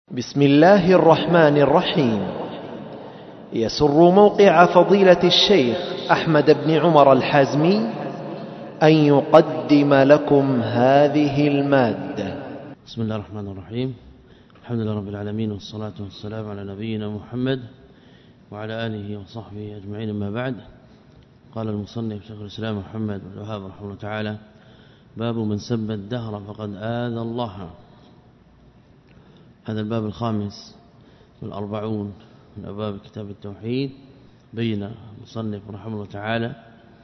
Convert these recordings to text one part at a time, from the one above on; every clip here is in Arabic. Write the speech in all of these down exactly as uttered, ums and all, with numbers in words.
بسم الله الرحمن الرحيم. يسر موقع فضيلة الشيخ أحمد بن عمر الحازمي أن يقدم لكم هذه المادة. بسم الله الرحمن الرحيم. الحمد لله رب العالمين، والصلاة والسلام على نبينا محمد وعلى آله وصحبه أجمعين. ما بعد، قال المصنف شيخ الإسلام محمد بن الوهاب رحمه الله تعالى: باب من سب الدهر فقد آذى الله. هذا الباب الخامس والأربعون من أبواب كتاب التوحيد. بين المصنف رحمه الله تعالى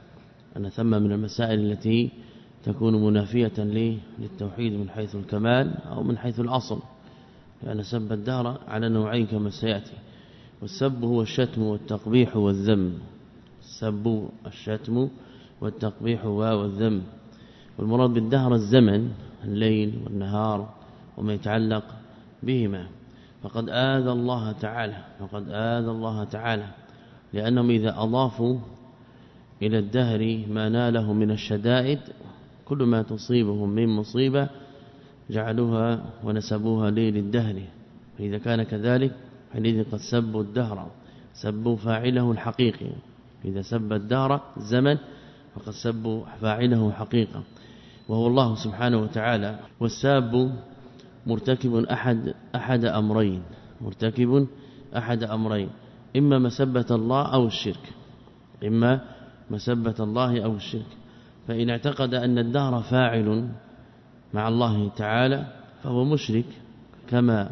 أن ثم من المسائل التي تكون منافية للتوحيد من حيث الكمال أو من حيث الأصل، لأن سب الدهر على نوعين كما سيأتي. والسب هو الشتم والتقبيح والذم. السب الشتم والتقبيح والذم. والمراد بالدهر الزمن، الليل والنهار وما يتعلق بهما. فقد آذى الله تعالى فقد آذى الله تعالى لأنهم إذا أضافوا إلى الدهر ما ناله من الشدائد، كل ما تصيبهم من مصيبة جعلوها ونسبوها للدهر. فإذا كان كذلك حينئذ قد سبوا الدهر، سبوا فاعله الحقيقي. إذا سب الدهر الزمن فقد سبوا فاعله حقيقة، وهو الله سبحانه وتعالى. والساب مرتكب أحد أحد أمرين مرتكب أحد أمرين إما مسبة الله أو الشرك إما مسبة الله أو الشرك. فإن اعتقد أن الدهر فاعل مع الله تعالى فهو مشرك، كما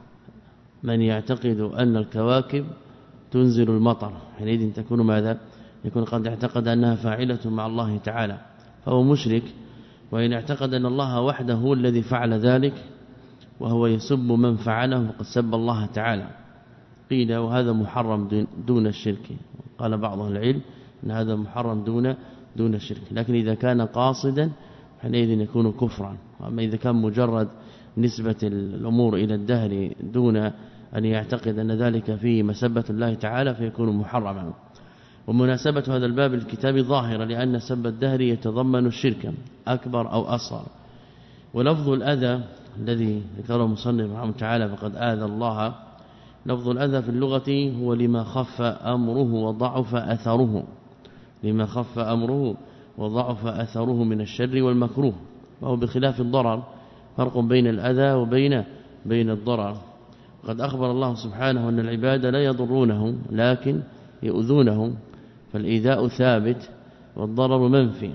من يعتقد أن الكواكب تنزل المطر، حينئذ تكون ماذا؟ يكون قد اعتقد أنها فاعلة مع الله تعالى فهو مشرك. وإن اعتقد أن الله وحده هو الذي فعل ذلك وهو يسب من فعله فقد سب الله تعالى. قيل وهذا محرم دون الشرك. قال بعض أهل العلم أن هذا محرم دون دون الشرك، لكن إذا كان قاصدا حينئذ يكون كفرا. وأما إذا كان مجرد نسبة الأمور إلى الدهر دون أن يعتقد أن ذلك فيه مسبة الله تعالى فيكون محرما. ومناسبة هذا الباب الكتاب ظاهرة، لأن سب الدهر يتضمن الشرك أكبر أو أصغر. ولفظ الأذى الذي ذكره المصنف رحمه الله تعالى فقد آذى الله، لفظ الأذى في اللغة هو لما خف أمره وضعف أثره لما خف أمره وضعف أثره من الشر والمكروه، وهو بخلاف الضرر. فرق بين الأذى وبين بين الضرر. قد أخبر الله سبحانه أن العباد لا يضرونهم لكن يؤذونهم، فالإيذاء ثابت والضرر منفي.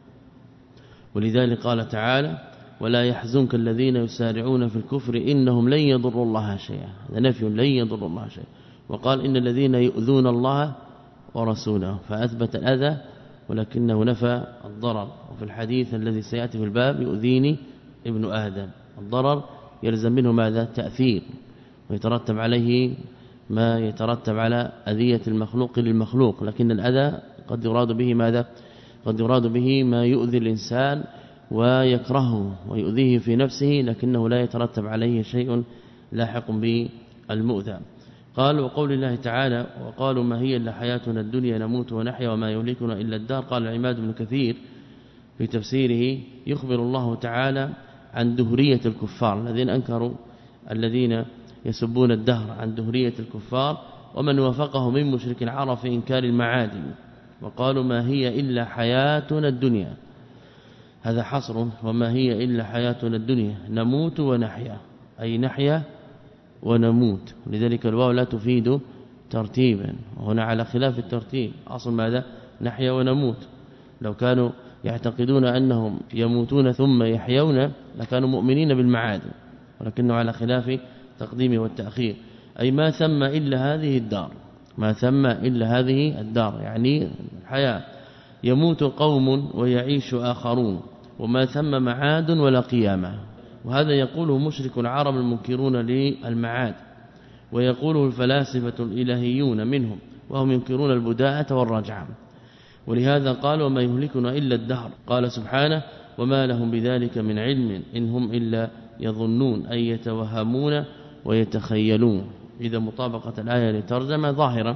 ولذلك قال تعالى: ولا يحزنك الذين يسارعون في الكفر إنهم لن يضروا الله شيئا. هذا نفي، لن يضروا الله شيئا. وقال إن الذين يؤذون الله ورسوله، فأثبت الأذى ولكنه نفى الضرر. وفي الحديث الذي سيأتي في الباب: يؤذيني ابن آدم. الضرر يلزم منه ماذا؟ تأثير، ويترتب عليه ما يترتب على أذية المخلوق للمخلوق. لكن الأذى قد يراد به ماذا؟ قد يراد به ما يؤذي الإنسان ويكرهه ويؤذيه في نفسه، لكنه لا يترتب عليه شيء لاحق بالمؤذى. قال: وقول الله تعالى: وقالوا ما هي إلا حياتنا الدنيا نموت ونحيا وما يهلكنا إلا الدهر. قال العماد بن كثير في تفسيره: يخبر الله تعالى عن دهرية الكفار الذين أنكروا الذين يسبون الدهر، عن دهرية الكفار ومن وافقه من مشرك العرب في إنكار المعاد. وقالوا ما هي إلا حياتنا الدنيا، هذا حصر، وما هي إلا حياتنا الدنيا نموت ونحيا، أي نحيا ونموت. لذلك الواو لا تفيد ترتيبا، وهنا على خلاف الترتيب. أصل ماذا؟ نحيا ونموت. لو كانوا يعتقدون أنهم يموتون ثم يحيون لكانوا مؤمنين بالمعاد، ولكنه على خلاف تقديم والتأخير. أي ما ثم إلا هذه الدار ما ثم إلا هذه الدار، يعني الحياة. يموت قوم ويعيش آخرون، وما ثم معاد ولا قيامة. وهذا يقوله مشرك العرب المنكرون للمعاد، ويقوله الفلاسفة الإلهيون منهم، وهم ينكرون البداءة والرجعة. ولهذا قال: وما يهلكنا إلا الدهر. قال سبحانه: وما لهم بذلك من علم إن هم إلا يظنون، أي يتوهمون ويتخيلون. إذا مطابقة الآية لترجمة ظاهرة،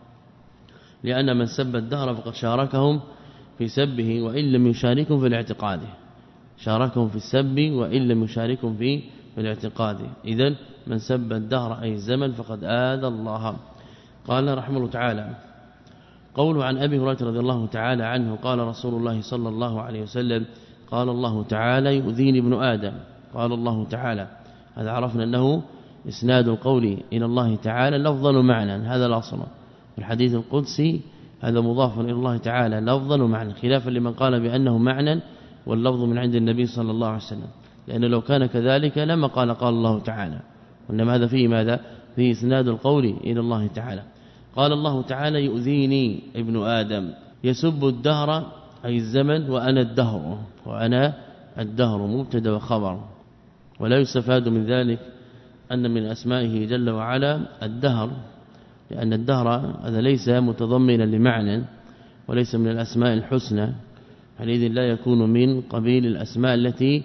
لأن من سب الدهر فقد شاركهم في سبه وإن لم يشاركهم في الاعتقاد. شاركهم في السب وإن لم يشاركهم في في الاعتقاد. إذن من سب الدهر أي الزمن فقد آذى الله. قال رحمه الله تعالى قوله عن أبي هريرة رضي الله تعالى عنه قال رسول الله صلى الله عليه وسلم قال الله تعالى يؤذيني ابن آدم. قال الله تعالى، هذا عرفنا أنه إسناد القول إلى الله تعالى لفظا ومعنى، هذا الأصل. الحديث القدسي هذا مضاف إلى الله تعالى لفظا ومعنى، خلافا لمن قال بأنه معنى واللفظ من عند النبي صلى الله عليه وسلم، لأنه لو كان كذلك لما قال قال الله تعالى، وإنما هذا فيه ماذا؟ فيه إسناد القول إلى الله تعالى. قال الله تعالى يؤذيني ابن آدم، يسب الدهر أي الزمن وأنا الدهر، وأنا الدهر مبتدا وخبر. ولا يستفاد من ذلك أن من أسمائه جل وعلا الدهر، لأن الدهر هذا ليس متضمنا لمعنى وليس من الأسماء الحسنى، حينئذ لا يكون من قبيل الأسماء التي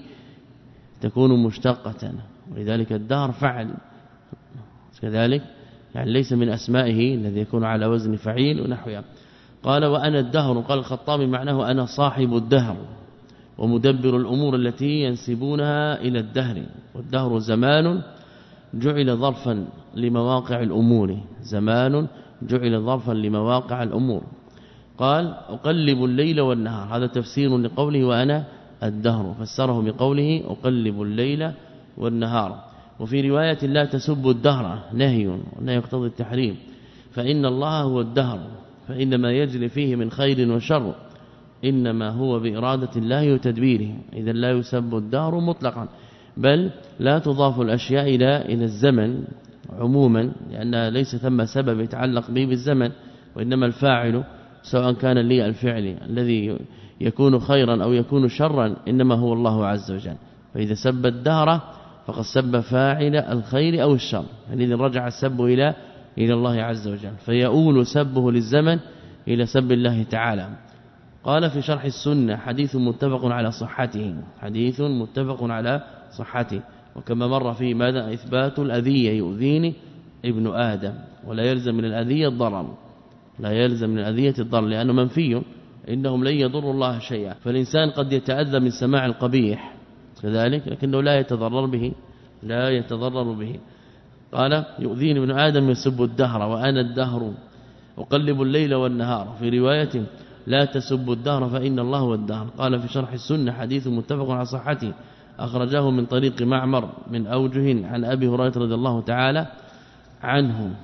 تكون مشتقة، ولذلك الدهر فعل كذلك، يعني ليس من أسمائه الذي يكون على وزن فعيل ونحوها. قال وأنا الدهر، قال الخطابي معناه أنا صاحب الدهر ومدبر الأمور التي ينسبونها إلى الدهر. والدهر زمان جعل ظرفا لمواقع الأمور، زمان جعل ظرفا لمواقع الأمور. قال أقلب الليل والنهار، هذا تفسير لقوله وأنا الدهر، فسره بقوله أقلب الليل والنهار. وفي رواية لا تسبوا الدهر نهي، لا يقتضي التحريم، فإن الله هو الدهر، فإنما يجري فيه من خير وشر إنما هو بإرادة الله وتدبيره. إذا لا يسب الدهر مطلقا، بل لا تضاف الأشياء إلى إلى الزمن عموما، لأن ليس ثم سبب يتعلق به بالزمن، وإنما الفاعل سواء كان لي الفعل الذي يكون خيرا أو يكون شرا إنما هو الله عز وجل. فإذا سب الدهر فقد سب فاعل الخير أو الشر، يعني رجع السب إلى إلى الله عز وجل، فيؤول سبه للزمن إلى سب الله تعالى. قال في شرح السنة حديث متفق على صحته، حديث متفق على صحته، وكما مر فيه ماذا؟ إثبات الأذية، يؤذيني ابن آدم، ولا يلزم من الأذية الضرر، لا يلزم من الأذية الضرر لأنه منفي، إنهم لن يضروا الله شيئا. فالإنسان قد يتأذى من سماع القبيح كذلك، لكنه لا يتضرر به، لا يتضرر به. قال يؤذيني ابن آدم يسب الدهر وأنا الدهر أقلب الليل والنهار. في رواية لا تسب الدهر فإن الله هو الدهر. قال في شرح السنة حديث متفق على صحته، أخرجه من طريق معمر من أوجه عن أبي هريرة رضي الله تعالى عنه.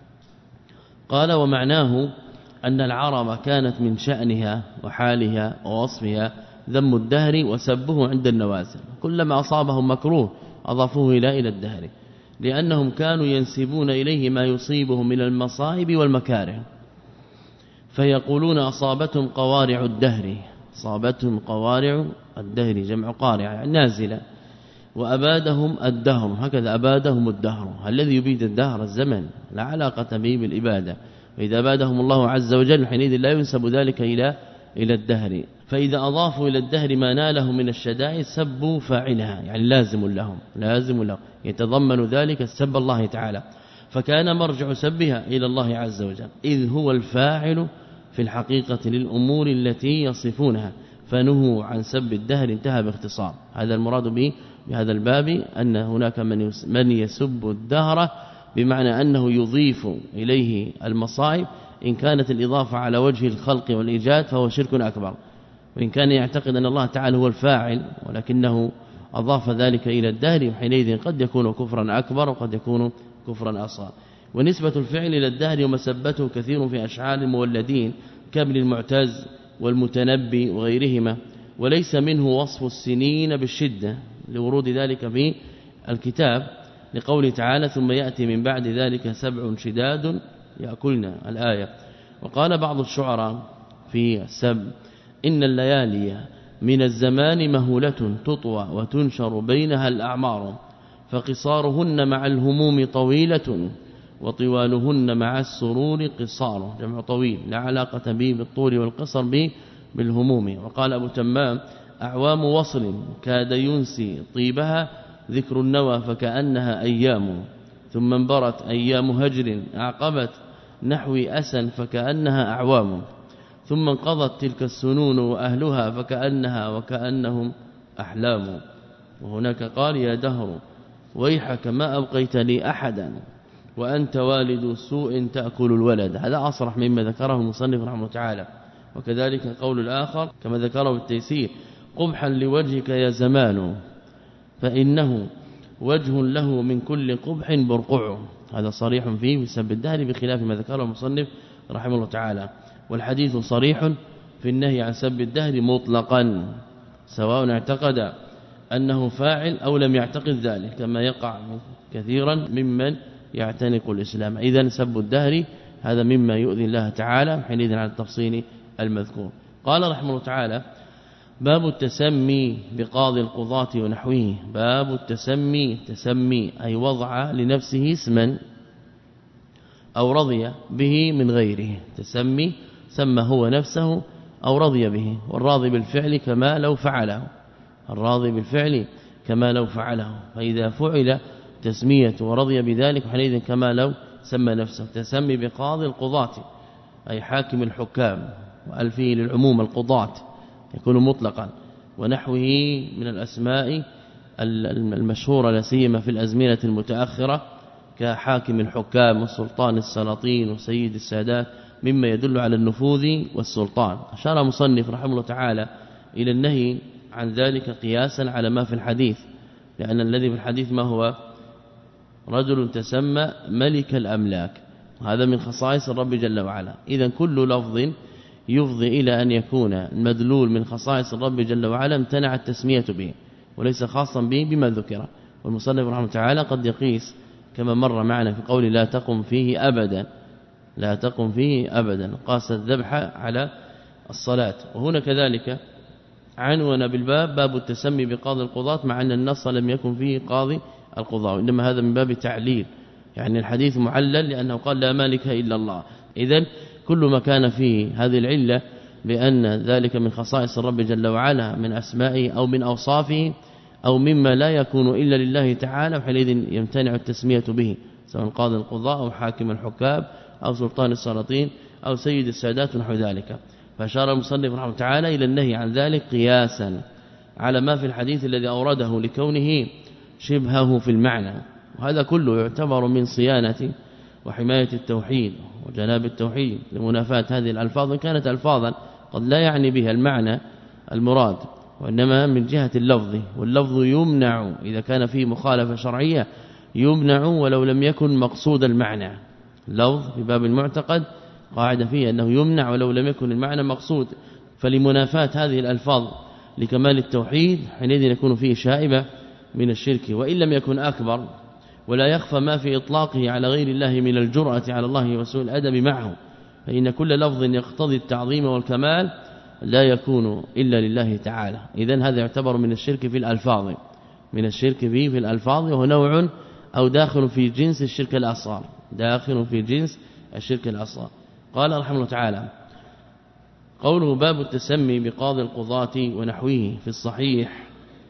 قال ومعناه أن العرب كانت من شأنها وحالها ووصفها ذم الدهر وسبه عند النوازل، كلما أصابهم مكروه أضافوه إلى إلى الدهر، لأنهم كانوا ينسبون إليه ما يصيبهم من المصائب والمكاره، فيقولون أصابتهم قوارع الدهر، أصابتهم قوارع الدهر جمع قارع يعني نازلة، وأبادهم الدهر، هكذا أبادهم الدهر. الذي يبيد الدهر الزمن، لا علاقة به بالإبادة، وإذا أبادهم الله عز وجل حينئذ لا ينسب ذلك إلى إلى الدهر. فإذا أضافوا إلى الدهر ما ناله من الشدائد سبوا فاعلها، يعني لازم لهم، لازم لهم يتضمن ذلك سب الله تعالى، فكان مرجع سبها إلى الله عز وجل، إذ هو الفاعل في الحقيقة للأمور التي يصفونها، فنهوا عن سب الدهر، انتهى باختصار. هذا المراد به بهذا الباب أن هناك من من يسب الدهر بمعنى أنه يضيف إليه المصائب، إن كانت الإضافة على وجه الخلق والإيجاد فهو شرك أكبر، وإن كان يعتقد أن الله تعالى هو الفاعل ولكنه أضاف ذلك إلى الدهر، حينئذ قد يكون كفرا أكبر وقد يكون كفرا أصغر. ونسبة الفعل إلى الدهر ومسبته كثير في أشعار المولدين كابن المعتز والمتنبي وغيرهما، وليس منه وصف السنين بالشدة لورود ذلك في الكتاب، لقوله تعالى ثم يأتي من بعد ذلك سبع شداد يأكلنا الآية. وقال بعض الشعراء في السب إن الليالي من الزمان مهولة تطوى وتنشر بينها الأعمار، فقصارهن مع الهموم طويلة وطوالهن مع السرور قصار، جمع طويل لا علاقة به بالطول والقصر به بالهموم. وقال أبو تمام أعوام وصل كاد ينسي طيبها ذكر النوى فكأنها أيام، ثم انبرت أيام هجر أعقبت نحو أسا فكأنها أعوام، ثم انقضت تلك السنون وأهلها فكأنها وكأنهم أحلام. وهناك قال يا دهر ويحك ما أبقيتني أحدا وأنت والد سوء تأكل الولد. هذا أصرح مما ذكره المصنف رحمه الله تعالى. وكذلك القول الآخر كما ذكره بالتيسير قبحا لوجهك يا زمان فإنه وجه له من كل قبح برقع. هذا صريح فيه بسب الدهر بخلاف ما ذكره المصنف رحمه الله تعالى. والحديث صريح في النهي عن سب الدهر مطلقا سواء اعتقد أنه فاعل أو لم يعتقد ذلك كما يقع كثيرا ممن يعتنق الإسلام. إذن سب الدهر هذا مما يؤذي الله تعالى حينئذ على التفصيل المذكور. قال رحمه الله تعالى باب التسمي بقاضي القضاة ونحوه. باب التسمي تسمي أي وضع لنفسه اسما أو رضي به من غيره. تسمي سمى هو نفسه أو رضي به، والراضي بالفعل كما لو فعله، الراضي بالفعل كما لو فعله. فإذا فعل تسمية ورضي بذلك حينئذ كما لو سمى نفسه. تسمي بقاضي القضاة أي حاكم الحكام، وألفه للعموم القضاة يكون مطلقا، ونحوه من الأسماء المشهورة لا سيما في الأزمنة المتأخرة كحاكم الحكام وسلطان السلاطين وسيد السادات مما يدل على النفوذ والسلطان. أشار مصنف رحمه الله تعالى إلى النهي عن ذلك قياسا على ما في الحديث، لأن الذي في الحديث ما هو رجل تسمى ملك الأملاك، هذا من خصائص الرب جل وعلا. إذن كل لفظ يفضي إلى أن يكون المدلول من خصائص الرب جل وعلا امتنع التسمية به وليس خاصا به بما ذكر. والمصنف رحمه تعالى قد يقيس كما مر معنا في قول لا تقم فيه أبدا، لا تقم فيه أبدا، قاس الذبح على الصلاة. وهنا كذلك عنون بالباب باب التسمي بقاضي القضاة مع أن النص لم يكن فيه قاضي القضاة، إنما هذا من باب تعليل، يعني الحديث معلل لأنه قال لا مالك إلا الله. إذن كل ما كان فيه هذه العلة بأن ذلك من خصائص الرب جل وعلا من أسمائه أو من أوصافه أو مما لا يكون إلا لله تعالى، وحينئذ يمتنع التسمية به سواء قاضي القضاء أو حاكم الحكام أو سلطان السلاطين أو سيد السادات ونحو ذلك. فأشار المصنف رحمه تعالى إلى النهي عن ذلك قياسا على ما في الحديث الذي أورده لكونه شبهه في المعنى. وهذا كله يعتبر من صيانة وحماية التوحيد وجناب التوحيد لمنافاة هذه الألفاظ، كانت ألفاظا قد لا يعني بها المعنى المراد وإنما من جهة اللفظ، واللفظ يمنع إذا كان فيه مخالفة شرعية، يمنع ولو لم يكن مقصود المعنى. اللفظ في باب المعتقد قاعدة فيه أنه يمنع ولو لم يكن المعنى مقصود، فلمنافاة هذه الألفاظ لكمال التوحيد حينئذ يكون فيه شائبة من الشرك وإن لم يكن أكبر. ولا يخفى ما في إطلاقه على غير الله من الجرأة على الله وسوء الأدب معه، فإن كل لفظ يقتضي التعظيم والكمال لا يكون إلا لله تعالى. إذن هذا يعتبر من الشرك في الألفاظ، من الشرك فيه في الألفاظ، وهو نوع أو داخل في جنس الشرك الأصغر، داخل في جنس الشرك الأصغر. قال رحمه الله تعالى قوله باب التسمي بقاضي القضاة ونحوه. في الصحيح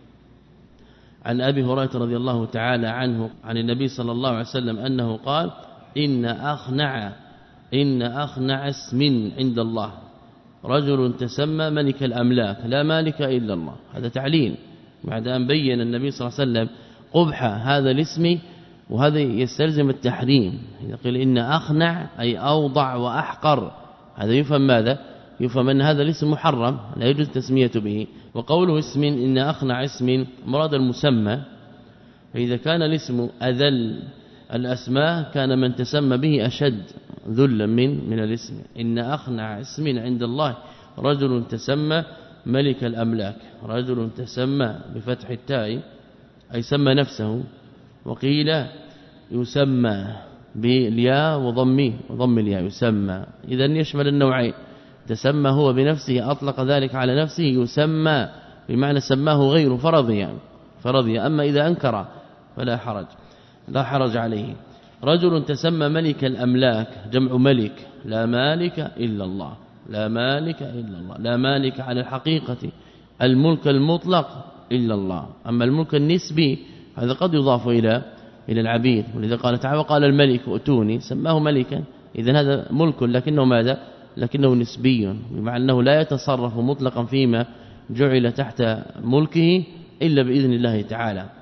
عن أبي هريرة رضي الله تعالى عنه عن النبي صلى الله عليه وسلم أنه قال إن أخنع إن أخنع اسم عند الله رجل تسمى ملك الأملاك لا مالك إلا الله. هذا تعليل بعد أن بين النبي صلى الله عليه وسلم قبح هذا الاسم، وهذا يستلزم التحريم. إذا قيل إن أخنع أي أوضع وأحقر، هذا يفهم ماذا؟ يفهم أن هذا الاسم محرم لا يجوز تسمية به. وقوله اسم إن أخنع اسم مراد المسمى، فإذا كان الاسم أذل الأسماء كان من تسمى به أشد ذلا من من الاسم. إن أخنع اسم عند الله رجل تسمى ملك الأملاك، رجل تسمى بفتح التاء أي سمى نفسه، وقيل يسمى بالياء وضمه وضم الياء يسمى. إذن يشمل النوعين، تسمى هو بنفسه أطلق ذلك على نفسه يسمى بمعنى سماه غيره فرضي فرضي أما إذا أنكر فلا حرج لا حرج عليه. رجل تسمى ملك الأملاك جمع ملك لا مالك إلا الله، لا مالك إلا الله، لا مالك على الحقيقة الملك المطلق إلا الله. أما الملك النسبي هذا قد يضاف إلى إلى العبيد، ولذا قال تعالى قال الملك ائتوني سماه ملكا. إذن هذا ملك لكنه ماذا؟ لكنه نسبي، بمعنى أنه لا يتصرف مطلقا فيما جعل تحت ملكه إلا بإذن الله تعالى.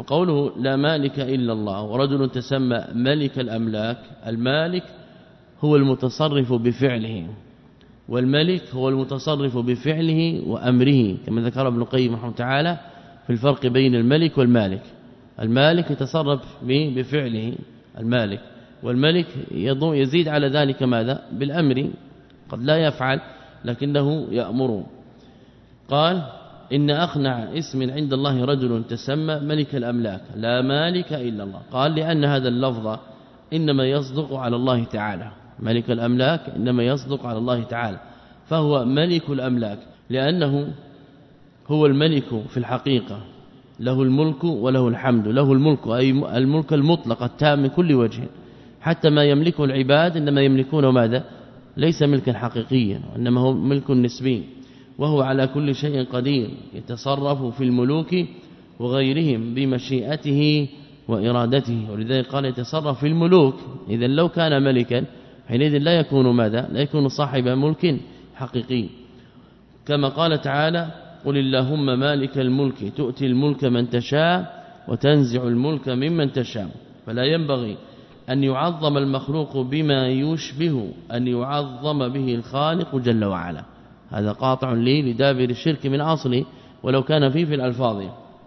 وقوله لا مالك إلا الله ورجل تسمى ملك الأملاك، المالك هو المتصرف بفعله، والملك هو المتصرف بفعله وأمره، كما ذكر ابن القيم رحمه تعالى في الفرق بين الملك والمالك. المالك يتصرف بفعله المالك، والملك يزيد على ذلك ماذا؟ بالأمر، قد لا يفعل لكنه يأمر. قال إن أخنع اسم عند الله رجل تسمى ملك الأملاك لا مالك إلا الله. قال لأن هذا اللفظ إنما يصدق على الله تعالى، ملك الأملاك إنما يصدق على الله تعالى، فهو ملك الأملاك لأنه هو الملك في الحقيقة، له الملك وله الحمد. له الملك أي الملك المطلق التام من كل وجه، حتى ما يملكه العباد إنما يملكونه ماذا؟ ليس ملكا حقيقيا وإنما هو ملك نسبي، وهو على كل شيء قدير يتصرف في الملوك وغيرهم بمشيئته وإرادته، ولذلك قال يتصرف في الملوك. إذا لو كان ملكا حينئذ لا يكون ماذا؟ لا يكون صاحب ملك حقيقي، كما قال تعالى قل اللهم مالك الملك تؤتي الملك من تشاء وتنزع الملك ممن تشاء. فلا ينبغي أن يعظم المخلوق بما يشبه أن يعظم به الخالق جل وعلا، هذا قاطع لي لدابر الشرك من أصله ولو كان فيه في الألفاظ.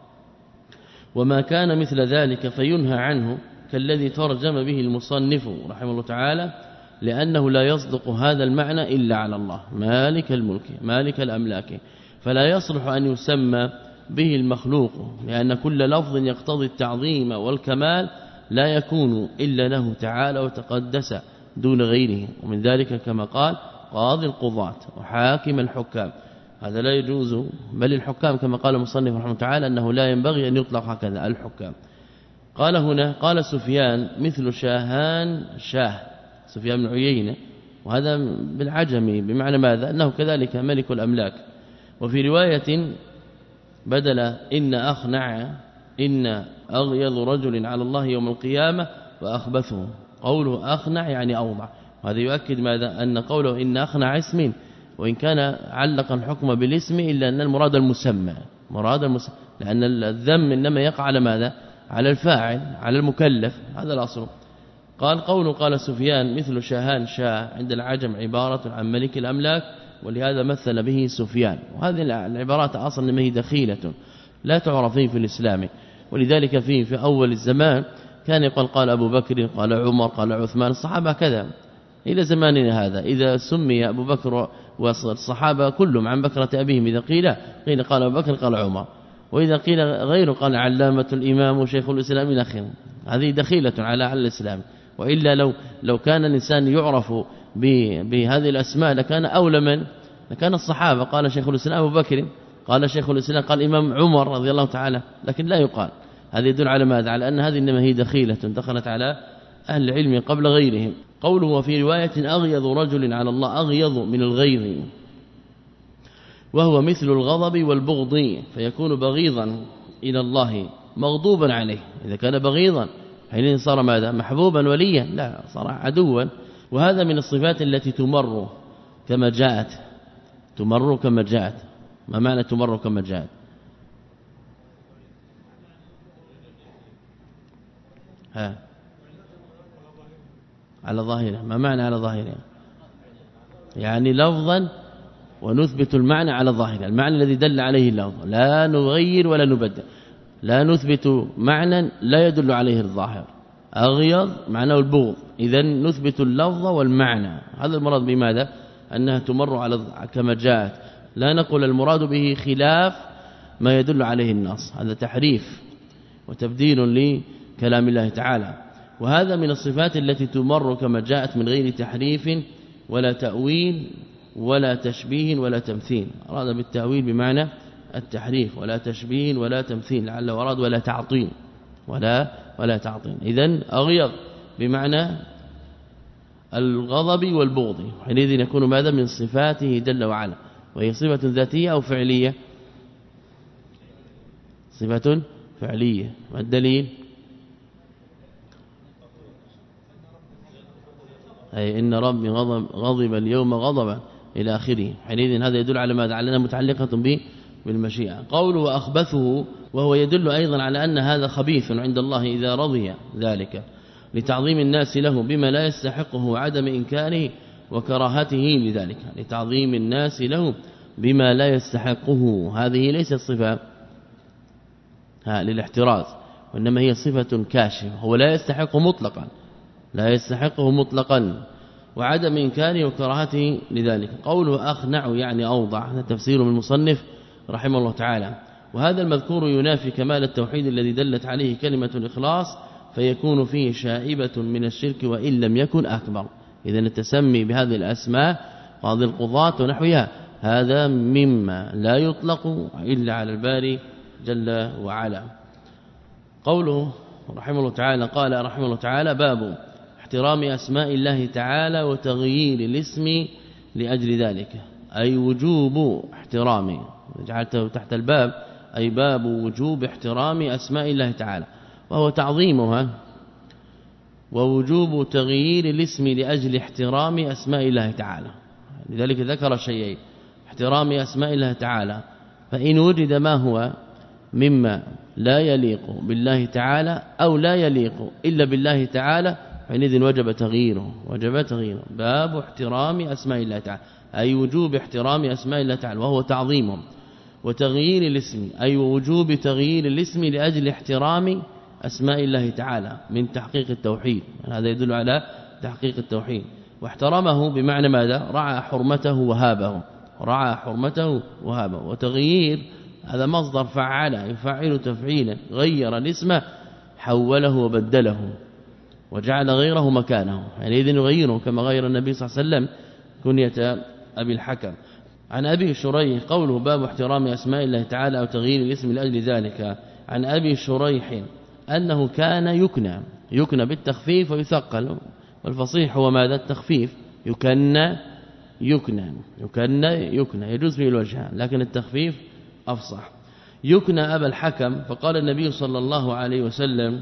وما كان مثل ذلك فينهى عنه كالذي ترجم به المصنف رحمه الله تعالى، لأنه لا يصدق هذا المعنى إلا على الله مالك الملك مالك الأملاك، فلا يصلح أن يسمى به المخلوق، لأن كل لفظ يقتضي التعظيم والكمال لا يكون إلا له تعالى وتقدس دون غيره. ومن ذلك كما قال قاضي القضاة وحاكم الحكام، هذا لا يجوز، بل الحكام كما قال المصنف رحمه تعالى أنه لا ينبغي أن يطلق هكذا الحكام. قال هنا قال سفيان مثل شاهان شاه، سفيان بن عيينة، وهذا بالعجمي بمعنى ماذا؟ أنه كذلك ملك الأملاك. وفي رواية بدل إن أخنع إن أغيظ رجل على الله يوم القيامة وأخبثه، قوله أخنع يعني أوضع، وهذا يؤكد ماذا؟ أن قوله إن أخنع اسم وإن كان علق الحكم بالاسم إلا أن المراد المسمى، مراد المسمى، لأن الذم إنما يقع على ماذا؟ على الفاعل على المكلف، هذا الأصل. قال قوله قال سفيان مثل شاهان شاه عند العجم عبارة عن ملك الأملاك، ولهذا مثل به سفيان. وهذه العبارات أصلا ما هي دخيلة لا تعرف في الإسلام، ولذلك فيه في أول الزمان كان يقال قال أبو بكر قال عمر قال عثمان، الصحابة كذا إلى زماننا هذا. إذا سمي أبو بكر والصحابة كلهم عن بكرة أبيهم، إذا قيل قيل قال أبو بكر قال عمر، وإذا قيل غيره قال علامة الإمام وشيخ الإسلام إلى آخره. هذه دخيلة على على الإسلام، وإلا لو لو كان الإنسان يعرف بهذه الأسماء لكان أولى من لكان الصحابة. قال شيخ الإسلام أبو بكر، قال شيخ الإسلام قال إمام عمر رضي الله تعالى، لكن لا يقال. هذا يدل على ماذا؟ على أن هذه إنما هي دخيلة دخلت على أهل العلم قبل غيرهم. قوله وفي رواية أغيظ رجل على الله، أغيظ من الغيظ وهو مثل الغضب والبغض، فيكون بغيضا إلى الله مغضوبا عليه. إذا كان بغيضا حينئذ صار ماذا؟ محبوبا وليا، لا صار عدوا. وهذا من الصفات التي تمر كما جاءت، تمر كما جاءت. ما معنى تمر كما جاءت؟ ها على ظاهره. ما معنى على ظاهره؟ يعني لفظا ونثبت المعنى على ظاهره، المعنى الذي دل عليه اللفظ، لا نغير ولا نبدل، لا نثبت معنى لا يدل عليه الظاهر. أغيظ معناه البغض، إذا نثبت اللفظ والمعنى. هذا المراد بماذا؟ أنها تمر على كما جاءت، لا نقول المراد به خلاف ما يدل عليه النص، هذا تحريف وتبديل لكلام الله تعالى. وهذا من الصفات التي تمر كما جاءت من غير تحريف ولا تأويل ولا تشبيه ولا تمثيل. أراد بالتأويل بمعنى التحريف، ولا تشبيه ولا تمثيل، لعل وراد ولا تعطيل ولا ولا تعطيل. إذن أغيظ بمعنى الغضب والبغض، حينئذ يكون ماذا؟ من صفاته جل وعلا. وهي صفة ذاتية أو فعلية؟ صفة فعلية. ما الدليل؟ أي إن ربي غضب, غضب اليوم غضبا إلى آخره. حينئذ هذا يدل على ماذا؟ على أنها متعلقة به بالمشيئة. قوله وأخبثه وهو يدل أيضا على أن هذا خبيث عند الله إذا رضي ذلك لتعظيم الناس له بما لا يستحقه وعدم إنكاره وكراهته لذلك، لتعظيم الناس له بما لا يستحقه. هذه ليست صفة للاحتراز، وإنما هي صفة كاشفة، هو لا يستحقه مطلقا، لا يستحقه مطلقا وعدم إنكاره وكراهته لذلك. قوله أخنع يعني أوضع، هذا تفسير من المصنف رحمه الله تعالى. وهذا المذكور ينافي كمال التوحيد الذي دلت عليه كلمة الإخلاص، فيكون فيه شائبة من الشرك وإن لم يكن أكبر. إذن التسمي بهذه الأسماء قاضي القضاة ونحوها هذا مما لا يطلق إلا على الباري جل وعلا. قوله رحمه الله تعالى قال رحمه الله تعالى باب احترام أسماء الله تعالى وتغيير الاسم لأجل ذلك، أي وجوب احترامه، جعلته تحت الباب أي باب وجوب احترام أسماء الله تعالى وهو تعظيمها، ووجوب تغيير الاسم لأجل احترام أسماء الله تعالى. لذلك ذكر شيئين: احترام أسماء الله تعالى، فإن وجد ما هو مما لا يليق بالله تعالى أو لا يليق إلا بالله تعالى حينئذ وجب تغييره، وجب تغييره. باب احترام أسماء الله تعالى أي وجوب احترام أسماء الله تعالى وهو تعظيمهم، وتغيير الاسم أي وجوب تغيير الاسم لأجل احترام أسماء الله تعالى من تحقيق التوحيد. هذا يدل على تحقيق التوحيد. واحترمه بمعنى ماذا؟ رعى حرمته وهابه، رعى حرمته وهابه. وتغيير هذا مصدر فعل يفعل تفعيلا، غير الاسم حوله وبدله وجعل غيره مكانه، يعني إذن يغيره كما غير النبي صلى الله عليه وسلم كنية أبي الحكم. عن أبي شريح قوله باب احترام أسماء الله تعالى أو تغيير الاسم لأجل ذلك. عن أبي شريح أنه كان يكنى، يكنى بالتخفيف ويثقل، والفصيح هو ماذا؟ التخفيف، يكنى يكنى يكنى يكنى يجوز فيه الوجهان، لكن التخفيف أفصح. يكنى أبا الحكم، فقال النبي صلى الله عليه وسلم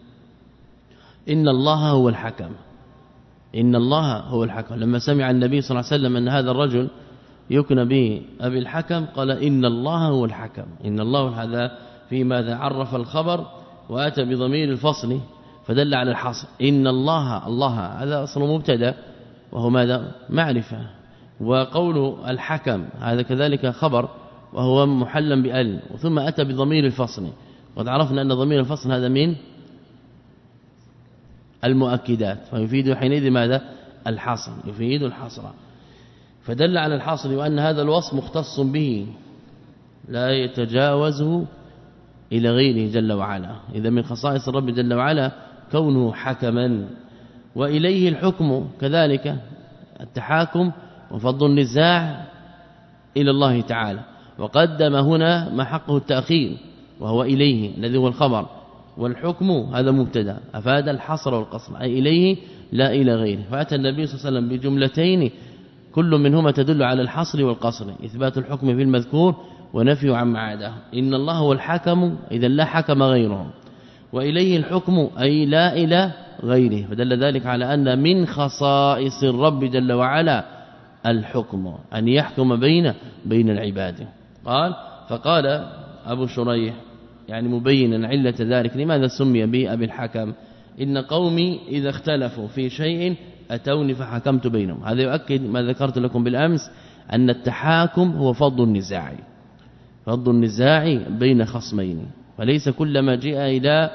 إن الله هو الحكم، إن الله هو الحكم. لما سمع النبي صلى الله عليه وسلم أن هذا الرجل يكنى به أبي الحكم قال إن الله هو الحكم. إن الله هذا في ماذا؟ عرف الخبر وأتى بضمير الفصل فدل على الحصر. إن الله، الله هذا أصل مبتدا وهو ماذا؟ معرفة. وقول الحكم هذا كذلك خبر وهو محلا بأل، ثم أتى بضمير الفصل، وقد عرفنا أن ضمير الفصل هذا من المؤكدات، فيفيد حينئذ ماذا؟ الحصر، يفيد الحصر، فدل على الحصر وأن هذا الوصف مختص به لا يتجاوزه إلى غيره جل وعلا. إذا من خصائص الرب جل وعلا كونه حكما. وإليه الحكم كذلك التحاكم وفض النزاع إلى الله تعالى، وقدم هنا ما حقه التأخير وهو إليه الذي هو الخبر، والحكم هذا مبتدا أفاد الحصر والقصر أي إليه لا إلى غيره. فأتى النبي صلى الله عليه وسلم بجملتين كل منهما تدل على الحصر والقصر، إثبات الحكم في المذكور ونفي عما عداه. إن الله هو الحكم إذا لا حكم غيره، وإليه الحكم أي لا إلى غيره، فدل ذلك على أن من خصائص الرب جل وعلا الحكم، أن يحكم بين بين العباد. قال فقال أبو شريح يعني مبينا علة ذلك لماذا سمي به أبي الحكم: إن قومي إذا اختلفوا في شيء أتوني فحكمت بينهم. هذا يؤكد ما ذكرت لكم بالأمس أن التحاكم هو فض النزاع، فض النزاع بين خصمين، وليس كلما جاء إلى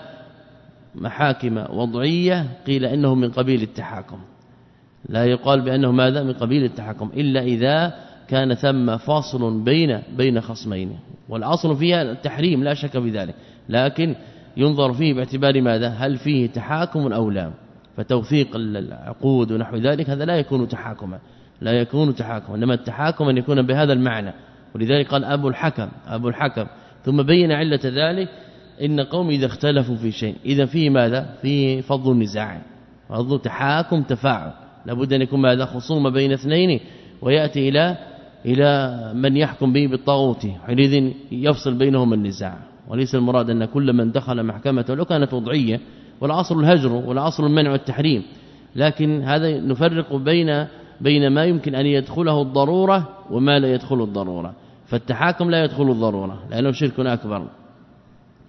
محاكم وضعية قيل إنه من قبيل التحاكم، لا يقال بأنه ماذا؟ من قبيل التحاكم إلا إذا كان ثم فاصل بين بين خصمين، والأصل فيها التحريم لا شك في ذلك، لكن ينظر فيه باعتبار ماذا؟ هل فيه تحاكم أو لا، فتوثيق العقود ونحو ذلك هذا لا يكون تحاكما، لا يكون تحاكما، انما التحاكم ان يكون بهذا المعنى. ولذلك قال أبو الحكم أبو الحكم ثم بين علة ذلك: إن قوم إذا اختلفوا في شيء، إذا فيه ماذا؟ فيه فض النزاع، فض تحاكم تفاعل، لابد أن يكون ماذا؟ خصومة بين اثنين، ويأتي إلى إلى من يحكم به بالطاغوت، حينئذ يفصل بينهم النزاع. وليس المراد أن كل من دخل محكمة لو كانت وضعية، والأصل الهجر والأصل المنع والتحريم، لكن هذا نفرق بين بين ما يمكن أن يدخله الضرورة وما لا يدخل الضرورة. فالتحاكم لا يدخل الضرورة لأنه شرك أكبر،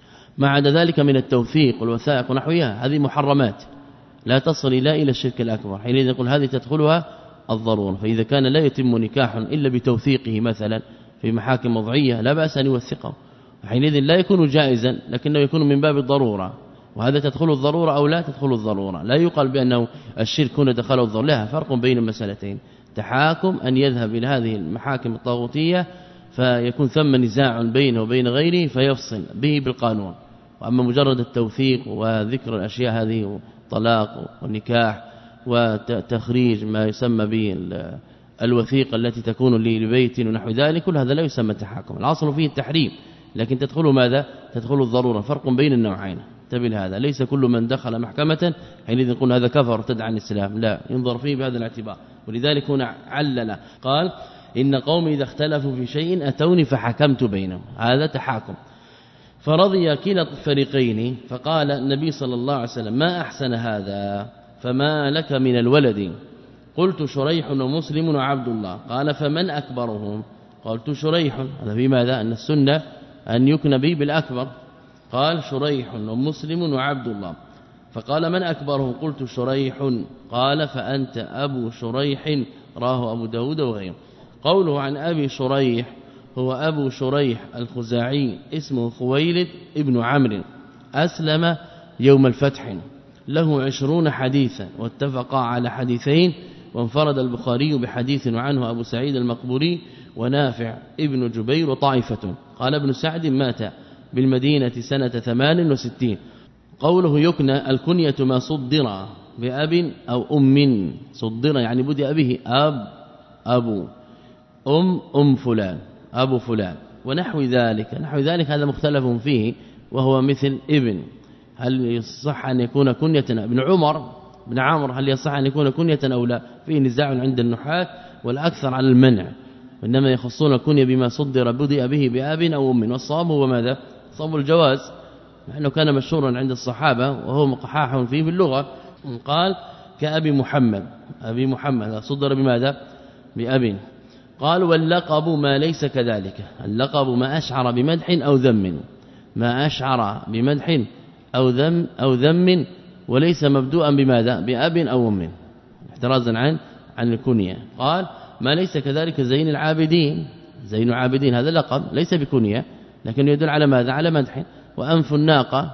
ما عدا ذلك من التوثيق والوثائق ونحوها هذه محرمات لا تصل إلى إلى الشرك الأكبر. حينئذ يقول هذه تدخلها الضرورة. فإذا كان لا يتم نكاح إلا بتوثيقه مثلا في محاكم وضعية لا بأس أن يوثقه، حينئذ لا يكون جائزا لكنه يكون من باب الضرورة، وهذا تدخل الضرورة أو لا تدخل الضرورة. لا يقال بأنه الشرك هنا دخله الضرورة، لا، فرق بين المسألتين. تحاكم أن يذهب إلى هذه المحاكم الطاغوتية فيكون ثم نزاع بينه وبين غيره فيفصل به بالقانون، وأما مجرد التوثيق وذكر الأشياء هذه طلاق والنكاح وتخريج ما يسمى به الوثيقة التي تكون لبيت ونحو ذلك، كل هذا لا يسمى تحاكم. العصر فيه التحريم لكن تدخل ماذا؟ تدخل الضرورة. فرق بين النوعين، انتبه هذا. ليس كل من دخل محكمة حينئذ يقول هذا كفر ارتد عن الإسلام، لا، ينظر فيه بهذا الاعتبار. ولذلك هنا علل قال إن قومي إذا اختلفوا في شيء أتوني فحكمت بينهم، هذا تحاكم. فرضي كلا الفريقين، فقال النبي صلى الله عليه وسلم ما أحسن هذا، فما لك من الولد؟ قلت شريح ومسلم وعبد الله. قال فمن أكبرهم؟ قلت شريح. هذا في ماذا؟ أن السنة أن يكن به بالأكبر. قال شريح ومسلم وعبد الله. فقال من أكبرهم؟ قلت شريح. قال فأنت أبو شريح، راه أبو داود وغيره. قوله عن أبي شريح هو أبو شريح الخزاعي اسمه خويلد ابن عمرو، أسلم يوم الفتح، له عشرون حديثا واتفقا على حديثين، وانفرد البخاري بحديث وعنه أبو سعيد المقبوري ونافع ابن جبير وطائفة. قال ابن سعد مات بالمدينة سنة ثمان وستين. قوله يكنى الكنية ما صدر بأب أو أم، صدر يعني بدأ به أب أبو، أم أم فلان، أبو فلان ونحو ذلك. نحو ذلك هذا مختلف فيه، وهو مثل ابن، هل يصح أن يكون كنية؟ ابن عمر بن عمرو هل يصح أن يكون كنية أو لا؟ فيه نزاع عند النحاة والأكثر على المنع، وإنما يخصون الكنية بما صدر بدأ به بأب أو أم. والصواب هو ماذا؟ صواب الجواز، لأنه كان مشهورا عند الصحابة وهو مقحاح فيه في اللغة. قال كأبي محمد، أبي محمد صدر بماذا؟ بأب. قال واللقب ما ليس كذلك، اللقب ما أشعر بمدح أو ذم، ما أشعر بمدح أو ذم أو ذم وليس مبدوءا بماذا؟ بأب أو أم، احترازا عن عن الكنية. قال ما ليس كذلك زين العابدين، زين العابدين هذا لقب ليس بكنية لكن يدل على ماذا؟ على مدح. وأنف الناقة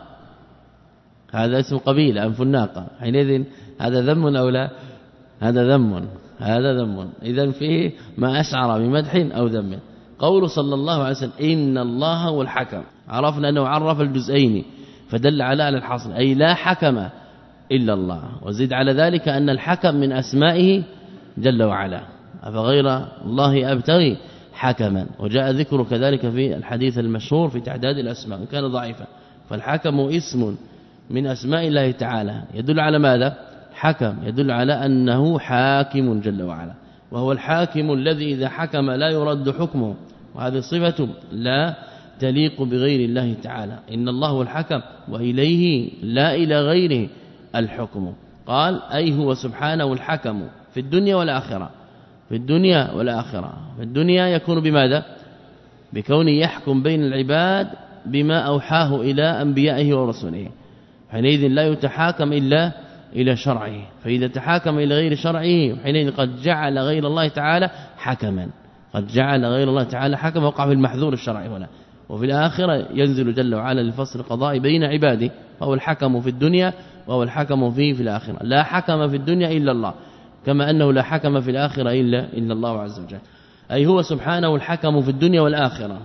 هذا اسم قبيلة، أنف الناقة، حينئذ هذا ذم أو لا؟ هذا ذم، هذا ذم. إذن فيه ما أشعر بمدح أو ذم. قول صلى الله عليه وسلم إن الله هو الحكم، عرفنا أنه عرف الجزئين فدل على على الحصر، أي لا حكم إلا الله. وزيد على ذلك أن الحكم من أسمائه جل وعلا، أفغير الله أبتغي حكما. وجاء ذكر كذلك في الحديث المشهور في تعداد الأسماء وكان ضعيفا. فالحكم اسم من أسماء الله تعالى يدل على ماذا؟ حكم، يدل على أنه حاكم جل وعلا، وهو الحاكم الذي إذا حكم لا يرد حكمه، وهذه صفة لا تليق بغير الله تعالى. إن الله هو الحكم وإليه لا إلى غيره الحكم. قال أي هو سبحانه الحكم في الدنيا والآخرة، في الدنيا والآخرة. في الدنيا يكون بماذا؟ بكونه يحكم بين العباد بما أوحاه إلى أنبيائه ورسوله، حينئذ لا يتحاكم إلا إلى شرعه. فإذا تحاكم إلى غير شرعه حينئذ قد جعل غير الله تعالى حكما، قد جعل غير الله تعالى حكما، وقع في المحذور الشرعي هنا. وفي الآخرة ينزل جل وعلا لفصل القضاء بين عباده، فهو الحكم في الدنيا وهو الحكم فيه في الآخرة. لا حكم في الدنيا إلا الله، كما أنه لا حكم في الآخرة إلا إلا الله عز وجل. أي هو سبحانه الحكم في الدنيا والآخرة،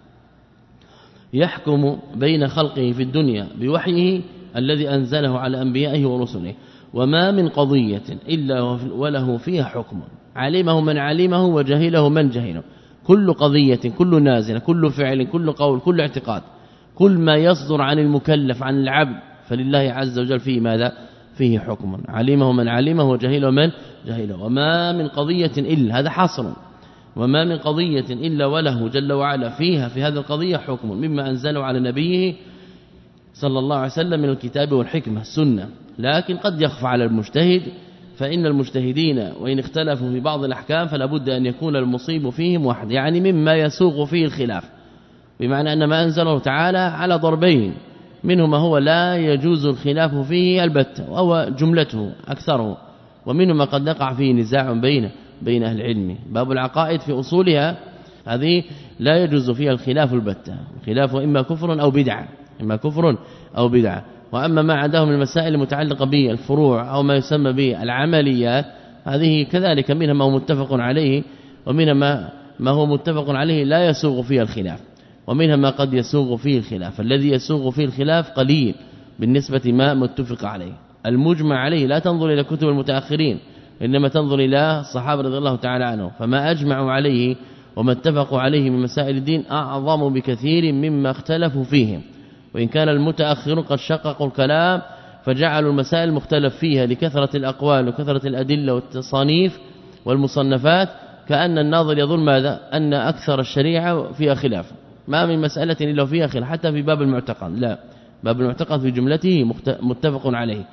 يحكم بين خلقه في الدنيا بوحيه الذي أنزله على أنبيائه ورسله. وما من قضية إلا وله فيها حكم، علمه من علمه وجهله من جهله. كل قضية، كل نازلة، كل فعل، كل قول، كل اعتقاد، كل ما يصدر عن المكلف عن العبد فلله عز وجل فيه ماذا؟ فيه حكم، علمه من علمه وجهله من جهله. وما من قضية إلا، هذا حصر، وما من قضية إلا وله جل وعلا فيها في هذه القضية حكم مما أنزله على نبيه صلى الله عليه وسلم من الكتاب والحكمة السنة. لكن قد يخفى على المجتهد، فإن المجتهدين وإن اختلفوا في بعض الأحكام فلا بد أن يكون المصيب فيهم واحد، يعني مما يسوغ فيه الخلاف، بمعنى أن ما أنزله تعالى على ضربين، منه ما هو لا يجوز الخلاف فيه البتة وهو جملته أكثره، ومنه ما قد يقع فيه نزاع بين بين أهل العلم. باب العقائد في أصولها هذه لا يجوز فيها الخلاف البتة، الخلاف إما كفر أو بدعة، إما كفر أو بدعة. وأما ما عندهم من المسائل المتعلقة بالفروع أو ما يسمى بالعمليات هذه كذلك منها ما هو متفق عليه، ومنها ما ما هو متفق عليه لا يسوغ فيه الخلاف، ومنها ما قد يسوغ فيه الخلاف. الذي يسوغ فيه الخلاف قليل بالنسبة ما متفق عليه. المجمع عليه لا تنظر إلى كتب المتأخرين، إنما تنظر إلى الصحابة رضي الله تعالى عنهم، فما أجمعوا عليه وما اتفقوا عليه من مسائل الدين أعظم بكثير مما اختلفوا فيهم. وإن كان المتأخرون قد شققوا الكلام فجعلوا المسائل المختلف فيها لكثرة الأقوال وكثرة الأدلة والتصانيف والمصنفات، كأن الناظر يظن ماذا؟ أن أكثر الشريعة فيها خلاف، ما من مسألة إلا فيها خلاف، حتى في باب المعتقد لا، باب المعتقد في جملته متفق عليه.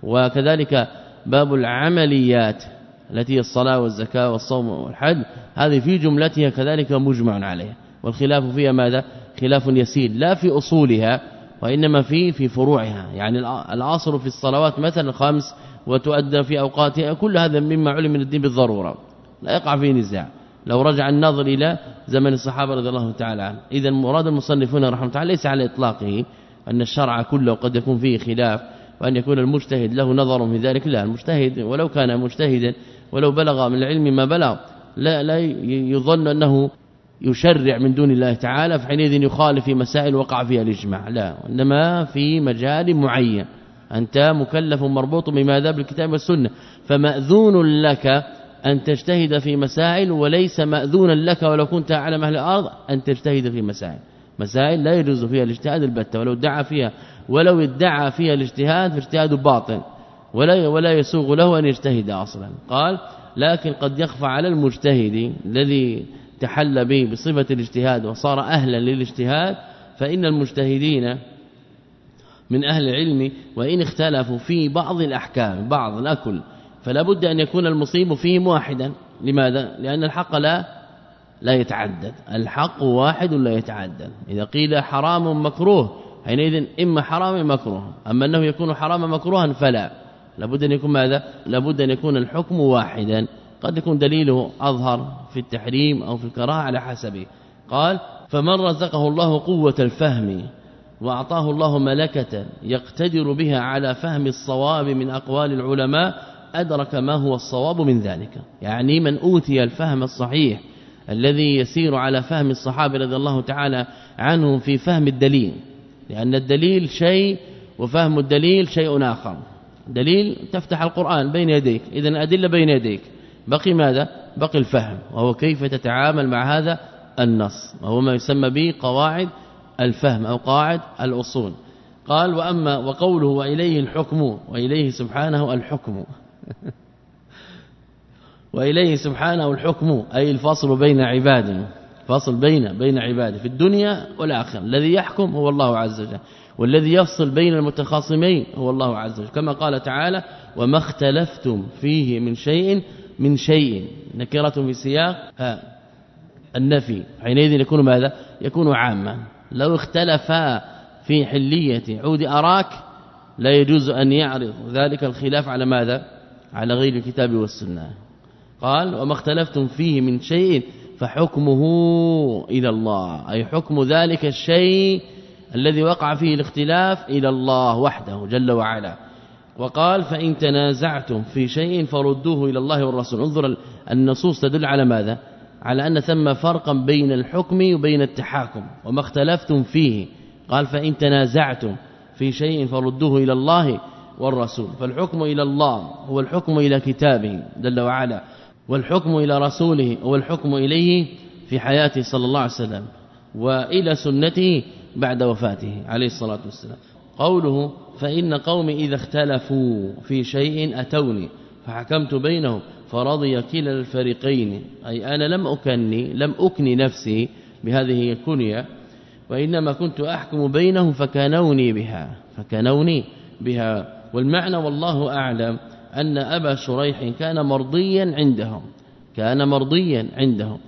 وكذلك باب العمليات التي هي الصلاة والزكاة والصوم والحج هذه في جملتها كذلك مجمع عليها، والخلاف فيها ماذا؟ خلاف يسير لا في أصولها وإنما في في فروعها. يعني العصر في الصلوات مثلا خمس وتؤدى في أوقاتها، كل هذا مما علم من الدين بالضرورة لا يقع فيه نزاع لو رجع الناظر إلى زمن الصحابة رضي الله تعالى عنهم. إذا مراد المصنفون رحمه الله تعالى ليس على إطلاقه أن الشرع كله قد يكون فيه خلاف وأن يكون المجتهد له نظر في ذلك، لا، المجتهد ولو كان مجتهدا ولو بلغ من العلم ما بلغ لا لا يظن أنه يشرع من دون الله تعالى فحينئذ يخالف في مسائل وقع فيها الإجماع، لا، إنما في مجال معين أنت مكلف مربوط بماذا؟ بالكتاب والسنة، فمأذون لك أن تجتهد في مسائل وليس مأذونا لك ولو كنت أعلم أهل الأرض أن تجتهد في مسائل مسائل لا يجوز فيها الاجتهاد البتة، ولو ادعى فيها ولو ادعى فيها الاجتهاد فاجتهاد باطل ولا ولا يسوغ له أن يجتهد أصلا. قال لكن قد يخفى على المجتهد الذي تحل به بصفة الاجتهاد وصار أهلا للاجتهاد، فإن المجتهدين من أهل العلم وإن اختلفوا في بعض الأحكام بعض لا كل، فلا بد أن يكون المصيب فيهم واحدا. لماذا؟ لأن الحق لا لا يتعدد، الحق واحد لا يتعدد. إذا قيل حرام مكروه حينئذ إما حرام مكروه، أما أنه يكون حرام مكروها فلا، لابد أن يكون ماذا؟ لابد أن يكون الحكم واحدا، قد يكون دليله أظهر في التحريم أو في الكراهه على حسبه. قال فمن رزقه الله قوة الفهم وأعطاه الله ملكة يقتدر بها على فهم الصواب من أقوال العلماء أدرك ما هو الصواب من ذلك. يعني من أوتي الفهم الصحيح الذي يسير على فهم الصحابة رضي الله تعالى عنهم في فهم الدليل، لأن الدليل شيء وفهم الدليل شيء آخر. دليل تفتح القرآن بين يديك، إذن الأدلة بين يديك، بقي ماذا؟ بقي الفهم، وهو كيف تتعامل مع هذا النص، وهو ما يسمى به قواعد الفهم أو قواعد الأصول. قال وأما وقوله وإليه الحكم، وإليه سبحانه الحكم وإليه سبحانه الحكم أي الفصل بين عباده، فصل بين بين عباده في الدنيا والآخرة. الذي يحكم هو الله عز وجل، والذي يفصل بين المتخاصمين هو الله عز وجل، كما قال تعالى وما اختلفتم فيه من شيء من شيء نكرة في سياق النفي، حينئذ يكون ماذا؟ يكون عاما. لو اختلفا في حلية عود أراك لا يجوز أن يعرض ذلك الخلاف على ماذا؟ على غير الكتاب والسنة. قال وما اختلفتم فيه من شيء فحكمه إلى الله، أي حكم ذلك الشيء الذي وقع فيه الاختلاف إلى الله وحده جل وعلا. وقال فإن تنازعتم في شيء فردوه إلى الله والرسول. انظر النصوص تدل على ماذا؟ على أن ثم فرقا بين الحكم وبين التحاكم. وما اختلفتم فيه قال فإن تنازعتم في شيء فردوه إلى الله والرسول، فالحكم إلى الله هو الحكم إلى كتابه جل وعلا، والحكم إلى رسوله هو الحكم إليه في حياته صلى الله عليه وسلم، وإلى سنته بعد وفاته عليه الصلاة والسلام. قوله فإن قوم إذا اختلفوا في شيء أتوني فحكمت بينهم فرضي كلا الفريقين، أي أنا لم أكني لم أكني نفسي بهذه الكنية، وإنما كنت أحكم بينهم فكانوني بها فكانوني بها. والمعنى والله أعلم أن أبا شريح كان مرضيا عندهم كان مرضيا عندهم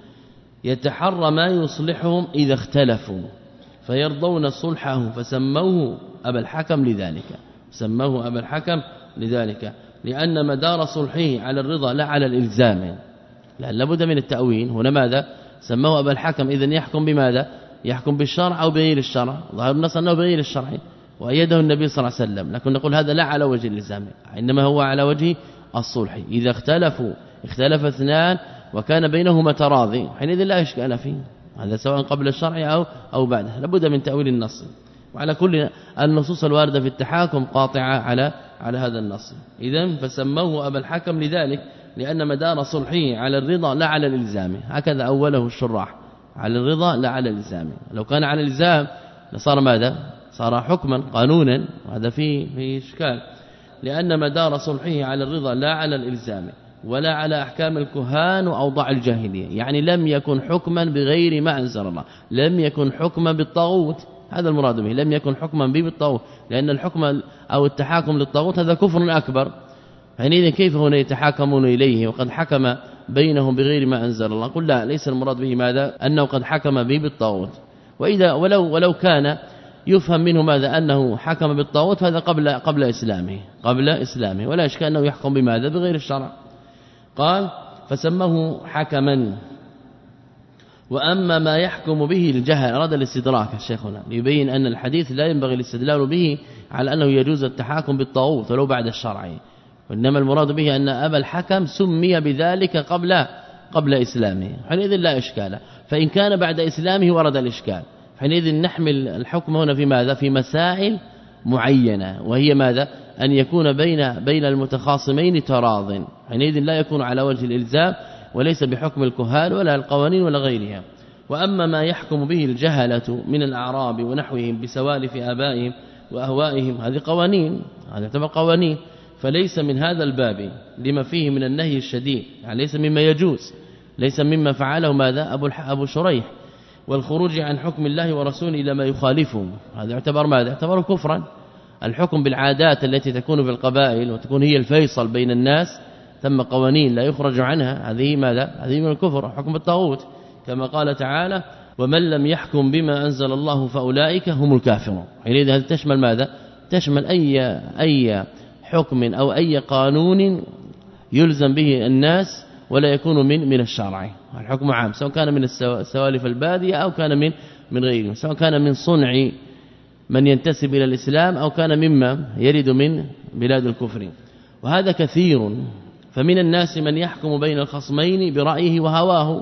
يتحرى ما يصلحهم إذا اختلفوا فيرضون صلحه، فسموه أبا الحكم لذلك سموه أبا الحكم لذلك لأن مدار صلحه على الرضا لا على الإلزام، لا لابد من التأويل هنا. ماذا سموه أبا الحكم؟ إذن يحكم بماذا؟ يحكم بالشرع أو بغير الشرع؟ ظاهر النص أنه بغير الشرع وأيده النبي صلى الله عليه وسلم، لكن نقول هذا لا على وجه الإلزام، إنما هو على وجه الصلح. إذا اختلفوا اختلف اثنان وكان بينهما تراضي حينئذ لا إشكال فيه، هذا سواء قبل الشرع أو أو بعده، لابد من تأويل النص. وعلى كل النصوص الواردة في التحاكم قاطعة على على هذا النص. إذن فسموه أبا الحكم لذلك لأن مدار صلحه على الرضا لا على الإلزام، هكذا أوله الشراح، على الرضا لا على الإلزام. لو كان على الإلزام لصار ماذا؟ صار حكما قانونا، وهذا فيه في إشكال، لأن مدار صلحه على الرضا لا على الإلزام ولا على أحكام الكهان وأوضاع الجاهلية، يعني لم يكن حكما بغير ما أنزل الله، لم يكن حكما بالطاغوت، هذا المراد به، لم يكن حكما به بالطاغوت، لأن الحكم أو التحاكم للطاغوت هذا كفر أكبر. حينئذ كيف هنا يتحاكمون إليه وقد حكم بينهم بغير ما أنزل الله؟ قل لا، ليس المراد به ماذا؟ أنه قد حكم به بالطاغوت. وإذا ولو ولو كان يفهم منه ماذا؟ أنه حكم بالطاغوت، هذا قبل قبل إسلامه قبل إسلامه ولا إشكال أنه يحكم بماذا؟ بغير الشرع. قال فسمه حكما. وأما ما يحكم به الجهل، أراد الاستدراك الشيخنا ليبين أن الحديث لا ينبغي الاستدلال به على أنه يجوز التحاكم بالطاغوت ولو بعد الشرع، وإنما المراد به أن أبا الحكم سمي بذلك قبل قبل إسلامه، حينئذ لا إشكال. فإن كان بعد إسلامه ورد الإشكال، حينئذ نحمل الحكم هنا في ماذا؟ في مسائل معينة، وهي ماذا؟ أن يكون بين بين المتخاصمين تراض، حينئذ لا يكون على وجه الإلزام وليس بحكم الكهان ولا القوانين ولا غيرها. وأما ما يحكم به الجهلة من الأعراب ونحوهم بسوالف آبائهم وأهوائهم، هذه قوانين، هذا يعتبر قوانين، فليس من هذا الباب لما فيه من النهي الشديد، يعني ليس مما يجوز، ليس مما فعله ماذا؟ أبو أبو شريح، والخروج عن حكم الله ورسوله إلى ما يخالفه، هذا يعتبر ماذا؟ يعتبر كفرا. الحكم بالعادات التي تكون في القبائل وتكون هي الفيصل بين الناس، ثم قوانين لا يخرج عنها، هذه ماذا؟ هذه من الكفر، حكم الطاغوت، كما قال تعالى ومن لم يحكم بما أنزل الله فأولئك هم الكافرون. حينئذ هذا تشمل ماذا؟ تشمل أي أي حكم أو أي قانون يلزم به الناس ولا يكون من من الشرع. الحكم عام، سواء كان من السوالف البادية أو كان من من غيره، سواء كان من صنع من ينتسب إلى الإسلام أو كان مما يرد من بلاد الكفر. وهذا كثير، فمن الناس من يحكم بين الخصمين برأيه وهواه،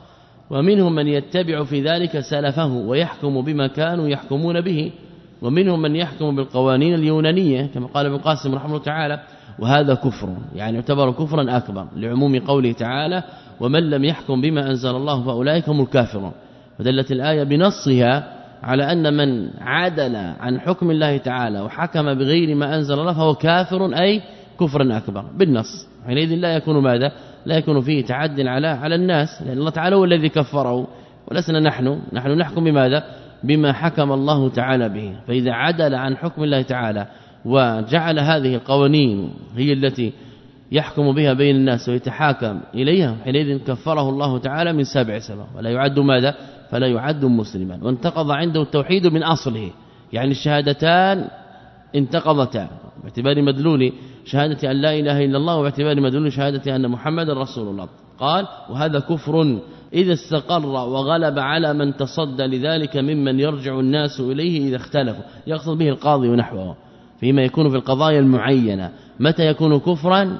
ومنهم من يتبع في ذلك سلفه ويحكم بما كانوا يحكمون به، ومنهم من يحكم بالقوانين اليونانية كما قال ابن قاسم رحمه الله تعالى، وهذا كفر، يعني يعتبر كفرا أكبر لعموم قوله تعالى ومن لم يحكم بما أنزل الله فأولئك هم الكافرون. ودلت الآية بنصها على أن من عدل عن حكم الله تعالى وحكم بغير ما أنزل الله فهو كافر، أي كفرا أكبر بالنص. حينئذ لا يكون ماذا؟ لا يكون فيه تعد على على الناس، لأن الله تعالى هو الذي كفره ولسنا نحن نحن نحكم بماذا؟ بما حكم الله تعالى به. فإذا عدل عن حكم الله تعالى وجعل هذه القوانين هي التي يحكم بها بين الناس ويتحاكم إليها، حينئذ كفره الله تعالى من سبع سبع، ولا يعد ماذا؟ فلا يعد مسلما، وانتقض عنده التوحيد من أصله، يعني الشهادتان انتقضتا باعتبار مدلول شهادة أن لا إله إلا الله وباعتبار مدلول شهادة أن محمد رسول الله. قال وهذا كفر إذا استقر وغلب على من تصدى لذلك ممن يرجع الناس إليه إذا اختلفوا، يقصد به القاضي ونحوه فيما يكون في القضايا المعينة. متى يكون كفرا؟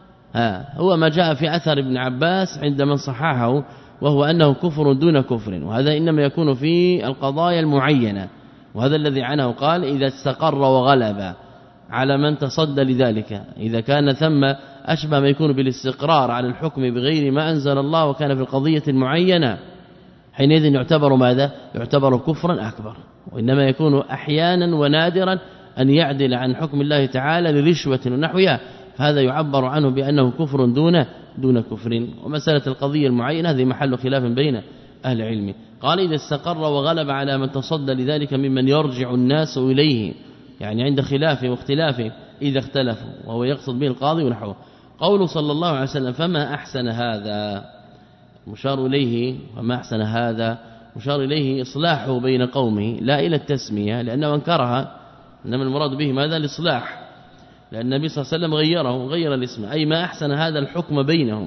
ها هو ما جاء في أثر ابن عباس عند من صححه، وهو أنه كفر دون كفر، وهذا إنما يكون في القضايا المعينة، وهذا الذي عنه قال إذا استقر وغلب على من تصدى لذلك، إذا كان ثم أشبه ما يكون بالاستقرار على الحكم بغير ما أنزل الله وكان في القضية المعينة، حينئذ يعتبر ماذا؟ يعتبر كفرا أكبر. وإنما يكون أحيانا ونادرا أن يعدل عن حكم الله تعالى لرشوة ونحوها، فهذا يعبر عنه بأنه كفر دون دون كفر. ومسألة القضية المعينة هذه محل خلاف بين أهل العلم. قال إذا استقر وغلب على من تصدى لذلك ممن يرجع الناس إليه، يعني عند خلاف واختلاف إذا اختلفوا، وهو يقصد به القاضي ونحوه. قوله صلى الله عليه وسلم فما أحسن هذا، مشار إليه وما أحسن هذا مشار إليه إصلاحه بين قومه لا إلى التسمية، لأنه انكرها إنما المراد به ماذا؟ الإصلاح، لأن النبي صلى الله عليه وسلم غيره غير الاسم، أي ما أحسن هذا الحكم بينهم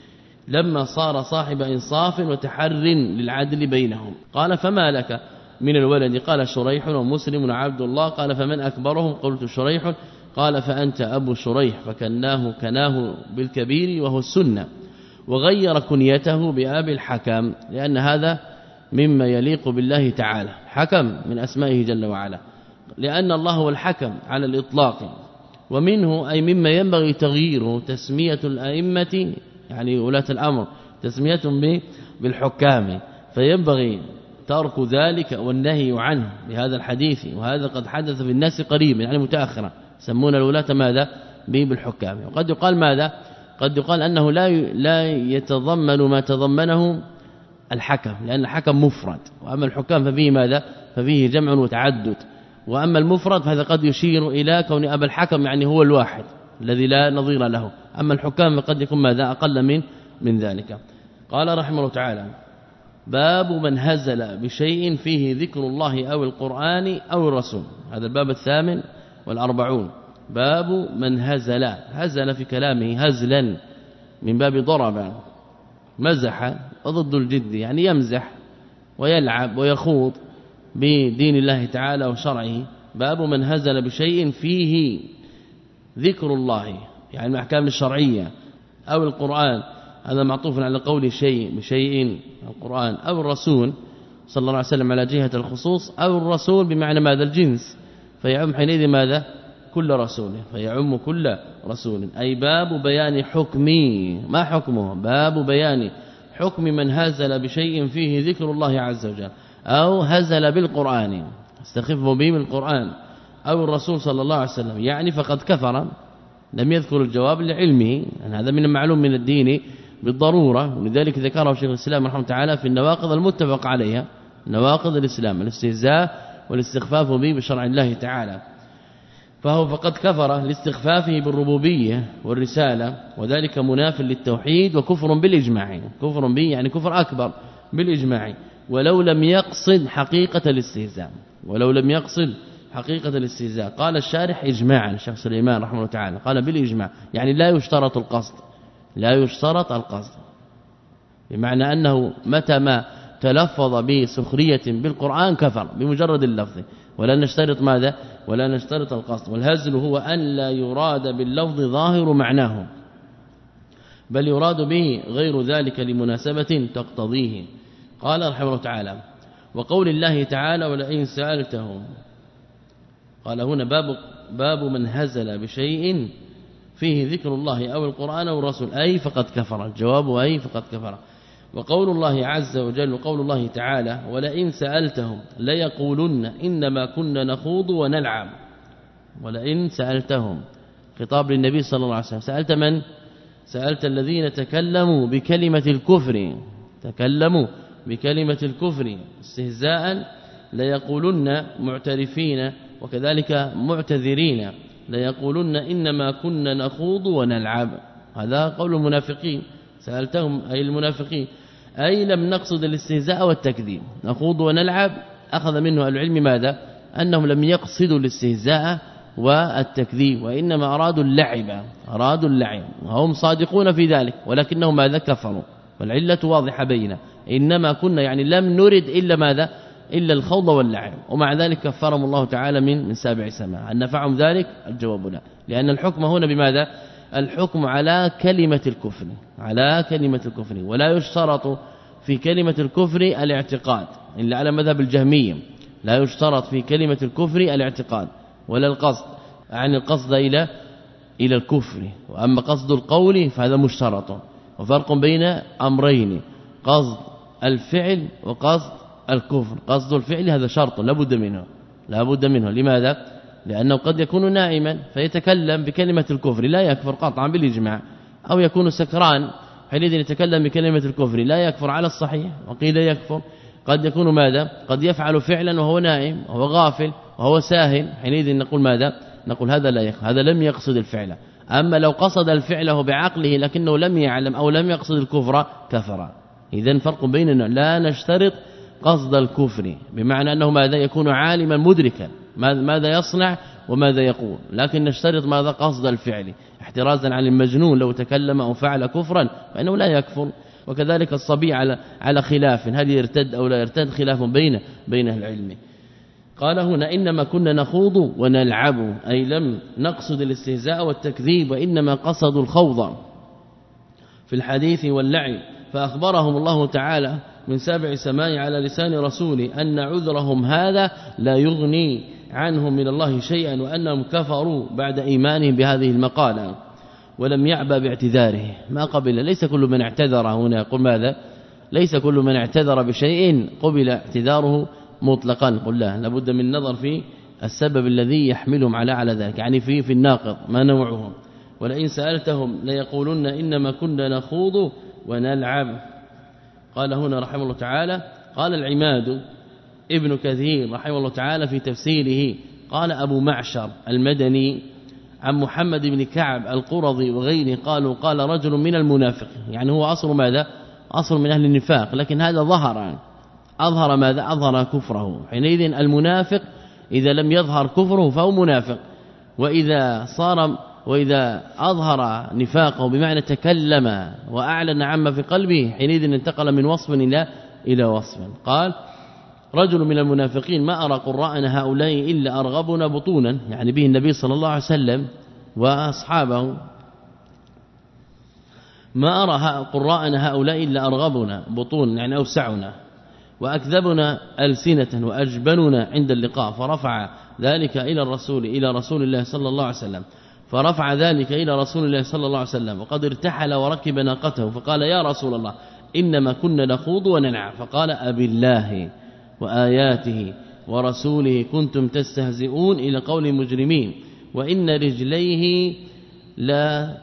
لما صار صاحب إنصاف وتحر للعدل بينهم. قال فما لك من الولد؟ قال شريح ومسلم وعبد الله. قال فمن أكبرهم؟ قلت شريح. قال فأنت أبو شريح، فكناه كناه بالكبير وهو السنة، وغير كنيته بأبي الحكم، لأن هذا مما يليق بالله تعالى، حكم من أسمائه جل وعلا، لأن الله هو الحكم على الإطلاق، ومنه أي مما ينبغي تغييره تسمية الأئمة يعني ولاة الأمر تسمية بالحكام، فينبغي ترك ذلك والنهي عنه بهذا الحديث، وهذا قد حدث في الناس قريبا يعني متأخرا، سمون الولاة ماذا؟ بالحكام. وقد يقال ماذا؟ قد يقال أنه لا لا يتضمن ما تضمنه الحكم، لأن الحكم مفرد، وأما الحكام ففيه ماذا؟ ففيه جمع وتعدد، وأما المفرد فهذا قد يشير إلى كون أبا الحكم يعني هو الواحد الذي لا نظير له، أما الحكام فقد يكون ماذا؟ أقل من من ذلك. قال رحمه الله تعالى باب من هزل بشيء فيه ذكر الله أو القرآن أو الرسول، هذا الباب الثامن والأربعون. باب من هزل، هزل في كلامه هزلا من باب ضرب، مزح وضد الجد يعني يمزح ويلعب ويخوض بدين الله تعالى وشرعه. باب من هزل بشيء فيه ذكر الله يعني الأحكام الشرعية أو القرآن، هذا معطوف على قول شيء بشيء القرآن أو الرسول صلى الله عليه وسلم على جهة الخصوص، أو الرسول بمعنى ماذا؟ الجنس، فيعم حينئذ ماذا؟ كل رسول، فيعم كل رسول. أي باب بيان حكمي، ما حكمه؟ باب بيان حكم من هزل بشيء فيه ذكر الله عز وجل، أو هزل بالقرآن استخف به بالقرآن أو الرسول صلى الله عليه وسلم، يعني فقد كفر. لم يذكر الجواب لعلمه، يعني هذا من المعلوم من الدين بالضرورة، ولذلك ذكره شيخ الإسلام رحمه تعالى في النواقض المتفق عليها، نواقض الإسلام الاستهزاء والاستخفاف به بشرع الله تعالى، فهو فقد كفر لاستخفافه بالربوبية والرسالة، وذلك مناف للتوحيد وكفر بالإجماع، كفر به يعني كفر أكبر بالإجماع، ولو لم يقصد حقيقة الاستهزاء، ولو لم يقصد حقيقة الاستهزاء. قال الشارح إجماعا الشيخ سليمان رحمه الله تعالى، قال بالإجماع يعني لا يشترط القصد، لا يشترط القصد، بمعنى أنه متى ما تلفظ بسخرية بالقرآن كفر بمجرد اللفظ، ولا نشترط ماذا؟ ولا نشترط القصد. والهزل هو أن لا يراد باللفظ ظاهر معناه، بل يراد به غير ذلك لمناسبة تقتضيه. قال رحمه الله تعالى وقول الله تعالى ولئن سألتهم، قال هنا باب باب من هزل بشيء فيه ذكر الله أو القرآن أو الرسول أي فقد كفر، الجواب أي فقد كفر. وقول الله عز وجل وقول الله تعالى ولئن سألتهم ليقولن إنما كنا نخوض ونلعب، ولئن سألتهم خطاب للنبي صلى الله عليه وسلم، سألت من؟ سألت الذين تكلموا بكلمة الكفر، تكلموا بكلمة الكفر استهزاء، ليقولن معترفين وكذلك معتذرين، ليقولن إنما كنا نخوض ونلعب، هذا قول المنافقين. سألتهم أي المنافقين، أي لم نقصد الاستهزاء والتكذيب، نخوض ونلعب. أخذ منه العلم ماذا؟ أنهم لم يقصدوا الاستهزاء والتكذيب، وإنما أرادوا اللعب، أرادوا اللعب، وهم صادقون في ذلك، ولكنهم ماذا؟ كفروا. والعلة واضحة بينه، إنما كنا يعني لم نرد إلا ماذا؟ إلا الخوض واللعب، ومع ذلك كفرهم الله تعالى من من سابع سماء. هل نفعهم ذلك؟ الجواب لا، لأن الحكم هنا بماذا؟ الحكم على كلمة الكفر، على كلمة الكفر، ولا يشترط في كلمة الكفر الاعتقاد إلا على مذهب الجهمية، لا يشترط في كلمة الكفر الاعتقاد ولا القصد، يعني القصد إلى إلى الكفر، وأما قصد القول فهذا مشترط. وفرق بين أمرين، قصد الفعل وقصد الكفر. قصد الفعل هذا شرط لا بد منه، لا بد منه. لماذا؟ لأنه قد يكون نائما فيتكلم بكلمة الكفر لا يكفر قطعا بالإجماع، أو يكون سكران حينئذ يتكلم بكلمة الكفر لا يكفر على الصحيح، وقيل يكفر. قد يكون ماذا؟ قد يفعل فعلا وهو نائم وهو غافل وهو ساهن، حينئذ نقول ماذا؟ نقول هذا لا يكفر، هذا لم يقصد الفعل. أما لو قصد الفعل بعقله لكنه لم يعلم أو لم يقصد الكفر كفر. إذن فرق بيننا، لا نشترط قصد الكفر، بمعنى أنه ماذا يكون عالما مدركا ماذا يصنع وماذا يقول، لكن نشترط ماذا قصد الفعل احترازا عن المجنون لو تكلم أو فعل كفرا فإنه لا يكفر. وكذلك الصبي على على خلاف هل يرتد أو لا يرتد، خلاف بين بين العلم. قال هنا إنما كنا نخوض ونلعب، أي لم نقصد الاستهزاء والتكذيب، وإنما قصدوا الخوض في الحديث واللعب. فأخبرهم الله تعالى من سابع سماء على لسان رسوله أن عذرهم هذا لا يغني عنهم من الله شيئا، وأنهم كفروا بعد إيمانهم بهذه المقالة ولم يعبى باعتذاره. ما قبل، ليس كل من اعتذر هنا يقول ماذا، ليس كل من اعتذر بشيء قبل اعتذاره مطلقا، قل لا، لابد من النظر في السبب الذي يحملهم على على ذلك، يعني في في الناقض ما نوعهم. ولئن سألتهم ليقولن إنما كنا نخوض ونلعب. قال هنا رحمه الله تعالى، قال العماد ابن كثير رحمه الله تعالى في تفسيره، قال أبو معشر المدني عن محمد بن كعب القرظي وغيره قالوا قال رجل من المنافق، يعني هو أصل ماذا، أصل من أهل النفاق، لكن هذا ظهر أظهر ماذا، أظهر كفره. حينئذ المنافق إذا لم يظهر كفره فهو منافق، وإذا صار وإذا أظهر نفاقه بمعنى تكلم وأعلن عما في قلبه حينئذ انتقل من وصف إلى إلى وصف. قال رجل من المنافقين ما أرى قراءنا هؤلاء إلا أرغبنا بطونا، يعني به النبي صلى الله عليه وسلم وأصحابه، ما أرى قراءنا هؤلاء إلا أرغبنا بطونا يعني أوسعنا، وأكذبنا ألسنة وأجبننا عند اللقاء. فرفع ذلك إلى الرسول إلى رسول الله صلى الله عليه وسلم فرفع ذلك إلى رسول الله صلى الله عليه وسلم، وقد ارتحل وركب ناقته، فقال يا رسول الله إنما كنا نخوض ونلعب. فقال أبي الله وآياته ورسوله كنتم تستهزئون، إلى قول المجرمين، وإن رجليه لا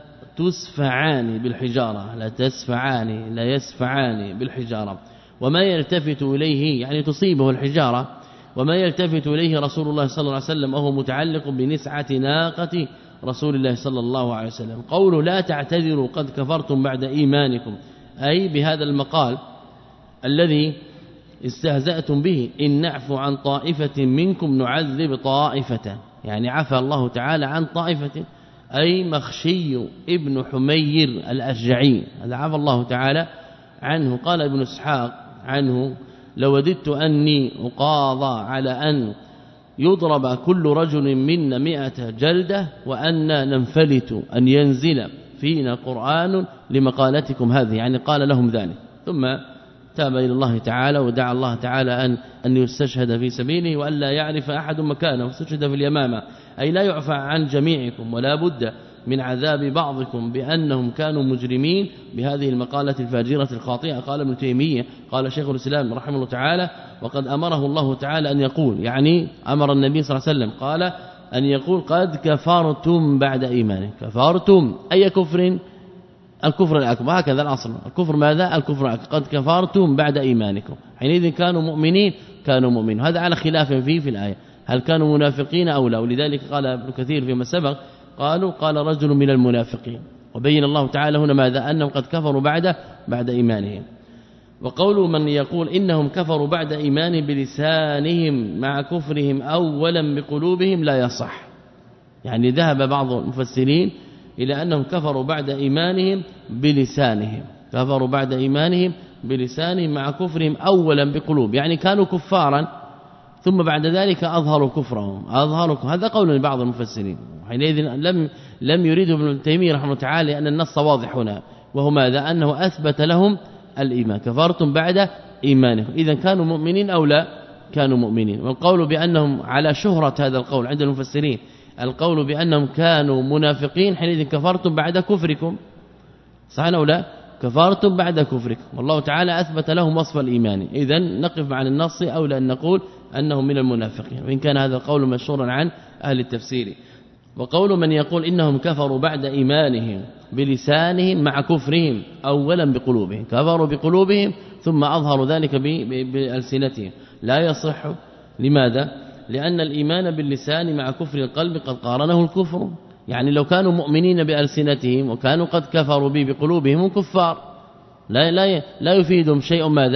تسفعان بالحجارة لا تسفعان لا يسفعان بالحجارة، وما يلتفت إليه يعني تصيبه الحجارة، وما يلتفت إليه رسول الله صلى الله عليه وسلم وهو متعلق بنسعة ناقة رسول الله صلى الله عليه وسلم. قوله لا تعتذروا قد كفرتم بعد إيمانكم، أي بهذا المقال الذي استهزأتم به، إن نعفو عن طائفة منكم نعذب طائفة، يعني عفى الله تعالى عن طائفة، أي مخشي ابن حمير الأشجعي هذا عفى الله تعالى عنه. قال ابن اسحاق عنه لوددت أني أقاضى على أن يضرب كل رجل منا مئة جلدة وأن ننفلت أن ينزل فينا قرآن لمقالتكم هذه، يعني قال لهم ذلك. ثم تاب إلى الله تعالى ودعا الله تعالى أن أن يستشهد في سبيله وأن لا يعرف أحد مكانه، استشهد في اليمامة، أي لا يعفى عن جميعكم ولا بد من عذاب بعضكم بأنهم كانوا مجرمين بهذه المقالة الفاجرة الخاطئة. قال ابن تيمية قال شيخ الإسلام رحمه الله تعالى وقد أمره الله تعالى أن يقول، يعني أمر النبي صلى الله عليه وسلم قال أن يقول قد كفرتم بعد إيمانكم. كفرتم أي كفر؟ الكفر الأكبر، هكذا الأصل، الكفر ماذا؟ الكفر الأكبر. قد كفرتم بعد إيمانكم، حينئذ كانوا مؤمنين كانوا مؤمنين. هذا على خلاف فيه في الآية هل كانوا منافقين أو لا، ولذلك قال ابن كثير فيما سبق قالوا قال رجل من المنافقين، وبين الله تعالى هنا ماذا؟ أنهم قد كفروا بعد بعد إيمانهم. وقول من يقول إنهم كفروا بعد إيمانهم بلسانهم مع كفرهم أولا بقلوبهم لا يصح، يعني ذهب بعض المفسرين إلى أنهم كفروا بعد إيمانهم بلسانهم، كفروا بعد إيمانهم بلسانهم مع كفرهم أولا بقلوب، يعني كانوا كفارا ثم بعد ذلك أظهروا كفرهم أظهروا. هذا قول لبعض المفسرين، حينئذ لم لم يريد ابن تيمية رحمه الله تعالى أن النص واضح هنا، وهو ماذا؟ أنه أثبت لهم الإيمان، كفرتم بعد إيمانهم، إذا كانوا مؤمنين أو لا كانوا مؤمنين. والقول بأنهم على شهرة هذا القول عند المفسرين، القول بأنهم كانوا منافقين حينئذ كفرتم بعد كفركم، صحيح أو لا؟ كفرتم بعد كفركم، والله تعالى أثبت لهم وصف الإيمان، إذا نقف مع النص أولى أن نقول أنهم من المنافقين، وإن كان هذا القول مشهورا عن أهل التفسير. وقول من يقول إنهم كفروا بعد إيمانهم بلسانهم مع كفرهم أولا بقلوبهم، كفروا بقلوبهم ثم أظهروا ذلك بألسنتهم، لا يصح. لماذا؟ لأن الإيمان باللسان مع كفر القلب قد قارنه الكفر، يعني لو كانوا مؤمنين بألسنتهم وكانوا قد كفروا به بقلوبهم كفار، لا لا لا يفيدهم شيء ماذا؟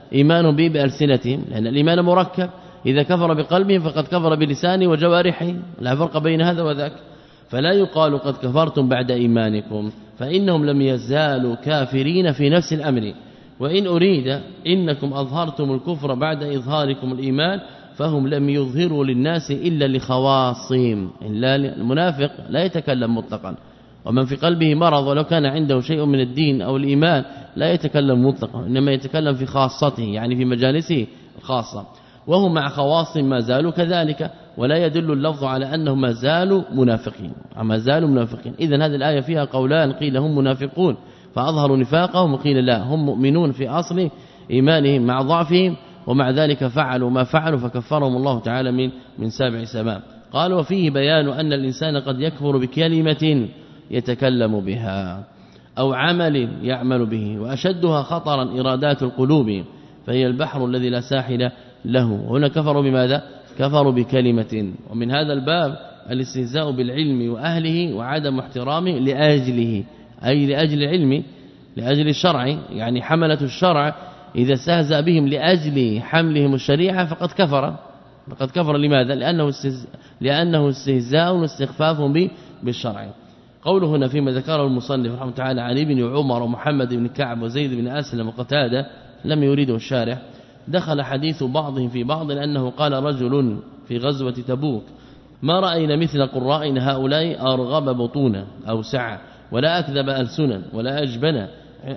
إيمان به بألسنتهم، لأن الإيمان مركب، إذا كفر بقلبه فقد كفر بلسانه وجوارحه، لا فرق بين هذا وذاك. فلا يقال قد كفرتم بعد إيمانكم، فإنهم لم يزالوا كافرين في نفس الأمر. وإن أريد إنكم أظهرتم الكفر بعد إظهاركم الإيمان، فهم لم يظهروا للناس إلا لخواصهم. إلا المنافق لا يتكلم مطلقا، ومن في قلبه مرض ولو كان عنده شيء من الدين أو الإيمان لا يتكلم مطلقا، إنما يتكلم في خاصته، يعني في مجالسه الخاصة، وهم مع خواص ما زالوا كذلك، ولا يدل اللفظ على أنهم ما زالوا منافقين، ما زالوا منافقين. إذن هذه الآية فيها قولان، قيل هم منافقون فأظهروا نفاقهم، وقيل لا هم مؤمنون في أصل إيمانهم مع ضعفهم، ومع ذلك فعلوا ما فعلوا فكفرهم الله تعالى من من سابع سماء. قال وفيه بيان أن الإنسان قد يكفر بكلمة يتكلم بها أو عمل يعمل به، وأشدها خطرا إرادات القلوب، فهي البحر الذي لا ساحل له. هنا كفروا بماذا؟ كفروا بكلمة. ومن هذا الباب الاستهزاء بالعلم وأهله وعدم احترامه لأجله، أي لأجل العلم، لأجل الشرع، يعني حملة الشرع إذا استهزأ بهم لأجل حملهم الشريعة فقد كفر. فقد كفر لماذا؟ لأنه لأنه استهزاء واستخفاف بالشرع. قوله هنا فيما ذكره المصنف رحمه تعالى عن ابن عمر ومحمد بن كعب وزيد بن أسلم وقتادة لم يريده الشارح. دخل حديث بعضهم في بعض، لأنه قال رجل في غزوة تبوك: ما رأينا مثل قرائنا هؤلاء أرغب بطونا أو سعة، ولا أكذب ألسنا، ولا أجبن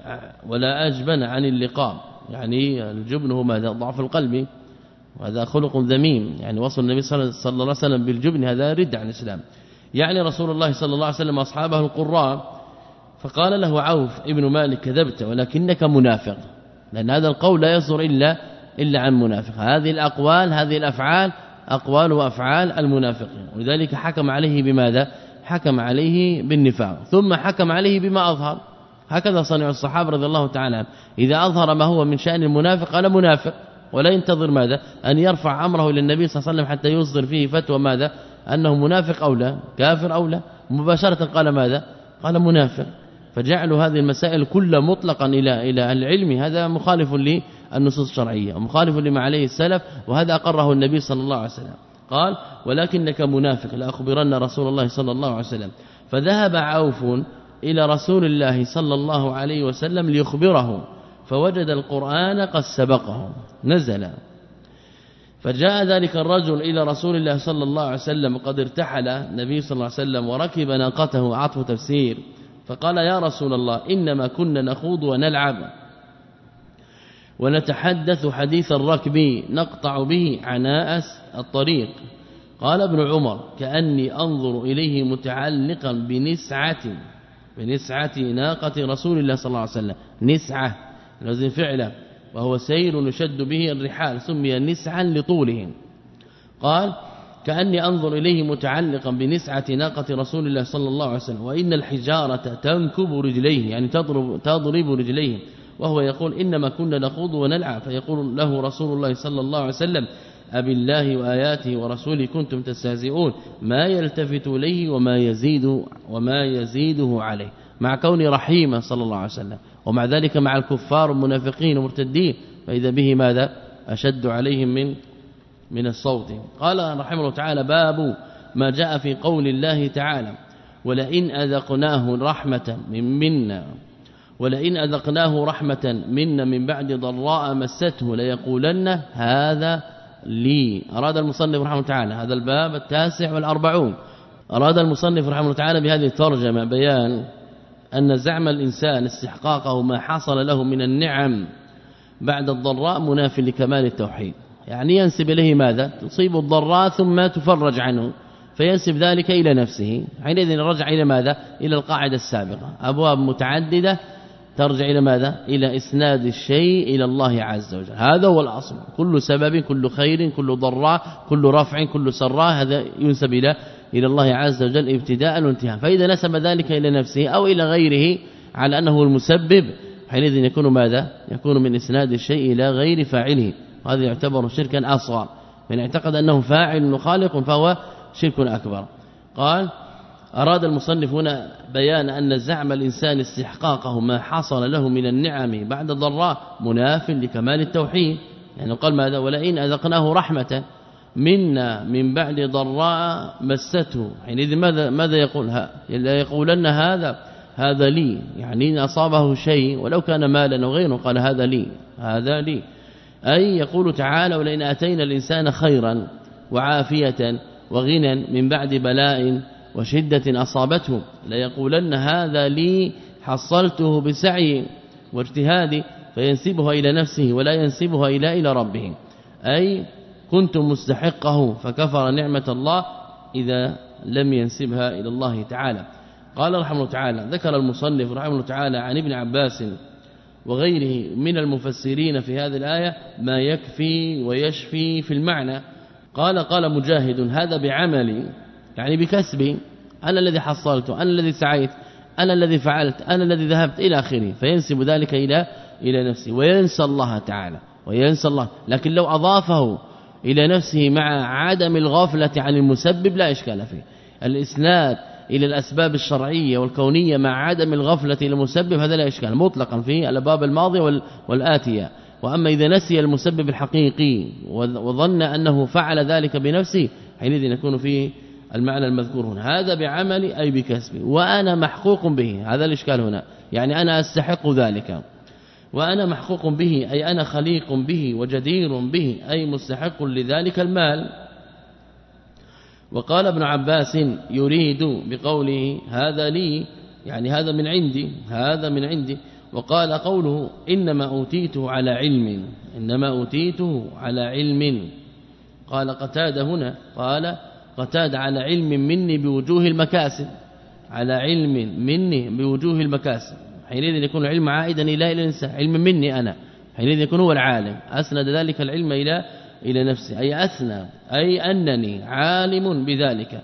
ولا أجبن عن اللقاء. يعني الجبن هو ماذا؟ ضعف القلب، وهذا خلق ذميم، يعني وصل النبي صلى الله عليه وسلم بالجبن هذا رد عن الإسلام. يعني رسول الله صلى الله عليه وسلم أصحابه القراء، فقال له عوف ابن مالك: كذبت ولكنك منافق، لأن هذا القول لا يصدر إلا إلا عن منافق. هذه الأقوال هذه الأفعال أقوال وأفعال المنافقين، ولذلك حكم عليه بماذا؟ حكم عليه بالنفاق، ثم حكم عليه بما أظهر. هكذا صنع الصحابة رضي الله تعالى عنهم، إذا أظهر ما هو من شأن المنافق قال منافق، ولا ينتظر ماذا؟ أن يرفع أمره إلى النبي صلى الله عليه وسلم حتى يصدر فيه فتوى ماذا؟ أنه منافق أو لا، كافر أو لا، مباشرة قال ماذا؟ قال منافق. فجعلوا هذه المسائل كل مطلقا إلى إلى العلم، هذا مخالف للنصوص الشرعية ومخالف لما عليه السلف، وهذا أقره النبي صلى الله عليه وسلم. قال: ولكنك منافق لأخبرن رسول الله صلى الله عليه وسلم. فذهب عوف إلى رسول الله صلى الله عليه وسلم ليخبره، فوجد القرآن قد سبقه نزل. فجاء ذلك الرجل إلى رسول الله صلى الله عليه وسلم قد ارتحل النبي صلى الله عليه وسلم وركب ناقته، عطف تفسير، فقال: يا رسول الله، إنما كنا نخوض ونلعب ونتحدث حديث الركب نقطع به عناء الطريق. قال ابن عمر: كأني أنظر إليه متعلقا بنسعة بنسعة ناقة رسول الله صلى الله عليه وسلم. نسعة لازم فعله، وهو سير يشد به الرحال، سمي نسعا لطولهم. قال: كأني أنظر إليه متعلقا بنسعة ناقة رسول الله صلى الله عليه وسلم، وإن الحجارة تنكب رجليه، يعني تضرب, تضرب رجليه، وهو يقول: إنما كنا نخوض ونلعب. فيقول له رسول الله صلى الله عليه وسلم: أبالله وآياته ورسوله كنتم تستهزئون، ما يلتفت إليه وما يزيد وما يزيده عليه، مع كون رحيما صلى الله عليه وسلم، ومع ذلك مع الكفار والمنافقين والمرتدين، فإذا به ماذا؟ أشد عليهم من من الصوت. قال رحمه الله تعالى: باب ما جاء في قول الله تعالى: ولئن أذقناه رحمة من منا ولئن أذقناه رحمة منا من بعد ضراء مسته ليقولن هذا لي. أراد المصنف رحمه الله تعالى هذا الباب التاسع والأربعون، أراد المصنف رحمه الله تعالى بهذه الترجمة بيان أن زعم الإنسان استحقاقه ما حصل له من النعم بعد الضراء مناف لكمال التوحيد، يعني ينسب إليه ماذا؟ تصيب الضراء ثم تفرج عنه، فينسب ذلك إلى نفسه. حينئذ رجع إلى ماذا؟ إلى القاعدة السابقة، أبواب متعددة ترجع إلى ماذا؟ إلى إسناد الشيء إلى الله عز وجل. هذا هو الأصل، كل سبب، كل خير، كل ضراء، كل رفع، كل سراء، هذا ينسب إلى إلى الله عز وجل ابتداء وانتهاء. فإذا نسب ذلك إلى نفسه أو إلى غيره على أنه المسبب، حينئذ يكون ماذا؟ يكون من إسناد الشيء إلى غير فاعله، هذا يعتبر شركا أصغر. من اعتقد أنه فاعل وخالق فهو شرك أكبر. قال: أراد المصنف هنا بيان أن زعم الإنسان استحقاقه ما حصل له من النعم بعد ضراء مناف لكمال التوحيد. يعني قال ماذا؟ ولئن أذقناه رحمة منا من بعد ضراء مسته، حينئذ ماذا ماذا يقول؟ لا يقولن هذا هذا لي، يعني إن أصابه شيء ولو كان مالا وغيره قال هذا لي هذا لي، أي يقول تعالى ولئن أتينا الإنسان خيرا وعافية وغنى من بعد بلاء وشدة أصابته ليقولن هذا لي حصلته بسعي واجتهادي، فينسبها إلى نفسه ولا ينسبها إلى إلى ربه، أي كنت مستحقه فكفر نعمة الله إذا لم ينسبها إلى الله تعالى. قال رحمه الله تعالى ذكر المصنف رحمه الله تعالى عن ابن عباس وغيره من المفسرين في هذه الآية ما يكفي ويشفي في المعنى. قال قال مجاهد هذا بعملي، يعني بكسبي، أنا الذي حصلت، أنا الذي سعيت، أنا الذي فعلت، أنا الذي ذهبت إلى آخره، فينسب ذلك إلى إلى نفسه وينسى الله تعالى وينسى الله. لكن لو أضافه إلى نفسه مع عدم الغفلة عن المسبب لا إشكال فيه. الإسناد إلى الأسباب الشرعية والكونية مع عدم الغفلة إلى المسبب هذا لا إشكال مطلقا في الأبواب الماضية والآتية. وأما إذا نسي المسبب الحقيقي وظن أنه فعل ذلك بنفسه حينئذ يكون فيه المعنى المذكور هنا هذا بعملي أي بكسبي وأنا محقوق به. هذا الإشكال هنا، يعني أنا أستحق ذلك وأنا محقوق به أي أنا خليق به وجدير به أي مستحق لذلك المال. وقال ابن عباس يريد بقوله هذا لي يعني هذا من عندي هذا من عندي. وقال قوله إنما أوتيته على علم إنما أوتيته على علم. قال قتادة هنا قال قتادة على علم مني بوجوه المكاسب، على علم مني بوجوه المكاسب، حينئذ يكون العلم عائدا إلى الإنسان، علم مني أنا، حينئذ يكون هو العالم، أسند ذلك العلم إلى إلى نفسه، أي أثنى أي أنني عالم بذلك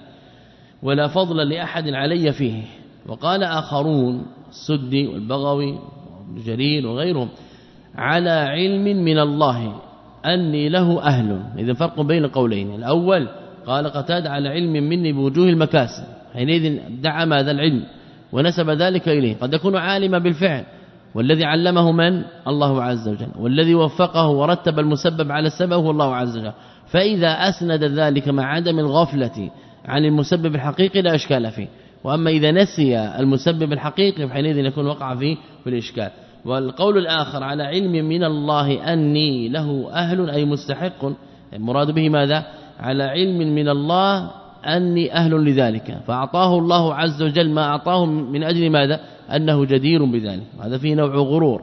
ولا فضل لأحد علي فيه. وقال آخرون السدي والبغوي وابن جرير وغيرهم على علم من الله أني له أهل. إذا فرق بين قولين، الأول قال قتادة على علم مني بوجوه المكاسب، حينئذ دعا ماذا العلم ونسب ذلك إليه. قد يكون عالما بالفعل والذي علمه من؟ الله عز وجل، والذي وفقه ورتب المسبب على السبب هو الله عز وجل. فإذا أسند ذلك مع عدم الغفلة عن المسبب الحقيقي لا إشكال فيه. وأما إذا نسي المسبب الحقيقي فحينئذ يكون وقع فيه في الإشكال. والقول الآخر على علم من الله أني له أهل أي مستحق، المراد به ماذا؟ على علم من الله أني أهل لذلك، فأعطاه الله عز وجل ما أعطاه من أجل ماذا؟ أنه جدير بذلك. هذا فيه نوع غرور.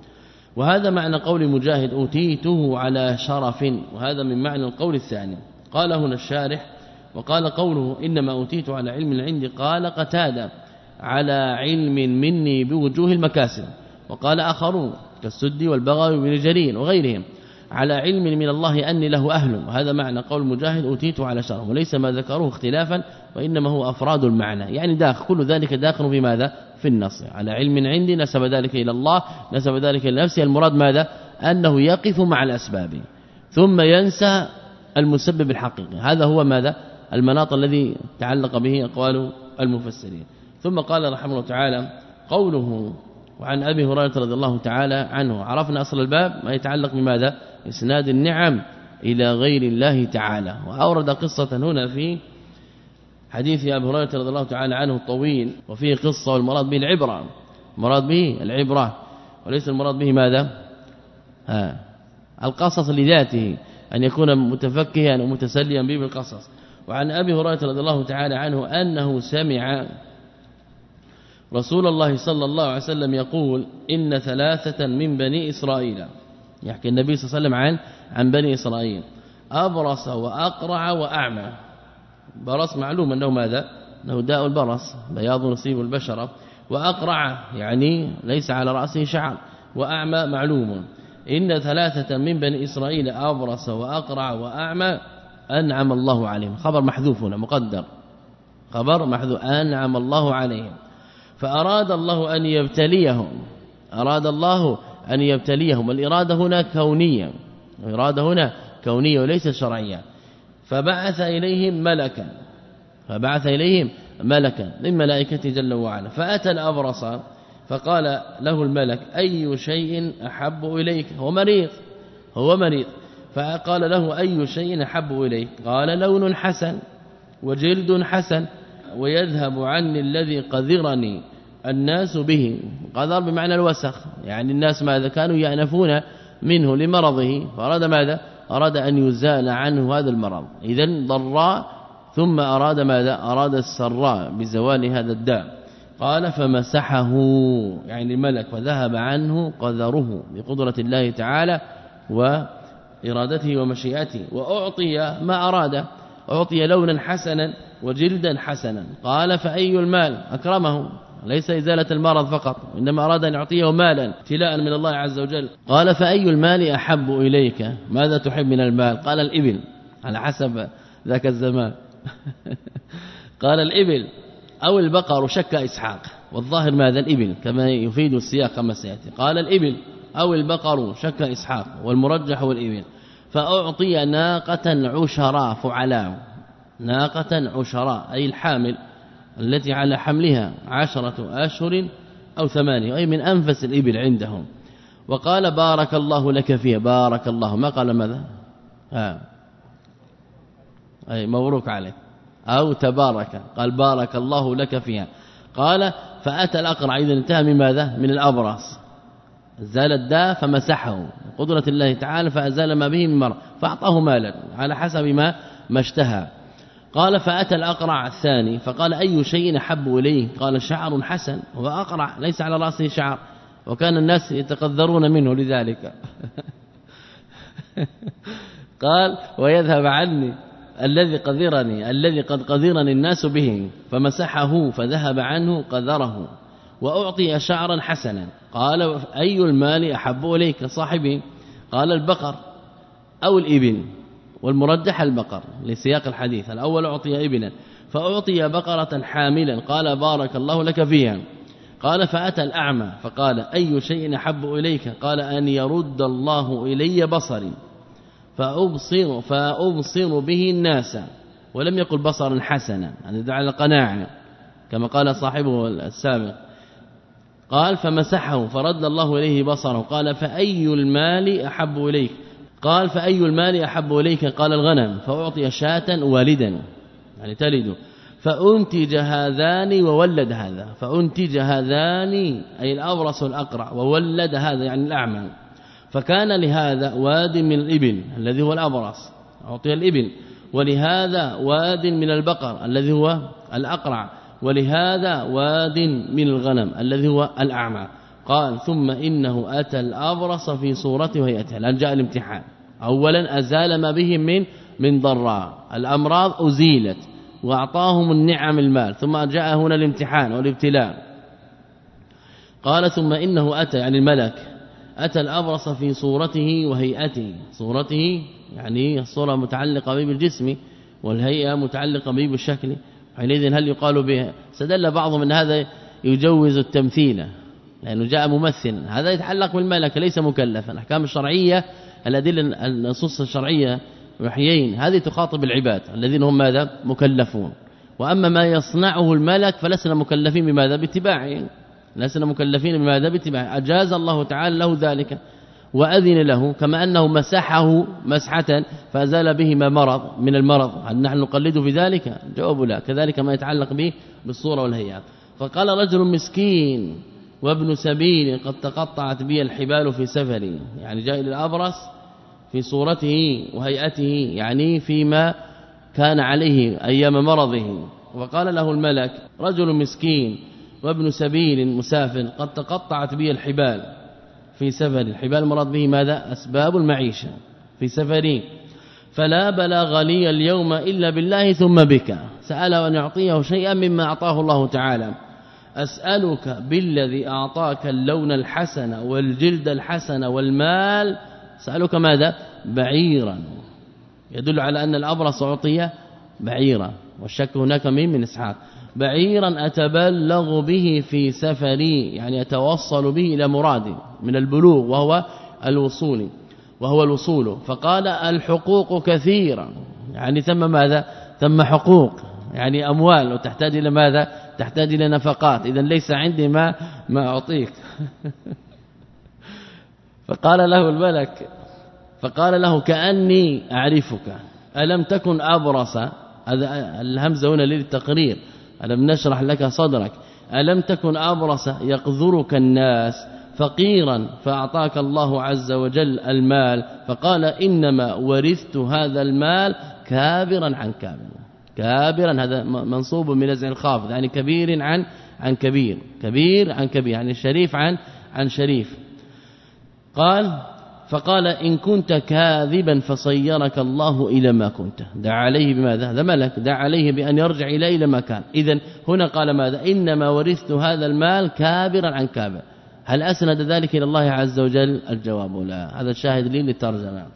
وهذا معنى قول مجاهد أوتيته على شرف، وهذا من معنى القول الثاني. قال هنا الشارح وقال قوله إنما أوتيت على علم عندي، قال قتادة على علم مني بوجوه المكاسب. وقال آخرون كالسدي والبغوي وابن جرير وغيرهم على علم من الله أني له أهل. وهذا معنى قول مجاهد أوتيت على شرف، وليس ما ذكروه اختلافا وإنما هو أفراد المعنى، يعني داخل كل ذلك داخل في ماذا؟ في النص. على علم عندي نسب ذلك إلى الله، نسب ذلك إلى نفسه. المراد ماذا؟ أنه يقف مع الأسباب ثم ينسى المسبب الحقيقي. هذا هو ماذا؟ المناط الذي تعلق به أقوال المفسرين. ثم قال رحمه الله تعالى قوله وعن أبي هريرة رضي الله تعالى عنه. عرفنا أصل الباب ما يتعلق بماذا؟ إسناد النعم إلى غير الله تعالى. وأورد قصة هنا في حديث أبي هريرة رضي الله تعالى عنه الطويل، وفيه قصة والمراد به العبرة، المراد به العبرة وليس المراد به ماذا؟ ها القصص لذاته، أن يكون متفكها ومتسليا به بالقصص. وعن أبي هريرة رضي الله تعالى عنه أنه سمع رسول الله صلى الله عليه وسلم يقول إن ثلاثة من بني إسرائيل، يحكي النبي صلى الله عليه وسلم عن عن بني إسرائيل، أبرص وأقرع وأعمى. برص معلوم أنه ماذا؟ أنه داء البرص، بياض يصيب البشرة. وأقرع يعني ليس على رأسه شعر. وأعمى معلوم. إن ثلاثة من بني إسرائيل أبرص وأقرع وأعمى أنعم الله عليهم. خبر محذوف هنا مقدر، خبر محذوف أنعم الله عليهم. فأراد الله أن يبتليهم، أراد الله أن يبتليهم. الإرادة هنا كونية، الإرادة هنا كونية وليست شرعية. فبعث إليهم ملكا، فبعث إليهم ملكا من ملائكته جل وعلا. فأتى الأبرص فقال له الملك أي شيء أحب إليك؟ هو مريض هو مريض فقال له أي شيء أحب إليك؟ قال لون حسن وجلد حسن ويذهب عني الذي قذرني الناس به. قذر بمعنى الوسخ، يعني الناس ماذا كانوا يأنفون منه لمرضه، فأراد ماذا؟ أراد أن يزال عنه هذا المرض. إذن ضراء ثم أراد ماذا؟ أراد السراء بزوال هذا الداء. قال فمسحه يعني الملك فذهب عنه قذره بقدرة الله تعالى وإرادته ومشيئته، وأعطي ما أراد، أعطي لونا حسنا وجلدا حسنا. قال فأي المال؟ أكرمه، ليس إزالة المرض فقط، إنما أراد أن يعطيه مالا ابتلاء من الله عز وجل. قال فأي المال أحب إليك؟ ماذا تحب من المال؟ قال الإبل، على حسب ذاك الزمان قال الإبل أو البقر، شك إسحاق، والظاهر ماذا؟ الإبل كما يفيد السياق كما سيأتي. قال الإبل أو البقر، شك إسحاق، والمرجح هو الإبل. فأعطي ناقة عشراء فعلاء، ناقة عشراء أي الحامل التي على حملها عشرة أشهر أو ثمانية، أي من أنفس الإبل عندهم. وقال بارك الله لك فيها، بارك الله، ما قال ماذا؟ ها أي مبروك عليك أو تبارك، قال بارك الله لك فيها. قال فأتى الأقرع إذا انتهى من ماذا؟ من الأبرص، زال الداء فمسحه قدرة الله تعالى فأزال ما به من مرض، فأعطاه مالا على حسب ما ما اشتهى. قال فأتى الأقرع الثاني فقال أي شيء أحب إليه؟ قال شعر حسن، هو أقرع ليس على رأسه شعر، وكان الناس يتقذرون منه لذلك قال ويذهب عني الذي قذرني الذي قد قذرني الناس به، فمسحه فذهب عنه قذره. وأعطي شعرا حسنا. قال أي المال أحب إليك صاحبي؟ قال البقر أو الإبل، والمرجح البقر لسياق الحديث. الأول أعطي إبلا، فأعطي بقرة حاملا. قال بارك الله لك فيها. قال فأتى الأعمى فقال أي شيء أحب إليك؟ قال أن يرد الله إلي بصري فأبصر, فأبصر به الناس، ولم يقل بصرا حسنا، يعني دعا على القناعة كما قال صاحبه السابق. قال فمسحه فرد الله إليه بصره. قال فأي المال أحب إليك؟ قال فأي المال أحب إليك؟ قال الغنم. فأعطي شاة والدا يعني تلد، فأنتج هذان وولد هذا، فأنتج هذان أي الأبرص والأقرع، وولد هذا يعني الأعمى. فكان لهذا واد من الإبل الذي هو الأبرص أعطي الإبل، ولهذا واد من البقر الذي هو الأقرع، ولهذا واد من الغنم الذي هو الأعمى. قال ثم إنه أتى الأبرص في صورته وهيئته. الآن جاء الامتحان. أولا أزال ما بهم من من ضراء، الأمراض أزيلت وأعطاهم النعم المال، ثم جاء هنا الامتحان والابتلاء. قال ثم إنه أتى يعني الملك أتى الأبرص في صورته وهيئته. صورته يعني الصورة متعلقة به بالجسم، والهيئة متعلقة به بالشكل. حينئذ هل يقال بها؟ استدل بعضهم ان هذا يجوز التمثيل لأنه جاء ممثل، هذا يتعلق بالملك ليس مكلفا. الأحكام الشرعية الأدلة النصوص الشرعية وحيين هذه تخاطب العباد الذين هم ماذا؟ مكلفون. وأما ما يصنعه الملك فلسنا مكلفين بماذا؟ باتباعه، لسنا مكلفين بماذا؟ باتباعه. أجاز الله تعالى له ذلك وأذن له، كما أنه مسحه مسحة فأزال به ما مرض من المرض، هل نحن نقلده في ذلك؟ جواب لا. كذلك ما يتعلق به بالصورة والهيئات. فقال رجل مسكين وابن سبيل قد تقطعت بي الحبال في سفري، يعني جاء إلى الأبرص في صورته وهيئته، يعني فيما كان عليه أيام مرضه. وقال له الملك رجل مسكين وابن سبيل مسافر قد تقطعت بي الحبال في سفر. الحبال المراد به ماذا؟ أسباب المعيشة في سفري، فلا بلاغ لي اليوم إلا بالله ثم بك. سأله أن يعطيه شيئا مما أعطاه الله تعالى. أسألك بالذي أعطاك اللون الحسن والجلد الحسن والمال، سألك ماذا؟ بعيرا، يدل على أن الأبرص أعطي بعيرا، والشك هناك من من إسحاق. بعيرا أتبلغ به في سفري، يعني أتوصل به إلى مرادي من البلوغ وهو الوصول وهو الوصول. فقال الحقوق كثيرة، يعني ثم ماذا؟ ثم حقوق، يعني أموال وتحتاج إلى ماذا؟ تحتاج إلى نفقات، إذا ليس عندي ما ما أعطيك. فقال له الملك فقال له كأني أعرفك ألم تكن أبرص، هذا الهمزة هنا للتقرير، ألم نشرح لك صدرك، ألم تكن أبرص يقذرك الناس فقيرا فأعطاك الله عز وجل المال، فقال إنما ورثت هذا المال كابرا عن كابر. كابرا هذا منصوب من نزع الخافض، يعني كبير عن عن كبير، كبير عن كبير، يعني شريف عن عن شريف. قال فقال إن كنت كاذبا فصيرك الله إلى ما كنت. دعا عليه بماذا؟ هذا ملك، دعا عليه بأن يرجع إليه إلى ما كان. إذن هنا قال ماذا؟ إنما ورثت هذا المال كابرا عن كابر. هل أسند ذلك إلى الله عز وجل؟ الجواب لا. هذا الشاهد لي للترجمة.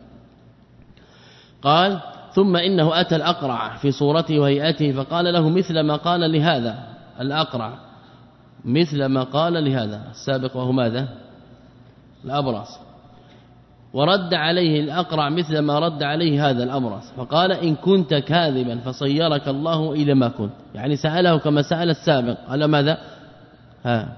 قال ثم إنه أتى الأقرع في صورته وهيئته فقال له مثل ما قال لهذا الأقرع، مثل ما قال لهذا السابق وهو ماذا؟ الأبرص، ورد عليه الأقرع مثل ما رد عليه هذا الأبرص، فقال إن كنت كاذبا فصيرك الله إلى ما كنت، يعني سأله كما سأل السابق. قال ماذا؟ ها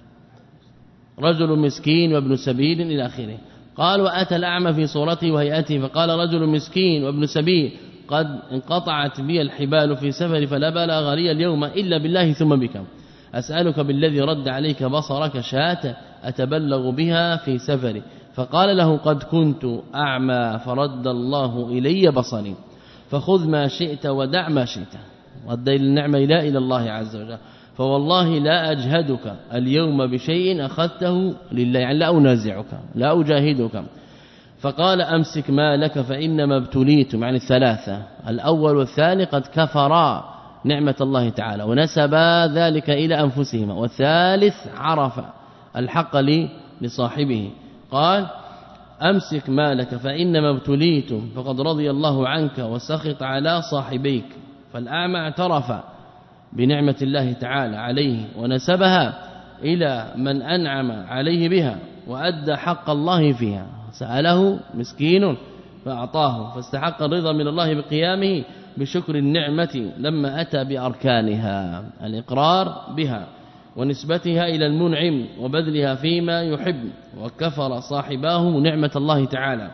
رجل مسكين وابن سبيل إلى آخره. قال وأتى الأعمى في صورته وهيئته فقال رجل مسكين وابن سبيل قد انقطعت بي الحبال في سفر فلا بلغ لي اليوم إلا بالله ثم بك، أسألك بالذي رد عليك بصرك شاة أتبلغ بها في سفري. فقال له قد كنت أعمى فرد الله إلي بصري، فخذ ما شئت ودع ما شئت. رد النعمة إلى إلى الله عز وجل، فوالله لا أجهدك اليوم بشيء أخذته لله، يعني لا أنازعك لا أجاهدك. فقال أمسك مالك فإنما ابتليتم، يعني الثلاثة الأول والثاني قد كفرا نعمة الله تعالى ونسبا ذلك إلى أنفسهما، والثالث عرف الحق لي لصاحبه. قال أمسك مالك فإنما ابتليتم فقد رضي الله عنك وسخط على صاحبيك. فالأعمى اعترف بنعمة الله تعالى عليه ونسبها إلى من أنعم عليه بها وأدى حق الله فيها. سأله مسكين فأعطاه، فاستحق الرضا من الله بقيامه بشكر النعمة لما أتى بأركانها، الإقرار بها ونسبتها إلى المنعم وبذلها فيما يحب، وكفر صاحباه نعمة الله تعالى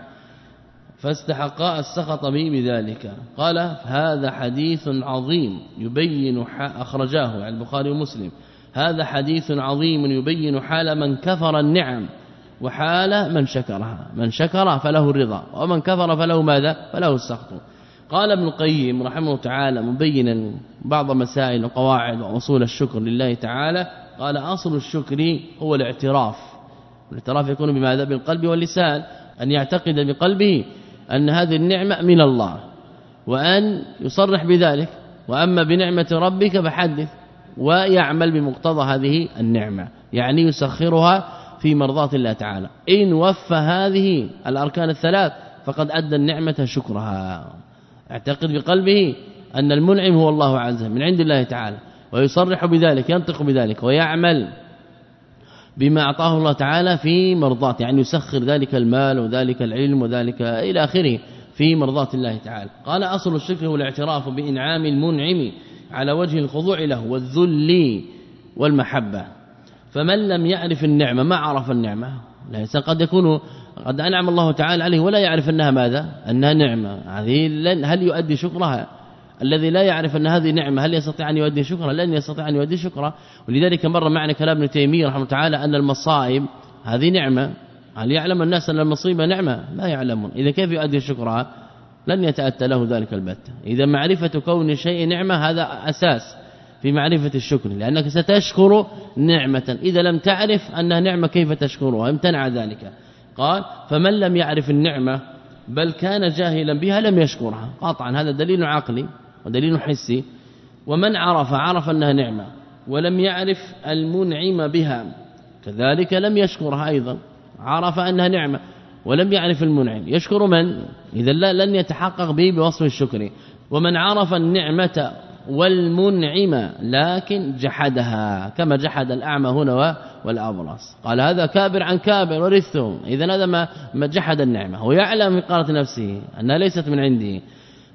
فاستحقا السخط به بذلك. قال هذا حديث عظيم يبين أخرجاه عن البخاري ومسلم، هذا حديث عظيم يبين حال من كفر النعم وحال من شكرها، من شكر فله الرضا ومن كفر فله ماذا؟ فله السخط. قال ابن القيم رحمه الله تعالى مبينا بعض مسائل وقواعد وأصول الشكر لله تعالى، قال أصل الشكر هو الاعتراف. الاعتراف يكون بماذا؟ بالقلب واللسان، أن يعتقد بقلبه أن هذه النعمة من الله وأن يصرح بذلك، وأما بنعمة ربك فحدث ويعمل بمقتضى هذه النعمة، يعني يسخرها في مرضات الله تعالى. إن وفى هذه الأركان الثلاث فقد أدى النعمة شكرها. اعتقد بقلبه أن المنعم هو الله عز وجل من عند الله تعالى، ويصرح بذلك ينطق بذلك ويعمل بما أعطاه الله تعالى في مرضات، يعني يسخر ذلك المال وذلك العلم وذلك إلى آخره في مرضات الله تعالى. قال أصل الشكر هو الاعتراف بإنعام المنعم على وجه الخضوع له والذل والمحبة. فمن لم يعرف النعمة ما عرف النعمة، ليس قد يكون قد أنعم الله تعالى عليه ولا يعرف أنها ماذا؟ أنها نعمة، هذه هل يؤدي شكرها؟ الذي لا يعرف أن هذه نعمة هل يستطيع أن يؤدي شكرها؟ لن يستطيع أن يؤدي شكرها. ولذلك مر معنا كلام ابن تيمية رحمه الله تعالى أن المصائب هذه نعمة. هل يعلم الناس أن المصيبة نعمة؟ لا يعلمون. إذا كيف يؤدي شكرها؟ لن يتأتى له ذلك البتة. إذا معرفة كون شيء نعمة هذا أساس في معرفة الشكر، لأنك ستشكر نعمة إذا لم تعرف أنها نعمة كيف تشكرها؟ امتنع ذلك. قال فمن لم يعرف النعمة بل كان جاهلا بها لم يشكرها قطعا، هذا دليل عقلي ودليل حسي. ومن عرف عرف أنها نعمة ولم يعرف المنعم بها كذلك لم يشكرها أيضا، عرف أنها نعمة ولم يعرف المنعم، يشكر من؟ إذا لن يتحقق به بوصف الشكر. ومن عرف النعمة والمنعم لكن جحدها كما جحد الأعمى هنا والأبرص، قال هذا كابر عن كابر ورثه، إذا هذا ما جحد النعمة ويعلم في قارة نفسه أنها ليست من عنده.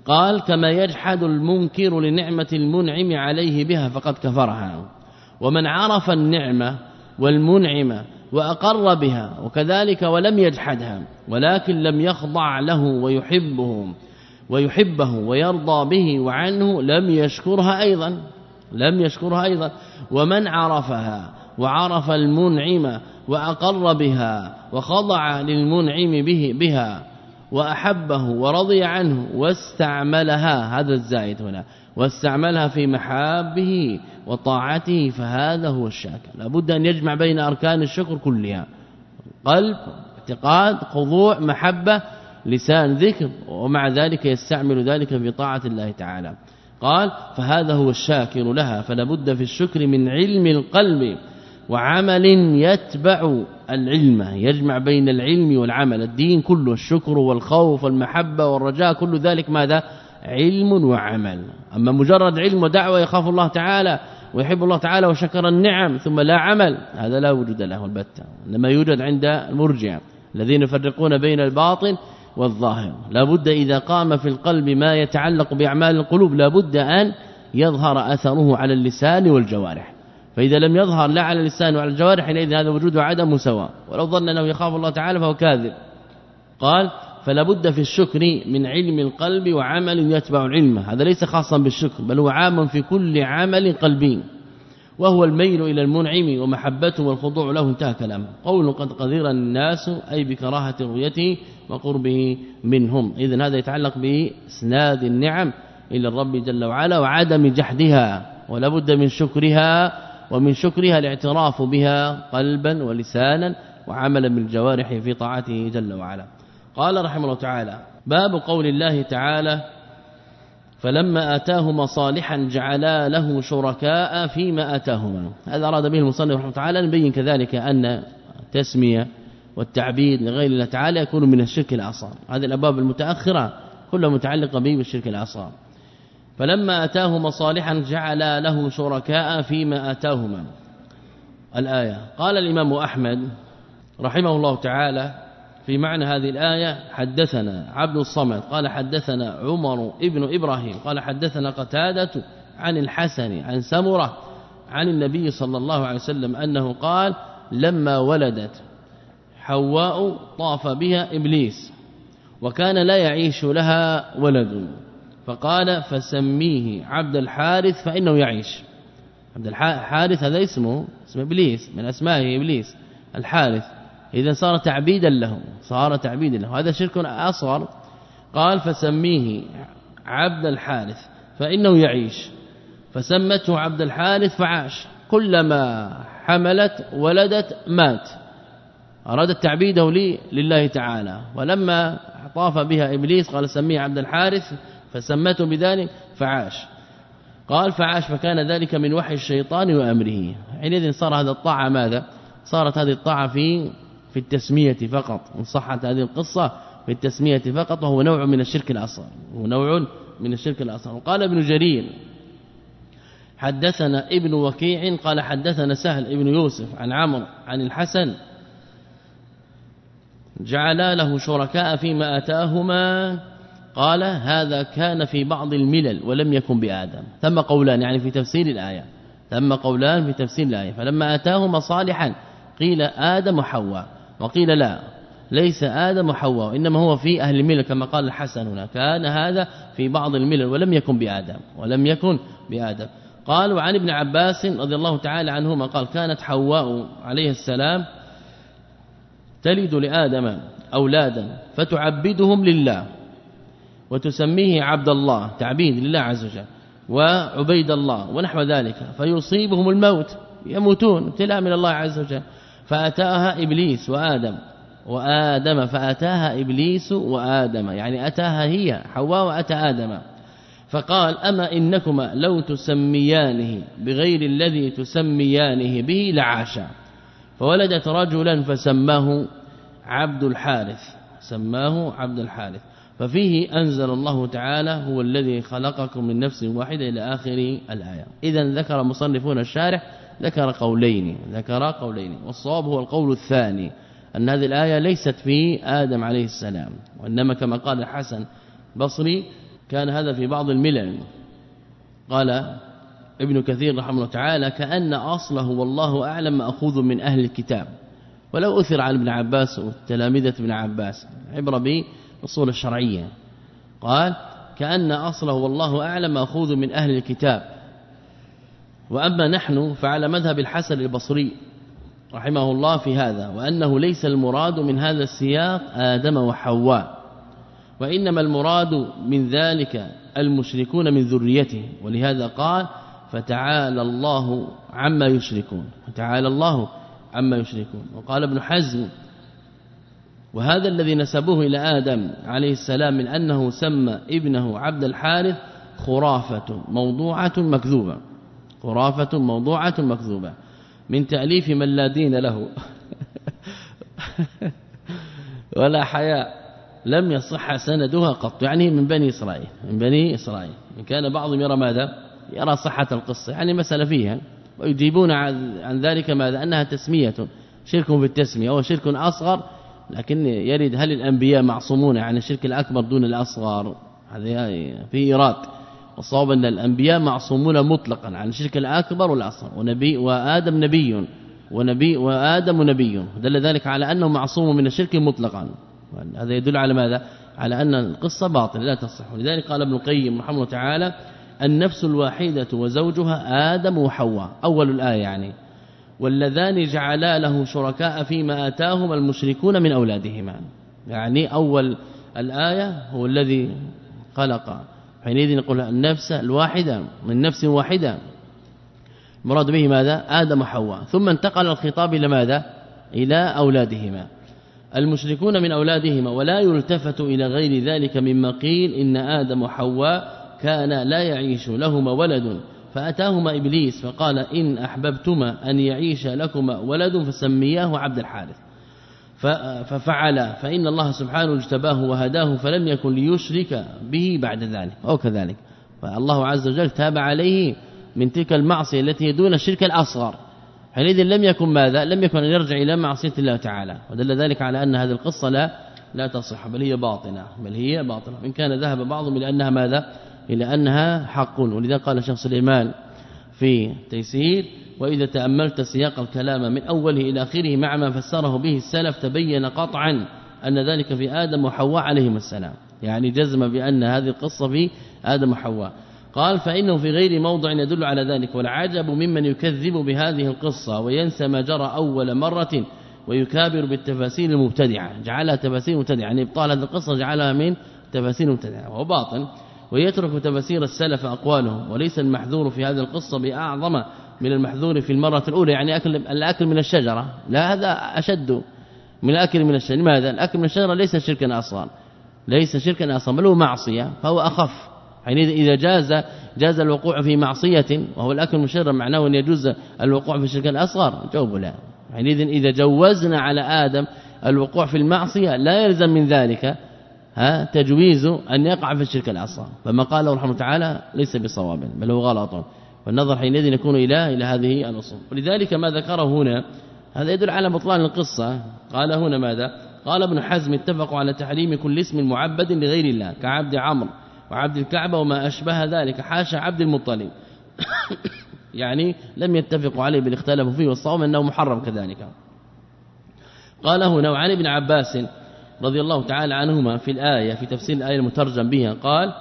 قال كما يجحد المنكر لنعمة المنعم عليه بها فقد كفرها. ومن عرف النعمة والمنعم وأقر بها وكذلك ولم يجحدها ولكن لم يخضع له ويحبه ويحبه ويرضى به وعنه لم يشكرها أيضا لم يشكرها أيضا. ومن عرفها وعرف المنعم وأقر بها وخضع للمنعم به بها وأحبه ورضي عنه واستعملها، هذا الزائد هنا، واستعملها في محابه وطاعته فهذا هو الشاكر. لابد أن يجمع بين أركان الشكر كلها: قلب، اعتقاد، خضوع، محبة، لسان، ذكر، ومع ذلك يستعمل ذلك في طاعة الله تعالى. قال فهذا هو الشاكر لها. فلا بد في الشكر من علم القلب وعمل يتبع العلم، يجمع بين العلم والعمل. الدين كله الشكر والخوف والمحبة والرجاء كل ذلك ماذا؟ علم وعمل. أما مجرد علم ودعوة يخاف الله تعالى ويحب الله تعالى وشكر النعم ثم لا عمل، هذا لا وجود له البتة، انما يوجد عند المرجئة الذين يفرقون بين الباطن والظاهر. لا بد إذا قام في القلب ما يتعلق بأعمال القلوب لا بد أن يظهر أثره على اللسان والجوارح. فإذا لم يظهر لا على اللسان وعلى الجوارح حينئذ هذا وجود وعدم مساواة، ولو ظن أنه يخاف الله تعالى فهو كاذب. قال فلا بد في الشكر من علم القلب وعمل يتبع العلم. هذا ليس خاصا بالشكر بل هو عام في كل عمل قلبي، وهو الميل إلى المنعم ومحبته والخضوع له. انتهى كلامه. قول قد قدر الناس أي بكراهة رؤيته وقربه منهم. إذن هذا يتعلق بإسناد النعم إلى الرب جل وعلا وعدم جحدها، ولا بد من شكرها، ومن شكرها الاعتراف بها قلبا ولسانا وعملا بالجوارح في طاعته جل وعلا. قال رحمه الله تعالى: باب قول الله تعالى: فلما آتاهما صالحا جعلا له شركاء فيما آتاهما. هذا أراد به المصنف رحمه الله تعالى نبين كذلك أن التسمية والتعبيد لغير الله تعالى يكون من الشرك الأصغر. هذه الأبواب المتأخرة كلها متعلقة به بالشرك الأصغر. فلما آتاهما صالحا جعلا له شركاء فيما آتاهما. الآية. قال الإمام أحمد رحمه الله تعالى في معنى هذه الآية: حدثنا عبد الصمد قال حدثنا عمر ابن إبراهيم قال حدثنا قتادة عن الحسن عن سمرة عن النبي صلى الله عليه وسلم أنه قال: لما ولدت حواء طاف بها إبليس وكان لا يعيش لها ولد، فقال: فسميه عبد الحارث فإنه يعيش. عبد الحارث هذا اسمه اسم إبليس من أسمائه إبليس الحارث، إذا صار تعبيدا له صار تعبيدا له هذا شرك أصغر. قال: فسميه عبد الحارث فإنه يعيش، فسمته عبد الحارث فعاش، كلما حملت ولدت مات. أرادت تعبيده لي لله تعالى، ولما طاف بها إبليس قال: سميه عبد الحارث، فسمته بذلك فعاش. قال: فعاش فكان ذلك من وحي الشيطان وأمره. حينئذ صار هذا الطاعة ماذا؟ صارت هذه الطاعة في في التسمية فقط، إن صحت هذه القصة في التسمية فقط، وهو نوع من الشرك الأصغر، هو نوع من الشرك الأصغر. وقال ابن جرير: حدثنا ابن وكيع قال حدثنا سهل ابن يوسف عن عمرو عن الحسن جعل له شركاء فيما آتاهما. قال: هذا كان في بعض الملل ولم يكن بآدم. ثم قولان يعني في تفسير الآية، ثم قولان في تفسير الآية. فلما آتاهما صالحا قيل آدم وحواء، وقيل لا ليس آدم وحواء إنما هو في أهل الملل كما قال الحسن هنا، كان هذا في بعض الملل ولم يكن بآدم ولم يكن بآدم. قال: وعن ابن عباس رضي الله تعالى عنهما قال: كانت حواء عليه السلام تلد لآدم أولادا فتعبدهم لله وتسميه عبد الله، تعبيد لله عز وجل، وعبيد الله ونحو ذلك، فيصيبهم الموت يموتون ابتلاء من الله عز وجل. فأتاها إبليس وآدم وآدم فأتاها إبليس وآدم، يعني أتاها هي حواء وأتى آدم، فقال: أما إنكما لو تسميانه بغير الذي تسميانه به لعاشا. فولدت رجلا فسماه عبد الحارث، سماه عبد الحارث. ففيه أنزل الله تعالى: هو الذي خلقكم من نفس واحدة إلى آخر الآية. إذن ذكر مصنفون الشارح ذكر قولين ذكر قولين والصواب هو القول الثاني، أن هذه الآية ليست في آدم عليه السلام، وإنما كما قال الحسن البصري: كان هذا في بعض الملل. قال ابن كثير رحمه الله تعالى كأن أصله والله أعلم مأخوذ من أهل الكتاب، ولو أثر عن ابن عباس وتلامذة ابن عباس عبر بالأصول الشرعية. قال كأن أصله والله أعلم مأخوذ من أهل الكتاب، وأما نحن فعلى مذهب الحسن البصري رحمه الله في هذا، وأنه ليس المراد من هذا السياق آدم وحواء، وإنما المراد من ذلك المشركون من ذريته، ولهذا قال فتعالى الله عما يشركون، فتعالى الله عما يشركون. وقال ابن حزم وهذا الذي نسبوه إلى آدم عليه السلام من أنه سمى ابنه عبد الحارث خرافة موضوعة مكذوبة، خرافة موضوعة مكذوبة من تأليف من لا دين له ولا حياء لم يصح سندها قط، يعني من بني إسرائيل، من بني إسرائيل. إن كان بعضهم يرى ماذا؟ يرى صحة القصة، يعني مسألة فيها، ويجيبون عن ذلك ماذا؟ أنها تسمية، شرك بالتسمية أو شرك أصغر، لكن يرد هل الأنبياء معصومون عن الشرك الأكبر دون الأصغر؟ هذا في إيراد، والصواب أن الأنبياء معصومون مطلقا عن الشرك الأكبر والأصغر، ونبي وآدم نبي ونبي وآدم نبي، دل ذلك على أنه معصوم من الشرك مطلقا. هذا يدل على ماذا؟ على أن القصة باطلة لا تصح. ولذلك قال ابن القيم رحمه الله تعالى النفس الواحدة وزوجها آدم وحواء، أول الآية يعني، واللذان جعلا له شركاء فيما آتاهما المشركون من أولادهما، يعني أول الآية هو الذي خلق، حينئذ نقول النفس الواحدة من نفس واحدة، مراد به ماذا؟ آدم وحواء، ثم انتقل الخطاب إلى ماذا؟ إلى أولادهما المشركون من أولادهما، ولا يلتفت إلى غير ذلك مما قيل إن آدم وحواء كان لا يعيش لهما ولد فأتاهما إبليس فقال إن أحببتما أن يعيش لكما ولد فسمياه عبد الحارث ففعل، فإن الله سبحانه اجتباه وهداه فلم يكن ليشرك به بعد ذلك، أو كذلك فالله عز وجل تاب عليه من تلك المعصية التي دون الشرك الأصغر، حينئذ لم يكن ماذا؟ لم يكن أن يرجع إلى معصية الله تعالى، ودل ذلك على أن هذه القصة لا لا تصح، بل هي باطنة، بل هي باطنة، إن كان ذهب بعضهم إلى أنها ماذا؟ إلى أنها حق. ولذا قال الشيخ سليمان في تيسير وإذا تأملت سياق الكلام من أوله إلى آخره مع ما فسره به السلف تبين قطعا أن ذلك في آدم وحواء عليهم السلام، يعني جزم بأن هذه القصة في آدم وحواء. قال فإنه في غير موضع يدل على ذلك، والعجب ممن يكذب بهذه القصة وينسى ما جرى أول مرة ويكابر بالتفاسير المبتدعة، جعلها تفاسير مبتدعة، يعني ابطال هذه القصة جعلها من تفاسير مبتدعة وهو باطل، ويترك تفاسير السلف أقوالهم، وليس المحذور في هذه القصة بأعظم من المحذور في المرة الأولى، يعني أكل الأكل من الشجرة، لا هذا أشد من الأكل من الشجرة. لماذا؟ الأكل من الشجرة ليس شركا أصغر، ليس شركا أصغر بل هو معصية، فهو أخف، يعني إذا جاز جاز الوقوع في معصية وهو الأكل من الشجرة معناه أن يجوز الوقوع في الشرك الأصغر، جواب لا. يعني إذا جوزنا على آدم الوقوع في المعصية لا يلزم من ذلك ها تجويز أن يقع في الشرك الأصغر، فما قاله رحمه تعالى ليس بصواب بل هو غلط، والنظر حينئذ يكون إلى إلى هذه الأصول. ولذلك ما ذكره هنا هذا يدل على بطلان القصة. قال هنا ماذا؟ قال ابن حزم اتفقوا على تحريم كل اسم معبد لغير الله كعبد عمرو وعبد الكعبة وما أشبه ذلك حاشا عبد المطلب يعني لم يتفقوا عليه بل اختلفوا فيه، والصواب أنه محرم كذلك. قال هنا وعن ابن عباس رضي الله تعالى عنهما في الآية في تفسير الآية المترجم بها قال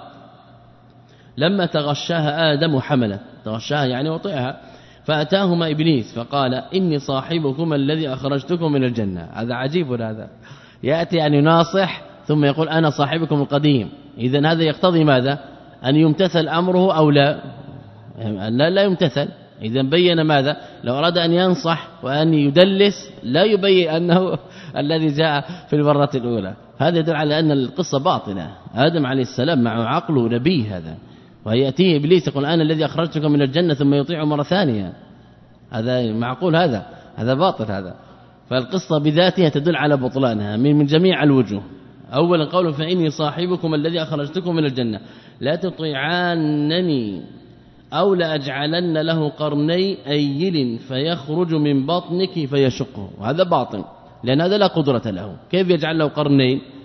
لما تغشاها آدم حملت، تغشاها يعني وطئها، فأتاهما إبليس فقال إني صاحبكم الذي أخرجتكم من الجنة. هذا عجيب، هذا يأتي أن يناصح ثم يقول أنا صاحبكم القديم، إذن هذا يقتضي ماذا؟ أن يمتثل أمره أو لا لا, لا يمتثل. إذن بين ماذا؟ لو أراد أن ينصح وأن يدلس لا يبين أنه الذي جاء في المرة الأولى، هذا يدل على أن القصة باطلة. آدم عليه السلام معه عقله نبي هذا، ويأتيه إبليس يقول أنا الذي أخرجتكم من الجنة ثم يطيع مرة ثانية، هذا معقول؟ هذا هذا باطل هذا. فالقصة بذاتها تدل على بطلانها من, من جميع الوجوه. أولا قوله فإني صاحبكم الذي أخرجتكم من الجنة لا تطيعانني أو لأجعلن له قرني أيل فيخرج من بطنك فيشقه، وهذا باطل لأن هذا لا قدرة له. كيف يجعل له قرنين؟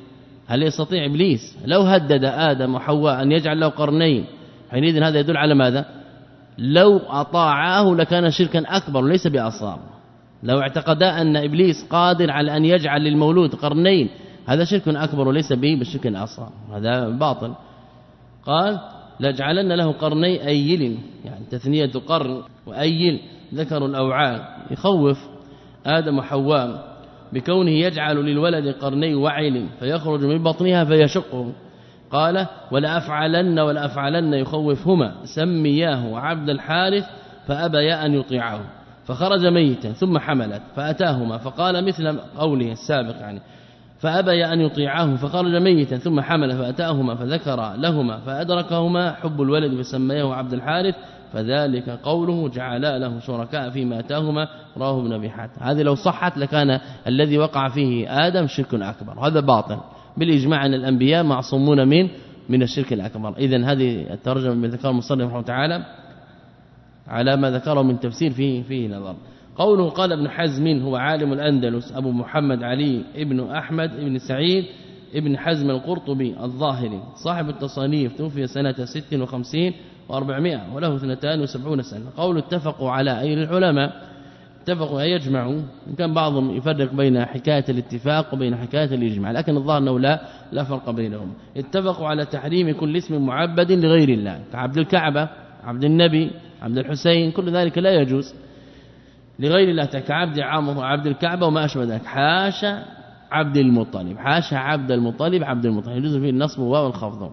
هل يستطيع إبليس لو هدد آدم وحواء أن يجعل له قرنين حينئذ هذا يدل على ماذا؟ لو أطاعاه لكان شركا أكبر وليس بأصغر. لو اعتقدا أن إبليس قادر على أن يجعل للمولود قرنين هذا شرك أكبر وليس به بشرك أصغر، هذا باطل. قال لجعلن له قرني أيل، يعني تثنية قرن وأيل ذكر الأوعال، يخوف آدم وحواء بكونه يجعل للولد قرني وعيل فيخرج من بطنها فيشقه. قال ولا أفعلن ولا أفعلن يخوفهما سمياه عبد الحارث فأبيا أن يطيعه فخرج ميتا ثم حملت فأتاهما فقال مثل قوله السابق يعني فأبيا أن يطيعه فخرج ميتا ثم حمل فأتاهما فذكر لهما فأدركهما حب الولد فسميه عبد الحارث فذلك قوله جعلا له شركاء فيما أتاهما رواه ابن أبي حاتم. هذه لو صحت لكان الذي وقع فيه آدم شرك أكبر، هذا باطل بالإجماع أن الأنبياء معصومون من من الشرك الأكبر. إذن هذه الترجمة من ذكر المصنف رحمه تعالى على ما ذكره من تفسير فيه فيه نظر. قوله قال ابن حزم هو عالم الأندلس أبو محمد علي ابن أحمد ابن سعيد ابن حزم القرطبي الظاهري صاحب التصانيف، توفي سنة ست وخمسين وأربعمائة وله اثنتان وسبعون سنة. قول اتفقوا على أي العلماء اتفقوا أن يجمعوا، كان بعضهم يفرق بين حكاية الاتفاق وبين حكاية الإجماع، لكن الظاهر أنه لا لا فرق بينهم. اتفقوا على تحريم كل اسم معبد لغير الله كعبد الكعبة عبد النبي عبد الحسين، كل ذلك لا يجوز لغير الله كعبد عمرو وعبد الكعبة وما أشبه ذلك. حاشا عبد المطلب، حاشا عبد المطلب عبد المطلب يجوز فيه النصب والخفض.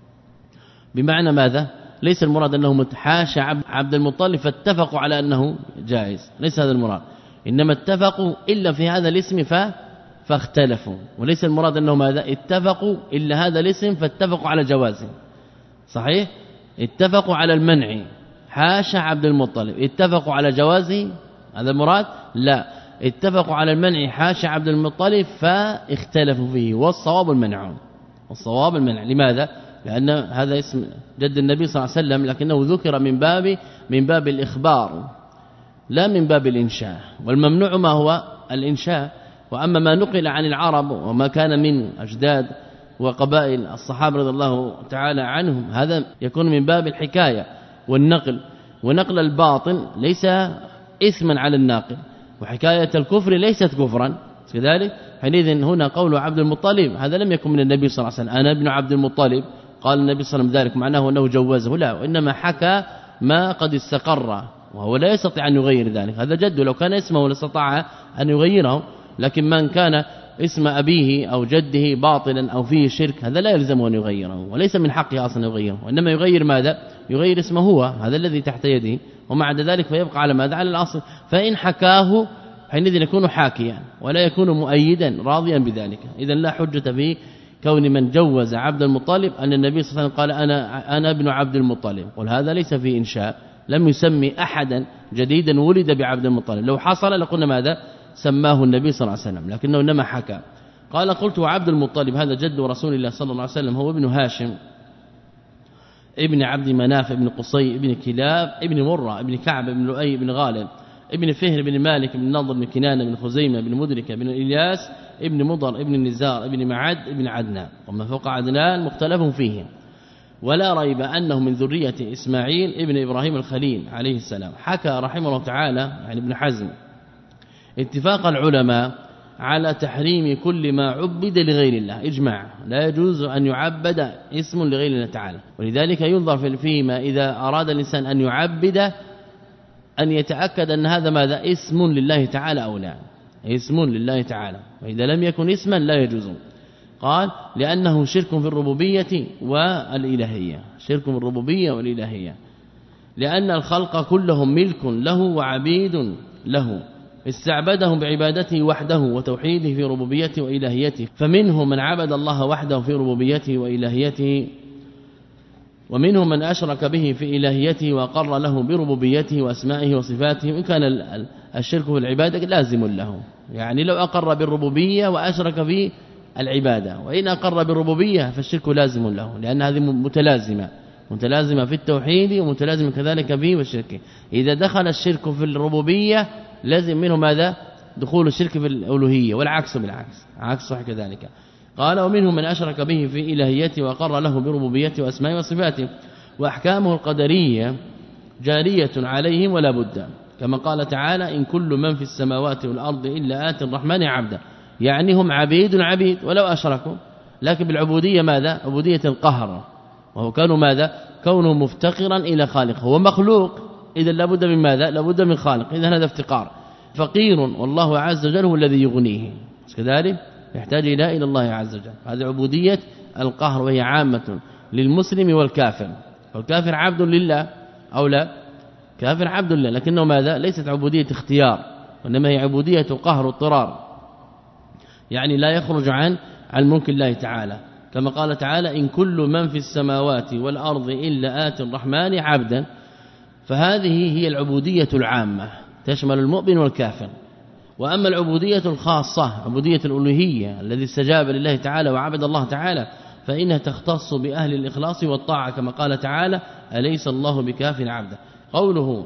بمعنى ماذا؟ ليس المراد أنه متحاشى عبد المطلب فاتفقوا على أنه جائز، ليس هذا المراد، إنما اتفقوا إلا في هذا الاسم ف... فاختلفوا، وليس المراد أنه ماذا اتفقوا إلا هذا الاسم فاتفقوا على جوازه. صحيح؟ اتفقوا على المنع حاشا عبد المطلب، اتفقوا على جوازه هذا المراد؟ لا، اتفقوا على المنع حاشا عبد المطلب فاختلفوا فيه، والصواب المنع، والصواب المنع. لماذا؟ لأن هذا اسم جد النبي صلى الله عليه وسلم، لكنه ذكر من باب من باب الإخبار لا من باب الإنشاء، والممنوع ما هو الإنشاء. وأما ما نقل عن العرب وما كان من أجداد وقبائل الصحابة رضي الله تعالى عنهم هذا يكون من باب الحكاية والنقل، ونقل الباطن ليس إثما على الناقل، وحكاية الكفر ليست كفرا كذلك. حينئذ هنا قول عبد المطلب هذا لم يكن من النبي صلى الله عليه وسلم أنا ابن عبد المطلب قال النبي صلى الله عليه وسلم ذلك معناه أنه جوزه، لا، وإنما حكى ما قد استقر وهو لا يستطيع أن يغير ذلك. هذا جده لو كان اسمه لاستطاع أن يغيره، لكن من كان اسم أبيه أو جده باطلا أو فيه شرك هذا لا يلزم أن يغيره، وليس من حقه أصلا يغيره، وإنما يغير ماذا؟ يغير اسمه هو هذا الذي تحت يده، ومع ذلك فيبقى على ماذا؟ على الأصل. فإن حكاه حينئذ يكون حاكيا ولا يكون مؤيدا راضيا بذلك. إذن لا حجة في كون من جوز عبد المطلب أن النبي صلى الله عليه وسلم قال أنا, أنا ابن عبد المطلب، قل هذا ليس فيه إنشاء، لم يسمي أحدا جديدا ولد بعبد المطلب، لو حصل لقلنا ماذا؟ سماه النبي صلى الله عليه وسلم، لكنه إنما حكى. قال قلت وعبد المطلب هذا جد رسول الله صلى الله عليه وسلم هو ابن هاشم ابن عبد مناف ابن قصي ابن كلاب ابن مرة ابن كعب ابن لؤي ابن غالب ابن فهر بن مالك بن نضر بن كنانة بن خزيمة بن مدركة بن إلياس ابن مضر ابن النزار ابن معد ابن عدنان، وما فوق عدنان مختلف فيه، ولا ريب أنه من ذرية إسماعيل ابن إبراهيم الخليل عليه السلام. حكى رحمه الله تعالى يعني ابن حزم اتفاق العلماء على تحريم كل ما عبد لغير الله، إجماع، لا يجوز أن يعبد اسم لغير الله تعالى، ولذلك ينظر فيما إذا أراد الإنسان أن يعبد أن يتأكد أن هذا ماذا؟ اسم لله تعالى أو لا، اسم لله تعالى، وإذا لم يكن اسما لا يجوز. قال لأنه شرك في الربوبية والإلهية، شرك في الربوبية والإلهية، لأن الخلق كلهم ملك له وعبيد له، استعبدهم بعبادته وحده وتوحيده في ربوبيته وإلهيته، فمنهم من عبد الله وحده في ربوبيته وإلهيته، ومنهم من أشرك به في إلهيته وقر له بربوبيته وأسمائه وصفاته، وإن كان الشرك في العبادة لازم له، يعني لو أقر بالربوبية وأشرك في العبادة، وإن أقر بالربوبية فالشرك لازم له، لأن هذه متلازمة متلازمة في التوحيد ومتلازمة كذلك به والشرك. إذا دخل الشرك في الربوبية لازم منه ماذا؟ دخول الشرك في الألوهية، والعكس بالعكس، عكس صح كذلك. قال ومنهم من أشرك به في إلهيته وقر له بربوبيته وأسمائه وصفاته وأحكامه القدرية جارية عليهم ولا بد، كما قال تعالى إن كل من في السماوات والأرض إلا آتي الرحمن عبدا، يعني هم عبيد عبيد ولو أشركوا، لكن بالعبودية ماذا؟ عبودية القهر، وهو كانوا ماذا؟ كونه مفتقرا إلى خالق، هو مخلوق إذا لابد من ماذا؟ لابد من خالق، إذا هذا افتقار، فقير والله عز وجل هو الذي يغنيه، كذلك يحتاج إلى إلى الله عز وجل. هذه عبودية القهر وهي عامة للمسلم والكافر، والكافر عبد لله أو لا؟ كافر عبد لله، لكنه ماذا؟ ليست عبودية اختيار، وإنما هي عبودية قهر واضطرار، يعني لا يخرج عن عن ملك الله تعالى، كما قال تعالى إن كل من في السماوات والأرض إلا آتي الرحمن عبدا. فهذه هي العبودية العامة تشمل المؤمن والكافر. وأما العبودية الخاصة عبودية الألوهية الذي استجاب لله تعالى وعبد الله تعالى فإنها تختص بأهل الإخلاص والطاعة، كما قال تعالى أليس الله بكاف عبده. قوله